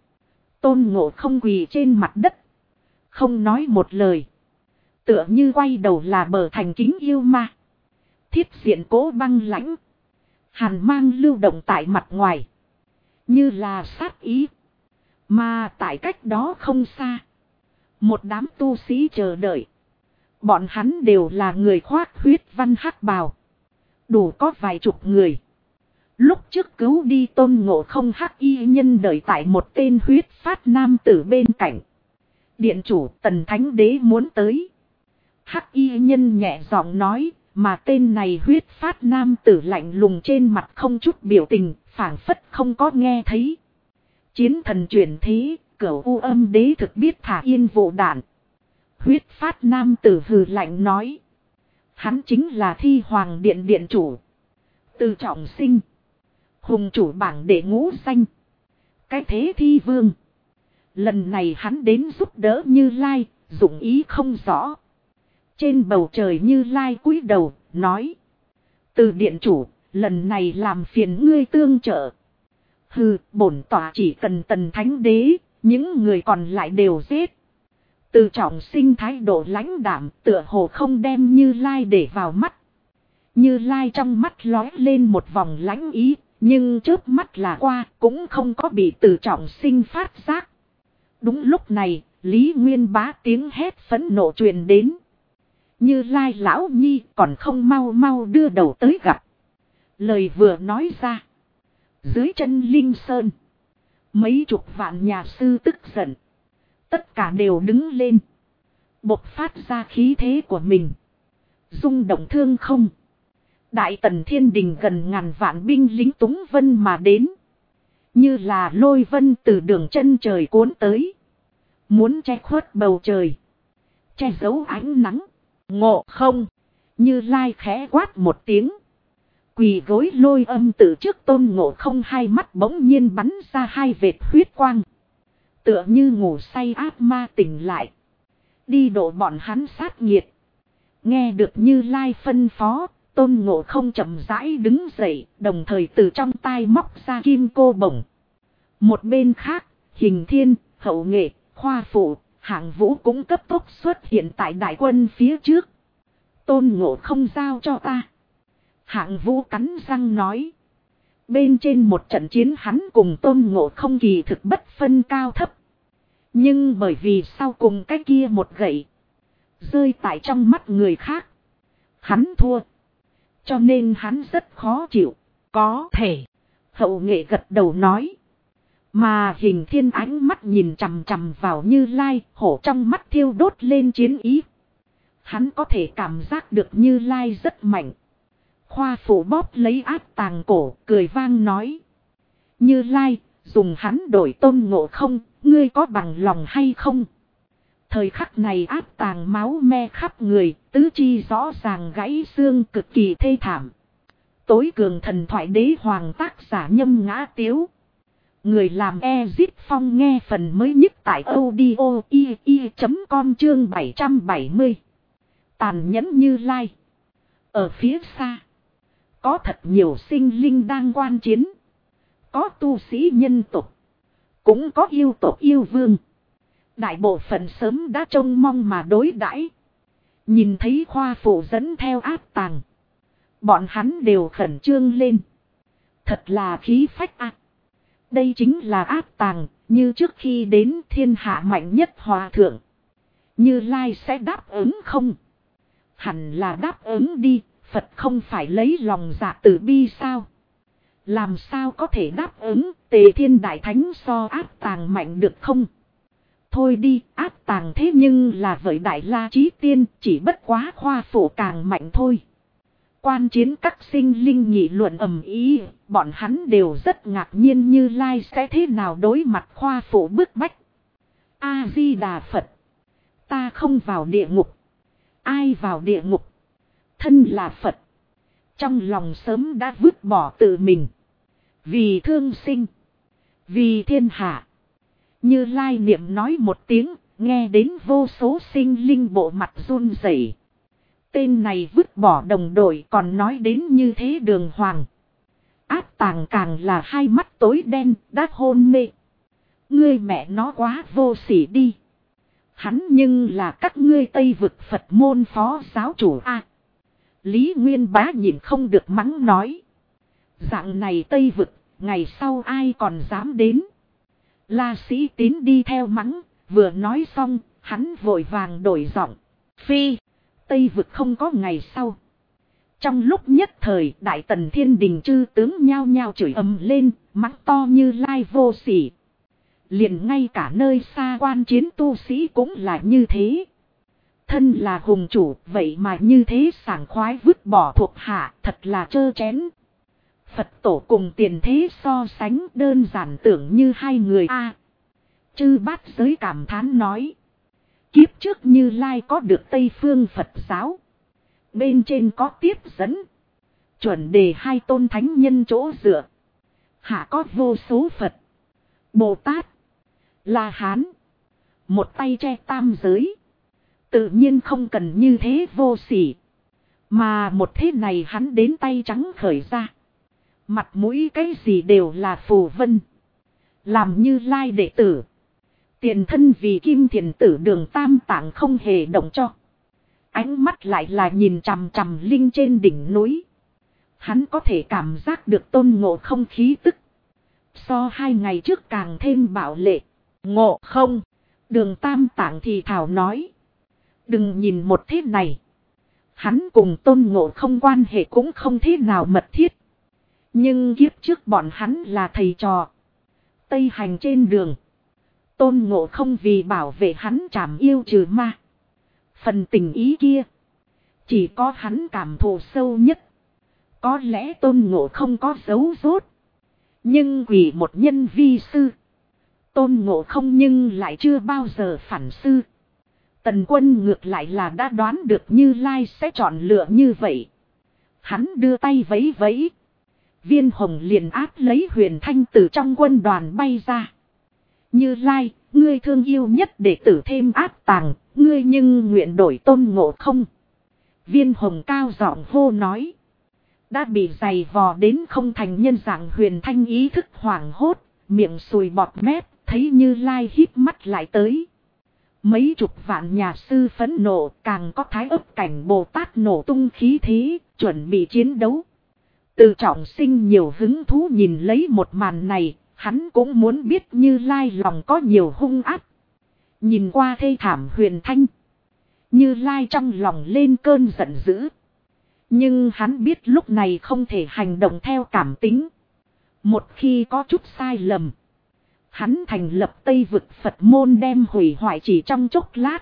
Tôn Ngộ Không quỳ trên mặt đất. Không nói một lời. Tựa như quay đầu là bờ thành kính yêu ma. Thiết diện cố băng lãnh. Hàn mang lưu động tại mặt ngoài. Như là sát ý. Mà tại cách đó không xa. Một đám tu sĩ chờ đợi. Bọn hắn đều là người khoác huyết văn hắc bào. Đủ có vài chục người. Lúc trước cứu đi Tôn Ngộ Không hắc y nhân đợi tại một tên huyết phát nam tử bên cạnh. Điện chủ Tần Thánh Đế muốn tới. Hắc y nhân nhẹ giọng nói, mà tên này huyết phát nam tử lạnh lùng trên mặt không chút biểu tình, phảng phất không có nghe thấy. Chiến thần chuyển thế, Cửu U Âm Đế thực biết thả yên vụ đạn. Huyết phát nam tử hừ lạnh nói. Hắn chính là Thi Hoàng Điện điện chủ. Từ Trọng Sinh. Hùng chủ bảng đệ ngũ danh. Cái thế thi vương. Lần này hắn đến giúp đỡ Như Lai, dụng ý không rõ. Trên bầu trời Như Lai cúi đầu, nói. Từ điện chủ, lần này làm phiền ngươi tương trợ. Hừ, bổn tỏa chỉ cần Tần Thánh Đế, những người còn lại đều giết. Từ Trọng Sinh thái độ lãnh đạm, tựa hồ không đem Như Lai để vào mắt. Như Lai trong mắt lóe lên một vòng lãnh ý, nhưng chớp mắt là qua, cũng không có bị Từ Trọng Sinh phát giác. Đúng lúc này, Lý Nguyên Bá tiếng hét phẫn nộ truyền đến. Như Lai lão nhi còn không mau mau đưa đầu tới gặp. Lời vừa nói ra. Dưới chân Linh Sơn. Mấy chục vạn nhà sư tức giận. Tất cả đều đứng lên. Bộc phát ra khí thế của mình. Rung động thương không. Đại Tần Thiên Đình gần ngàn vạn binh lính túng vân mà đến. Như là lôi vân từ đường chân trời cuốn tới. Muốn che khuất bầu trời. Che giấu ánh nắng. Ngộ Không. Như Lai khẽ quát một tiếng. Quỳ gối Lôi Âm Tự trước Tôn Ngộ Không, hai mắt bỗng nhiên bắn ra hai vệt huyết quang. Tựa như ngủ say ác ma tỉnh lại. Đi độ bọn hắn sát nghiệt. Nghe được Như Lai phân phó, Tôn Ngộ Không chậm rãi đứng dậy, đồng thời từ trong tai móc ra kim cô bổng. Một bên khác, Hình Thiên, Hậu Nghệ, Khoa Phụ, Hạng Vũ cũng cấp tốc xuất hiện tại đại quân phía trước. Tôn Ngộ Không giao cho ta. Hạng Vũ cắn răng nói. Bên trên một trận chiến hắn cùng Tôn Ngộ Không kỳ thực bất phân cao thấp. Nhưng bởi vì sau cùng cái kia một gậy rơi tại trong mắt người khác, hắn thua. Cho nên hắn rất khó chịu. Có thể. Hậu Nghệ gật đầu nói. Mà Hình Thiên ánh mắt nhìn chằm chằm vào Như Lai, hổ trong mắt thiêu đốt lên chiến ý. Hắn có thể cảm giác được Như Lai rất mạnh. Khoa Phụ bóp lấy áp tàng cổ, cười vang nói. Như Lai, dùng hắn đổi Tôn Ngộ Không, ngươi có bằng lòng hay không? Thời khắc này áp tàng máu me khắp người, tứ chi rõ ràng gãy xương cực kỳ thê thảm. Tối cường thần thoại đế hoàng tác giả Nhâm Ngã Tiếu. Người làm Ezit Phong nghe phần mới nhất tại audio.com chương 770. Tàn nhẫn Như Lai. Ở phía xa, có thật nhiều sinh linh đang quan chiến. Có tu sĩ nhân tộc, cũng có yêu tộc yêu vương. Đại bộ phận sớm đã trông mong mà đối đãi. Nhìn thấy Khoa Phụ dẫn theo áp tàng, bọn hắn đều khẩn trương lên. Thật là khí phách à. Đây chính là áp tàng, như trước khi đến thiên hạ mạnh nhất hòa thượng. Như Lai sẽ đáp ứng không? Hẳn là đáp ứng đi, Phật không phải lấy lòng dạ từ bi sao? Làm sao có thể đáp ứng, Tề Thiên Đại Thánh so áp tàng mạnh được không? Thôi đi, áp tàng thế nhưng là với Đại La Chí Tiên, chỉ bất quá Khoa Phụ càng mạnh thôi. Quan chiến các sinh linh nghị luận ầm ĩ, bọn hắn đều rất ngạc nhiên Như Lai sẽ thế nào đối mặt Khoa Phụ bức bách. A-di-đà Phật. Ta không vào địa ngục. Ai vào địa ngục? Thân là Phật. Trong lòng sớm đã vứt bỏ tự mình. Vì thương sinh. Vì thiên hạ. Như Lai niệm nói một tiếng, nghe đến vô số sinh linh bộ mặt run rẩy. Tên này vứt bỏ đồng đội còn nói đến như thế đường hoàng. Áp tàng càng là hai mắt tối đen, đã hôn mê. Ngươi mẹ nó quá vô sỉ đi. Hắn nhưng là các ngươi Tây vực Phật môn phó giáo chủ a. Lý Nguyên Bá nhìn không được mắng nói. Dạng này Tây vực, ngày sau ai còn dám đến. La Sĩ Tín đi theo mắng, vừa nói xong, hắn vội vàng đổi giọng. Phi, Tây vực không có ngày sau. Trong lúc nhất thời, Đại Tần Thiên Đình chư tướng nhao nhao chửi ầm lên, mắng to Như Lai vô sỉ. Liền ngay cả nơi xa quan chiến tu sĩ cũng là như thế. Thân là hùng chủ, vậy mà như thế sảng khoái vứt bỏ thuộc hạ, thật là trơ chén. Phật tổ cùng tiền thế so sánh đơn giản tưởng như hai người a. Chư Bát Giới cảm thán nói. Kiếp trước Như Lai có được Tây Phương Phật giáo. Bên trên có tiếp dẫn. Chuẩn đề hai tôn thánh nhân chỗ dựa. Hạ có vô số Phật, Bồ Tát, La Hán. Một tay che tam giới. Tự nhiên không cần như thế vô sỉ. Mà một thế này hắn đến tay trắng khởi ra. Mặt mũi cái gì đều là phù vân. Làm Như Lai đệ tử. Tiền thân vì Kim Thiền Tử Đường Tam Tạng không hề động cho. Ánh mắt lại là nhìn chằm chằm linh trên đỉnh núi. Hắn có thể cảm giác được Tôn Ngộ Không khí tức. So 2 ngày trước càng thêm bạo lệ. Ngộ Không. Đường Tam Tạng thì thảo nói. Đừng nhìn một thế này. Hắn cùng Tôn Ngộ Không quan hệ cũng không thế nào mật thiết. Nhưng kiếp trước bọn hắn là thầy trò. Tây hành trên đường. Tôn Ngộ Không vì bảo vệ hắn trảm yêu trừ ma. Phần tình ý kia. Chỉ có hắn cảm thụ sâu nhất. Có lẽ Tôn Ngộ Không có dấu rốt. Nhưng vì một nhân vi sư. Tôn Ngộ Không nhưng lại chưa bao giờ phản sư. Tần Quân ngược lại là đã đoán được Như Lai sẽ chọn lựa như vậy. Hắn đưa tay vẫy vẫy. Viên hồng liền áp lấy Huyền Thanh từ trong quân đoàn bay ra. Như Lai, ngươi thương yêu nhất để tử thêm áp tàng, ngươi nhưng nguyện đổi Tôn Ngộ Không. Viên hồng cao giọng hô nói. Đã bị giày vò đến không thành nhân dạng Huyền Thanh ý thức hoảng hốt, miệng sùi bọt mép, thấy Như Lai híp mắt lại tới. Mấy chục vạn nhà sư phẫn nộ, càng có Thái Ức Cảnh Bồ Tát nổ tung khí thế, chuẩn bị chiến đấu. Từ Trọng Sinh nhiều hứng thú nhìn lấy một màn này, hắn cũng muốn biết Như Lai lòng có nhiều hung ác. Nhìn qua thê thảm Huyền Thanh. Như Lai trong lòng lên cơn giận dữ. Nhưng hắn biết lúc này không thể hành động theo cảm tính. Một khi có chút sai lầm. Hắn thành lập Tây vực Phật môn đem hủy hoại chỉ trong chốc lát.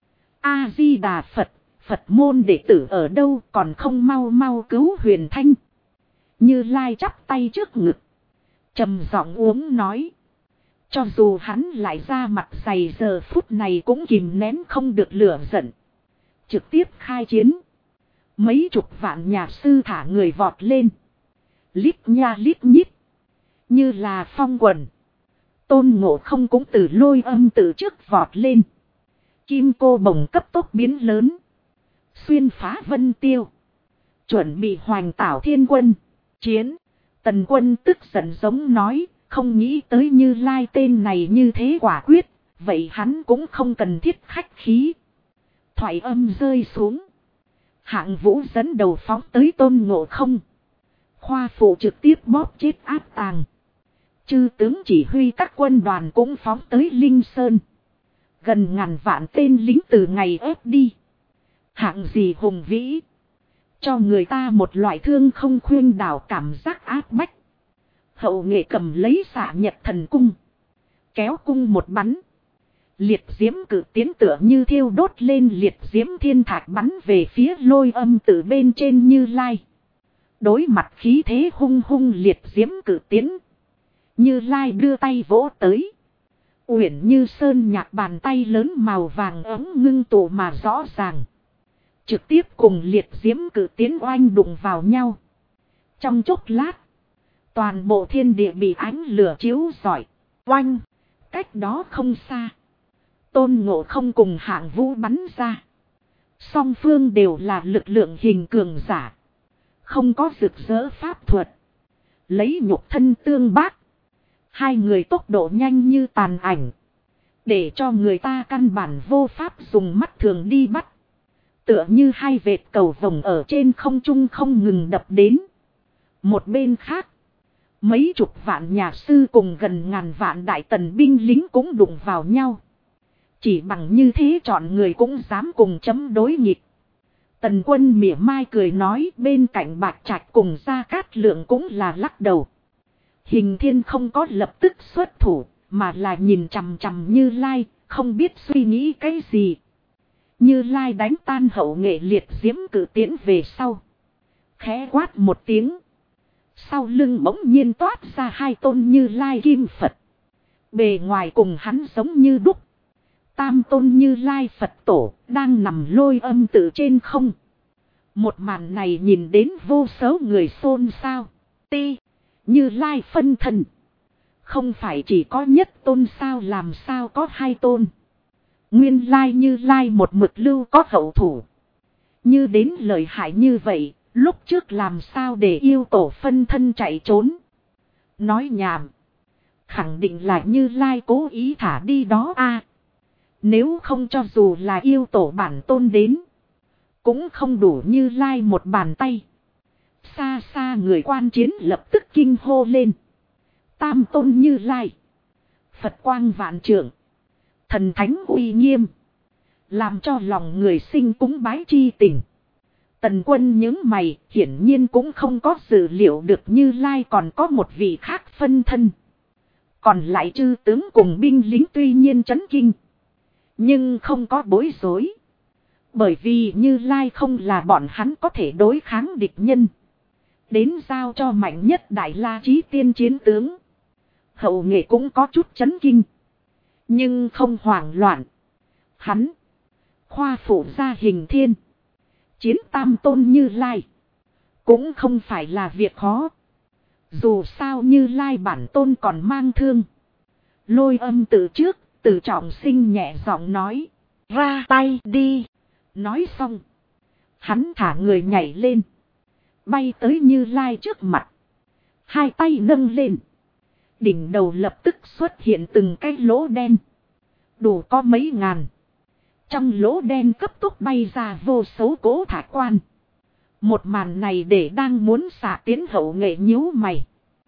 A-di-đà Phật, Phật môn đệ tử ở đâu còn không mau mau cứu Huyền Thanh. Như Lai chắp tay trước ngực. Trầm giọng uống nói. Cho dù hắn lại ra mặt dày giờ phút này cũng kìm nén không được lửa giận. Trực tiếp khai chiến. Mấy chục vạn nhà sư thả người vọt lên. Lít nha lít nhít. Như là phong quần. Tôn Ngộ Không cũng từ lôi âm từ trước vọt lên. Kim cô bồng cấp tốc biến lớn. Xuyên phá vân tiêu. Chuẩn bị hoành tảo thiên quân. Chiến. Tần Quân tức giận giống nói. Không nghĩ tới Như Lai tên này như thế quả quyết. Vậy hắn cũng không cần thiết khách khí. Thoại âm rơi xuống. Hạng Vũ dẫn đầu phóng tới Tôn Ngộ Không. Khoa phụ trực tiếp bóp chết áp tàng. Chư tướng chỉ huy các quân đoàn cũng phóng tới Linh Sơn. Gần ngàn vạn tên lính từ ngày ép đi. Hạng gì hùng vĩ. Cho người ta một loại thương không khuyên đảo cảm giác áp bách. Hậu nghệ cầm lấy xạ nhật thần cung. Kéo cung một bắn. Liệt diễm cử tiến tựa như thiêu đốt lên liệt diễm thiên thạch bắn về phía lôi âm từ bên trên Như Lai. Đối mặt khí thế hung hung liệt diễm cử tiến. Như Lai đưa tay vỗ tới. Uyển như sơn nhạc bàn tay lớn màu vàng ấm ngưng tụ mà rõ ràng. Trực tiếp cùng liệt diễm cử tiến oanh đụng vào nhau. Trong chốc lát. Toàn bộ thiên địa bị ánh lửa chiếu rọi. Oanh. Cách đó không xa. Tôn Ngộ Không cùng Hạng Vũ bắn ra. Song phương đều là lực lượng hình cường giả. Không có rực rỡ pháp thuật. Lấy nhục thân tương bác. Hai người tốc độ nhanh như tàn ảnh. Để cho người ta căn bản vô pháp dùng mắt thường đi bắt. Tựa như hai vệt cầu vồng ở trên không trung không ngừng đập đến. Một bên khác. Mấy chục vạn nhà sư cùng gần ngàn vạn đại tần binh lính cũng đụng vào nhau. Chỉ bằng như thế chọn người cũng dám cùng chấm đối nghịch. Tần Quân mỉa mai cười nói, bên cạnh Bạch Trạch cùng Gia Cát Lượng cũng là lắc đầu. Hình Thiên không có lập tức xuất thủ, mà là nhìn chằm chằm Như Lai, không biết suy nghĩ cái gì. Như Lai đánh tan hậu nghệ liệt diễm cử tiễn về sau. Khẽ quát một tiếng. Sau lưng bỗng nhiên toát ra hai tôn Như Lai kim Phật. Bề ngoài cùng hắn giống như đúc. Tam tôn Như Lai Phật tổ đang nằm lôi âm tự trên không. Một màn này nhìn đến vô số người xôn xao. Như Lai phân thân. Không phải chỉ có nhất tôn sao, làm sao có hai tôn. Nguyên lai Như Lai một mực lưu có hậu thủ. Như đến lợi hại như vậy, lúc trước làm sao để yêu tổ phân thân chạy trốn. Nói nhảm. Khẳng định là Như Lai cố ý thả đi đó a. Nếu không cho dù là yêu tổ bản tôn đến. Cũng không đủ Như Lai một bàn tay. Xa xa người quan chiến lập tức kinh hô lên. Tam tôn Như Lai. Phật quang vạn trượng. Thần thánh uy nghiêm. Làm cho lòng người sinh cúng bái chi tình. Tần Quân nhướng mày, hiển nhiên cũng không có dự liệu được Như Lai còn có một vị khác phân thân. Còn lại chư tướng cùng binh lính tuy nhiên chấn kinh. Nhưng không có bối rối. Bởi vì Như Lai không là bọn hắn có thể đối kháng địch nhân. Đến giao cho mạnh nhất Đại La Chí Tiên chiến tướng. Hậu nghệ cũng có chút chấn kinh. Nhưng không hoảng loạn. Hắn. Khoa phụ ra Hình Thiên. Chiến tam tôn Như Lai. Cũng không phải là việc khó. Dù sao Như Lai bản tôn còn mang thương. Lôi âm từ trước. Từ Trọng Sinh nhẹ giọng nói. Ra tay đi. Nói xong. Hắn thả người nhảy lên. Bay tới Như Lai trước mặt. Hai tay nâng lên. Đỉnh đầu lập tức xuất hiện từng cái lỗ đen. Đủ có mấy ngàn. Trong lỗ đen cấp tốc bay ra vô số cỗ thả quan. Một màn này để đang muốn xả tiến hậu nghệ nhíu mày.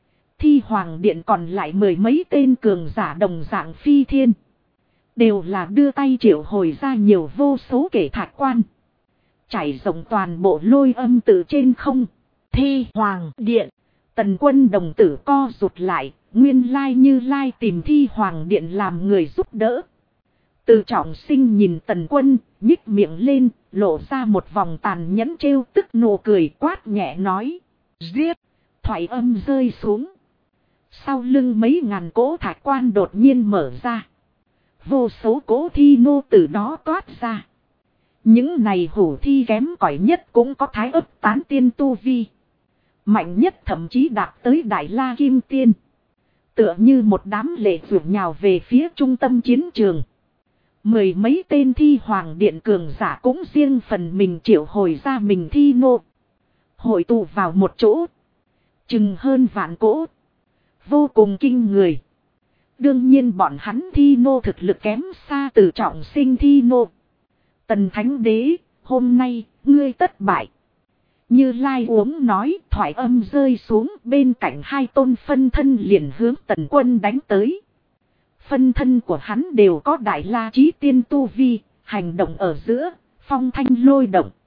Thi Hoàng Điện còn lại mười mấy tên cường giả đồng dạng phi thiên. Đều là đưa tay triệu hồi ra nhiều vô số kẻ thạch quan. Trải rộng toàn bộ lôi âm tự trên không. Thi Hoàng Điện. Tần Quân đồng tử co rụt lại. Nguyên lai Như Lai tìm Thi Hoàng Điện làm người giúp đỡ. Từ Trọng Sinh nhìn Tần Quân, nhích miệng lên, lộ ra một vòng tàn nhẫn trêu tức nụ cười, quát nhẹ nói. Giết! Thoại âm rơi xuống. Sau lưng mấy ngàn cỗ thạch quan đột nhiên mở ra. Vô số cỗ thi nô từ đó toát ra. Những này hủ thi kém cỏi nhất cũng có thái ấp tán tiên tu vi. Mạnh nhất thậm chí đạt tới Đại La Kim Tiên. Tựa như một đám lệ vượt nhào về phía trung tâm chiến trường. Mười mấy tên Thi Hoàng Điện cường giả cũng riêng phần mình triệu hồi ra mình thi nô. Hội tụ vào một chỗ. Chừng hơn vạn cỗ. Vô cùng kinh người. Đương nhiên bọn hắn thi nô thực lực kém xa Từ Trọng Sinh thi nô. Tần Thánh Đế, hôm nay, ngươi tất bại. Như Lai uống nói, thoại âm rơi xuống, bên cạnh hai tôn phân thân liền hướng Tần Quân đánh tới. Phân thân của hắn đều có Đại La Chí Tiên tu vi, hành động ở giữa, phong thanh lôi động.